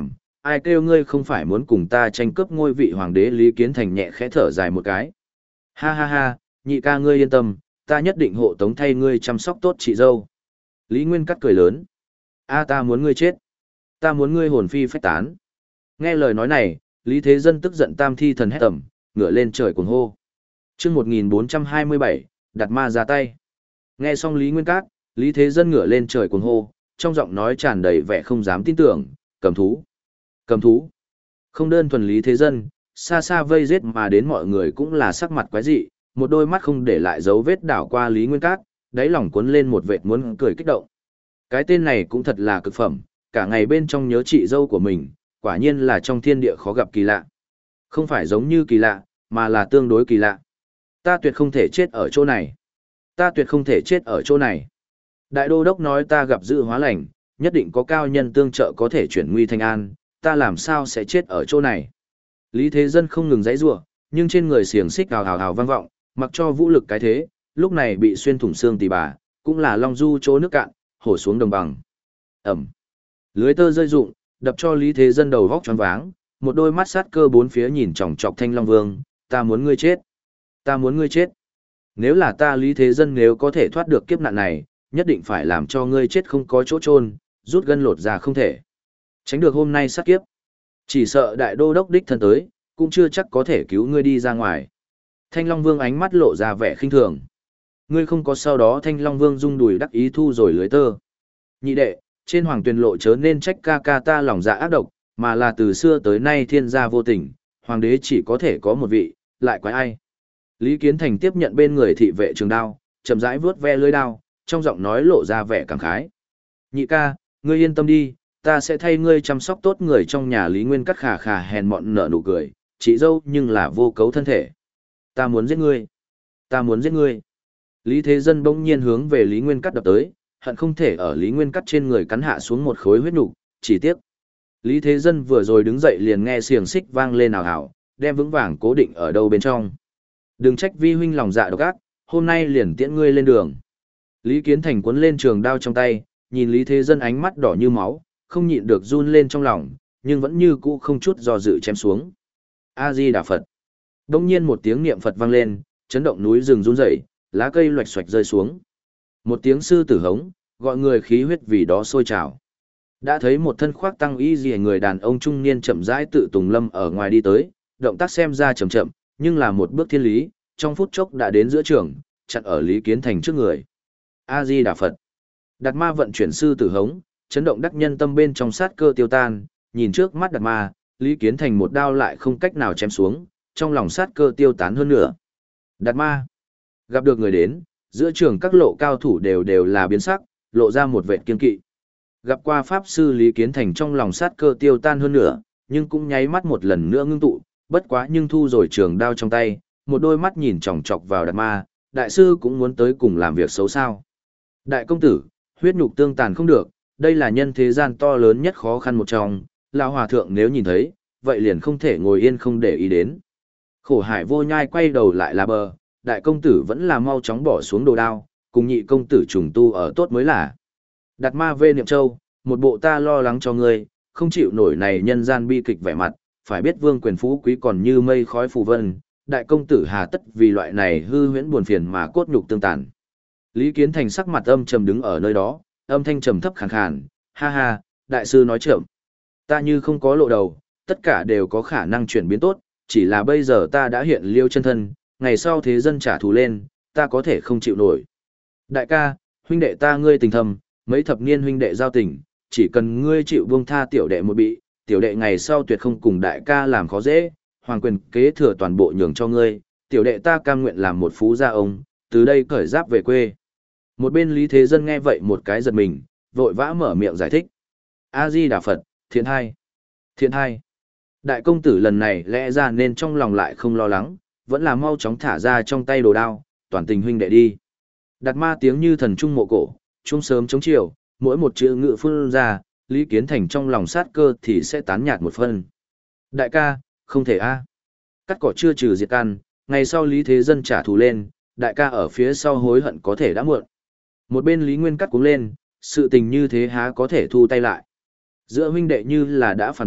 ai kêu ngươi không phải muốn cùng ta tranh cướp ngôi vị hoàng đế. Lý Kiến Thành nhẹ khẽ thở dài một cái. Ha ha ha, nhị ca ngươi yên tâm, ta nhất định hộ tống thay ngươi chăm sóc tốt chị dâu. Lý Nguyên Cắt cười lớn. A ta muốn ngươi chết. Ta muốn ngươi hồn phi phách tán. Nghe lời nói này, Lý Thế Dân tức giận tam thi thần hét tầm, ngửa lên trời cuồng hô. Chương một nghìn bốn trăm hai mươi bảy, đặt ma ra tay. Nghe xong Lý Nguyên Cát, Lý Thế Dân ngửa lên trời cuồng hô, trong giọng nói tràn đầy vẻ không dám tin tưởng, cầm thú. Cầm thú. Không đơn thuần Lý Thế Dân, xa xa vây giết mà đến mọi người cũng là sắc mặt quái dị, một đôi mắt không để lại dấu vết đảo qua Lý Nguyên Cát, đáy lòng cuốn lên một vệt muốn cười kích động. Cái tên này cũng thật là cực phẩm, cả ngày bên trong nhớ chị dâu của mình, quả nhiên là trong thiên địa khó gặp kỳ lạ. Không phải giống như kỳ lạ, mà là tương đối kỳ lạ. Ta tuyệt không thể chết ở chỗ này. Ta tuyệt không thể chết ở chỗ này. Đại đô đốc nói ta gặp dự hóa lành, nhất định có cao nhân tương trợ có thể chuyển nguy thành an, ta làm sao sẽ chết ở chỗ này. Lý Thế Dân không ngừng giãy giụa, nhưng trên người xiềng xích hào hào hào vang vọng, mặc cho vũ lực cái thế, lúc này bị xuyên thủng xương tỳ bà, cũng là long du chỗ nước cạn, hổ xuống đồng bằng. Ẩm. Lưới tơ rơi rụng, đập cho Lý Thế Dân đầu vóc choáng váng, một đôi mắt sát cơ bốn phía nhìn chòng chọc Thanh Long Vương, ta muốn ngươi chết. Ta muốn ngươi chết. Nếu là ta Lý Thế Dân nếu có thể thoát được kiếp nạn này, nhất định phải làm cho ngươi chết không có chỗ chôn, rút gân lột ra không thể. Tránh được hôm nay sát kiếp. Chỉ sợ đại đô đốc đích thân tới, cũng chưa chắc có thể cứu ngươi đi ra ngoài. Thanh Long Vương ánh mắt lộ ra vẻ khinh thường. Ngươi không có sau đó Thanh Long Vương rung đùi đắc ý thu rồi lưới tơ. Nhị đệ, trên hoàng tuyền lộ chớ nên trách ca ca ta lòng dạ ác độc, mà là từ xưa tới nay thiên gia vô tình, hoàng đế chỉ có thể có một vị, lại quái ai. Lý Kiến Thành tiếp nhận bên người thị vệ trường đao, chậm rãi vướt ve lưỡi đao, trong giọng nói lộ ra vẻ cảm khái. Nhị ca, ngươi yên tâm đi, ta sẽ thay ngươi chăm sóc tốt người trong nhà. Lý Nguyên Cắt khà khà hèn mọn nở nụ cười, chị dâu nhưng là vô cấu thân thể. Ta muốn giết ngươi, ta muốn giết ngươi. Lý Thế Dân bỗng nhiên hướng về Lý Nguyên Cắt đập tới, hận không thể ở Lý Nguyên Cắt trên người cắn hạ xuống một khối huyết nục, chỉ tiếc. Lý Thế Dân vừa rồi đứng dậy liền nghe xiềng xích vang lên ào ào, đem vững vàng cố định ở đâu bên trong. Đừng trách vi huynh lòng dạ độc ác, hôm nay liền tiễn ngươi lên đường. Lý Kiến Thành cuốn lên trường đao trong tay, nhìn Lý Thế Dân ánh mắt đỏ như máu, không nhịn được run lên trong lòng, nhưng vẫn như cũ không chút do dự chém xuống. A Di Đà Phật. Đông nhiên một tiếng niệm Phật vang lên, chấn động núi rừng run rẩy, lá cây loạch xoạch rơi xuống. Một tiếng sư tử hống, gọi người khí huyết vì đó sôi trào. Đã thấy một thân khoác tăng y rìa người đàn ông trung niên chậm rãi tự tùng lâm ở ngoài đi tới, động tác xem ra chậm chậm, nhưng là một bước thiên lý, trong phút chốc đã đến giữa trường, chặn ở Lý Kiến Thành trước người. A Di Đà Phật. Đạt ma vận chuyển sư tử hống, chấn động đắc nhân tâm bên trong sát cơ tiêu tan, nhìn trước mắt Đạt ma, Lý Kiến Thành một đao lại không cách nào chém xuống, trong lòng sát cơ tiêu tán hơn nữa. Đạt ma. Gặp được người đến, giữa trường các lộ cao thủ đều đều là biến sắc, lộ ra một vệt kiên kỵ. Gặp qua pháp sư Lý Kiến Thành trong lòng sát cơ tiêu tan hơn nữa, nhưng cũng nháy mắt một lần nữa ngưng tụ, bất quá nhưng thu rồi trường đao trong tay, một đôi mắt nhìn chòng chọc vào Đạt ma, đại sư cũng muốn tới cùng làm việc xấu sao. Đại công tử, huyết nhục tương tàn không được, đây là nhân thế gian to lớn nhất khó khăn một trong, lão hòa thượng nếu nhìn thấy, vậy liền không thể ngồi yên không để ý đến. Khổ hải vô nhai quay đầu lại là bờ, đại công tử vẫn là mau chóng bỏ xuống đồ đao, cùng nhị công tử trùng tu ở tốt mới là. Đạt ma vê niệm châu, một bộ ta lo lắng cho ngươi, không chịu nổi này nhân gian bi kịch vẻ mặt, phải biết vương quyền phú quý còn như mây khói phù vân, đại công tử hà tất vì loại này hư huyễn buồn phiền mà cốt nhục tương tàn. Lý Kiến Thành sắc mặt âm trầm đứng ở nơi đó, âm thanh trầm thấp khàn khàn, ha ha, đại sư nói chậm. Ta như không có lộ đầu, tất cả đều có khả năng chuyển biến tốt, chỉ là bây giờ ta đã hiện liêu chân thân, ngày sau thế dân trả thù lên, ta có thể không chịu nổi. Đại ca, huynh đệ ta ngươi tình thầm, mấy thập niên huynh đệ giao tình, chỉ cần ngươi chịu buông tha tiểu đệ một bị, tiểu đệ ngày sau tuyệt không cùng đại ca làm khó dễ, hoàng quyền kế thừa toàn bộ nhường cho ngươi, tiểu đệ ta cam nguyện làm một phú gia ông, từ đây cởi giáp về quê. Một bên Lý Thế Dân nghe vậy một cái giật mình, vội vã mở miệng giải thích. A Di Đà Phật, thiện hai. Thiện hai. Đại công tử lần này lẽ ra nên trong lòng lại không lo lắng, vẫn là mau chóng thả ra trong tay đồ đao, toàn tình huynh đệ đi. Đạt ma tiếng như thần trung mộ cổ, trung sớm chống chiều, mỗi một chữ ngự phun ra, Lý Kiến Thành trong lòng sát cơ thì sẽ tán nhạt một phần. Đại ca, không thể a. Cắt cỏ chưa trừ diệt căn, ngày sau Lý Thế Dân trả thù lên, đại ca ở phía sau hối hận có thể đã muộn. Một bên Lý Nguyên cắt cuống lên, sự tình như thế há có thể thu tay lại. Giữa huynh đệ như là đã phản bội,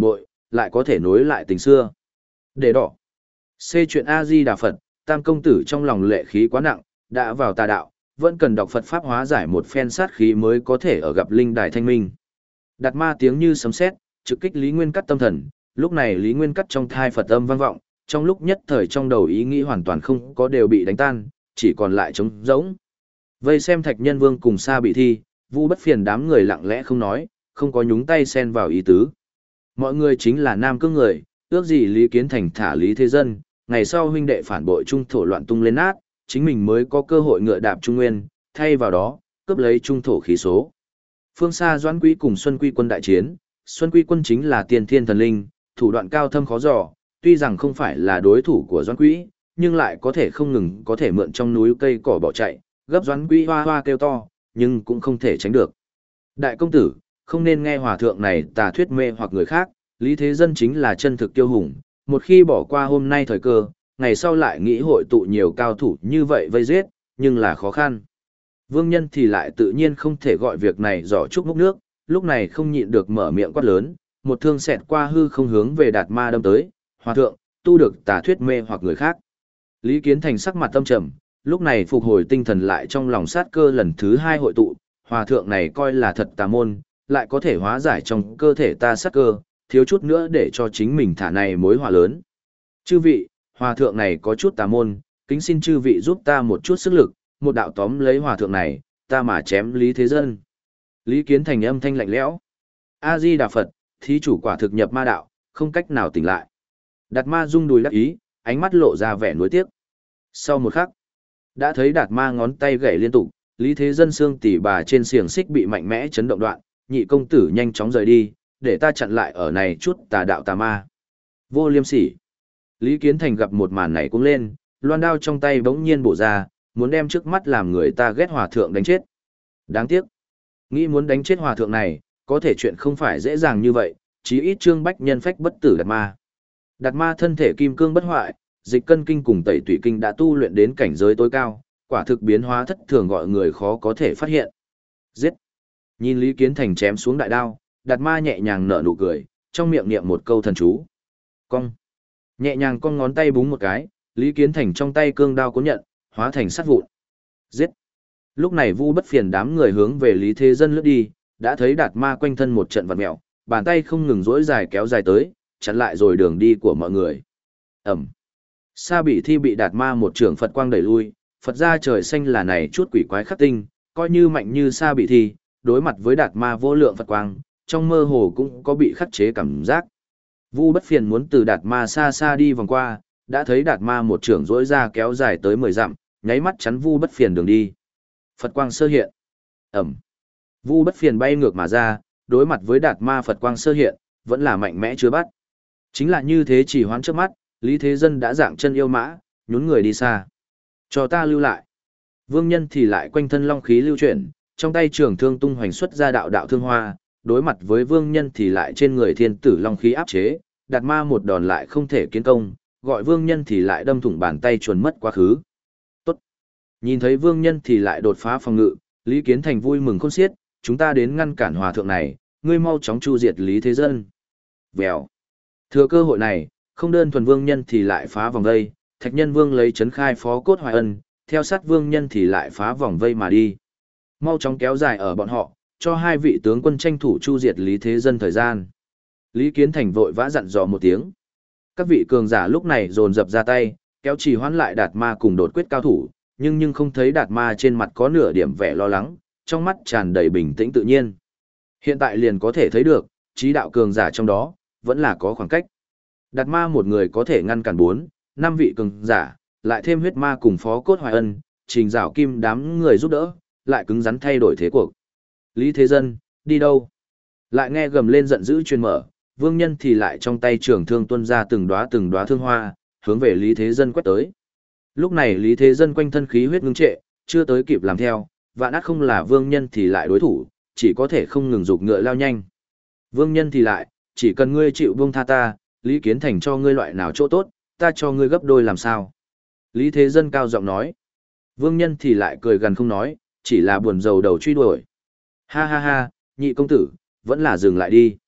lại có thể nối lại tình xưa. Để đỏ. C chuyện A-di-đà Phật, Tam công tử trong lòng lệ khí quá nặng, đã vào tà đạo, vẫn cần đọc Phật Pháp hóa giải một phen sát khí mới có thể ở gặp linh đài thanh minh. Đạt ma tiếng như sấm sét, trực kích Lý Nguyên Cắt tâm thần, lúc này Lý Nguyên Cắt trong thai Phật âm vang vọng, trong lúc nhất thời trong đầu ý nghĩ hoàn toàn không có đều bị đánh tan, chỉ còn lại trống rỗng. Vây xem Thạch Nhân Vương cùng Sa Bị Thi, Vu Bất Phiền đám người lặng lẽ không nói, không có nhúng tay xen vào ý tứ. Mọi người chính là Nam Cương người, ước gì Lý Kiến Thành thả Lý Thế Dân, ngày sau huynh đệ phản bội trung thổ loạn tung lên nát, chính mình mới có cơ hội ngựa đạp Trung Nguyên, thay vào đó, cướp lấy trung thổ khí số. Phương xa Doãn Quý cùng Xuân Quy quân đại chiến, Xuân Quy quân chính là tiên thiên thần linh, thủ đoạn cao thâm khó dò, tuy rằng không phải là đối thủ của Doãn Quý, nhưng lại có thể không ngừng có thể mượn trong núi cây cỏ bỏ chạy, gấp Doãn Quý hoa hoa kêu to, nhưng cũng không thể tránh được. Đại công tử, không nên nghe hòa thượng này tà thuyết mê hoặc người khác, Lý Thế Dân chính là chân thực tiêu hùng, một khi bỏ qua hôm nay thời cơ, ngày sau lại nghĩ hội tụ nhiều cao thủ như vậy vây giết, nhưng là khó khăn. Vương Nhân thì lại tự nhiên không thể gọi việc này giỏ trúc múc nước, lúc này không nhịn được mở miệng quát lớn, một thương xẹt qua hư không hướng về Đạt Ma đâm tới, hòa thượng, tu được tà thuyết mê hoặc người khác. Lý Kiến Thành sắc mặt tâm trầm, lúc này phục hồi tinh thần lại trong lòng sát cơ lần thứ hai hội tụ, hòa thượng này coi là thật tà môn, lại có thể hóa giải trong cơ thể ta sát cơ, thiếu chút nữa để cho chính mình thả này mối họa lớn. Chư vị, hòa thượng này có chút tà môn, kính xin chư vị giúp ta một chút sức lực, một đạo tóm lấy hòa thượng này, ta mà chém Lý Thế Dân. Lý Kiến Thành âm thanh lạnh lẽo. A-di-đà Phật, thí chủ quả thực nhập ma đạo, không cách nào tỉnh lại. Đạt ma rung đùi đắc ý, ánh mắt lộ ra vẻ nuối tiếc. Sau một khắc, đã thấy Đạt ma ngón tay gảy liên tục, Lý Thế Dân xương tỉ bà trên xiềng xích bị mạnh mẽ chấn động đoạn, nhị công tử nhanh chóng rời đi, để ta chặn lại ở này chút tà đạo tà ma. Vô liêm sỉ. Lý Kiến Thành gặp một màn này cũng lên, loan đao trong tay bỗng nhiên bổ ra, muốn đem trước mắt làm người ta ghét hòa thượng đánh chết. Đáng tiếc. Nghĩ muốn đánh chết hòa thượng này, có thể chuyện không phải dễ dàng như vậy, chí ít Trương Bách nhân phách bất tử Đạt ma. Đạt ma thân thể kim cương bất hoại, dịch cân kinh cùng tẩy tủy kinh đã tu luyện đến cảnh giới tối cao, quả thực biến hóa thất thường gọi người khó có thể phát hiện. Giết. Nhìn Lý Kiến Thành chém xuống đại đao, Đạt ma nhẹ nhàng nở nụ cười, trong miệng niệm một câu thần chú. Cong. Nhẹ nhàng cong ngón tay búng một cái, Lý Kiến Thành trong tay cương đao cuốn nhận, hóa thành sắt vụn. Giết. Lúc này Vu Bất Phiền đám người hướng về Lý Thế Dân lướt đi, đã thấy Đạt ma quanh thân một trận vặn mèo, bàn tay không ngừng dỗi dài kéo dài tới, chặn lại rồi đường đi của mọi người. Ẩm. Sa Bị Thi bị Đạt ma một trưởng Phật quang đẩy lui, Phật ra trời xanh là này chút quỷ quái khắc tinh, coi như mạnh như Sa Bị Thi, đối mặt với Đạt ma vô lượng Phật quang, trong mơ hồ cũng có bị khắc chế cảm giác. Vu Bất Phiền muốn từ Đạt ma xa xa đi vòng qua, đã thấy Đạt ma một trưởng rỗi ra kéo dài tới mười dặm, nháy mắt chắn Vu Bất Phiền đường đi. Phật quang sơ hiện. Ẩm. Vu Bất Phiền bay ngược mà ra, đối mặt với Đạt ma Phật quang sơ hiện, vẫn là mạnh mẽ chưa bắt. Chính là như thế chỉ hoán trước mắt, Lý Thế Dân đã dạng chân yêu mã, nhún người đi xa. Cho ta lưu lại. Vương Nhân thì lại quanh thân long khí lưu chuyển, trong tay trường thương tung hoành xuất ra đạo đạo thương hoa, đối mặt với Vương Nhân thì lại trên người thiên tử long khí áp chế, Đạt ma một đòn lại không thể kiến công, gọi Vương Nhân thì lại đâm thủng bàn tay chuồn mất quá khứ. Tốt. Nhìn thấy Vương Nhân thì lại đột phá phòng ngự, Lý Kiến Thành vui mừng khôn xiết, chúng ta đến ngăn cản hòa thượng này, ngươi mau chóng chu diệt Lý Thế Dân. Vèo. Thừa cơ hội này, không đơn thuần Vương Nhân thì lại phá vòng vây, Thạch Nhân Vương lấy trấn khai phó cốt hoài ân, theo sát Vương Nhân thì lại phá vòng vây mà đi. Mau chóng kéo dài ở bọn họ, cho hai vị tướng quân tranh thủ chu diệt Lý Thế Dân thời gian. Lý Kiến Thành vội vã dặn dò một tiếng. Các vị cường giả lúc này dồn dập ra tay, kéo trì hoãn lại Đạt ma cùng đột quyết cao thủ, nhưng nhưng không thấy Đạt ma trên mặt có nửa điểm vẻ lo lắng, trong mắt tràn đầy bình tĩnh tự nhiên. Hiện tại liền có thể thấy được, trí đạo cường giả trong đó, vẫn là có khoảng cách. Đạt ma một người có thể ngăn cản bốn, năm vị cường giả, lại thêm huyết ma cùng phó cốt hoài ân, trình rào kim đám người giúp đỡ, lại cứng rắn thay đổi thế cuộc. Lý Thế Dân, đi đâu? Lại nghe gầm lên giận dữ truyền mở, Vương Nhân thì lại trong tay trường thương tuôn ra từng đóa từng đóa thương hoa, hướng về Lý Thế Dân quét tới. Lúc này Lý Thế Dân quanh thân khí huyết ngưng trệ, chưa tới kịp làm theo, vạn ác không là Vương Nhân thì lại đối thủ, chỉ có thể không ngừng giục ngựa lao nhanh. Vương Nhân thì lại, chỉ cần ngươi chịu buông tha ta, Lý Kiến Thành cho ngươi loại nào chỗ tốt, ta cho ngươi gấp đôi làm sao? Lý Thế Dân cao giọng nói. Vương Nhân thì lại cười gần không nói, chỉ là buồn rầu đầu truy đuổi. Ha ha ha, nhị công tử, vẫn là dừng lại đi.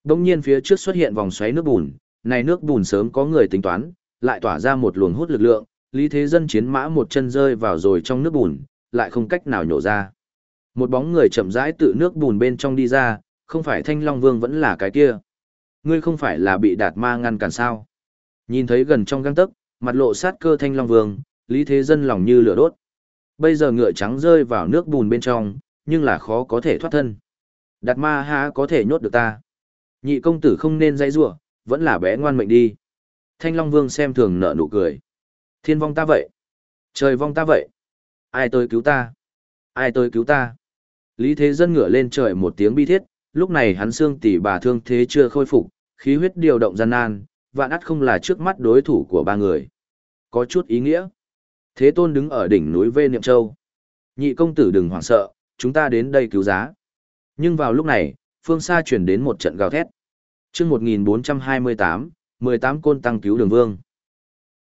Đông nhiên phía trước xuất hiện vòng xoáy nước bùn, này nước bùn sớm có người tính toán, lại tỏa ra một luồng hút lực lượng, Lý Thế Dân chiến mã một chân rơi vào rồi trong nước bùn, lại không cách nào nhổ ra. Một bóng người chậm rãi tự nước bùn bên trong đi ra, không phải Thanh Long Vương vẫn là cái kia. Ngươi không phải là bị Đạt Ma ngăn cản sao? Nhìn thấy gần trong gang tấc, mặt lộ sát cơ Thanh Long Vương, Lý Thế Dân lòng như lửa đốt. Bây giờ ngựa trắng rơi vào nước bùn bên trong, nhưng là khó có thể thoát thân. Đạt Ma há có thể nhốt được ta? Nhị công tử không nên dãy rủa, vẫn là bé ngoan mệnh đi. Thanh Long Vương xem thường nở nụ cười. Thiên vong ta vậy? Trời vong ta vậy? Ai tới cứu ta? Ai tới cứu ta? Lý Thế Dân ngửa lên trời một tiếng bi thiết, lúc này hắn xương tỷ bà thương thế chưa khôi phục, khí huyết điều động gian nan, vạn ắt không là trước mắt đối thủ của ba người. Có chút ý nghĩa. Thế Tôn đứng ở đỉnh núi Vê Niệm Châu. Nhị công tử đừng hoảng sợ, chúng ta đến đây cứu giá. Nhưng vào lúc này, phương xa chuyển đến một trận gào thét. Trước một nghìn bốn trăm hai mươi tám, mười tám côn tăng cứu đường vương.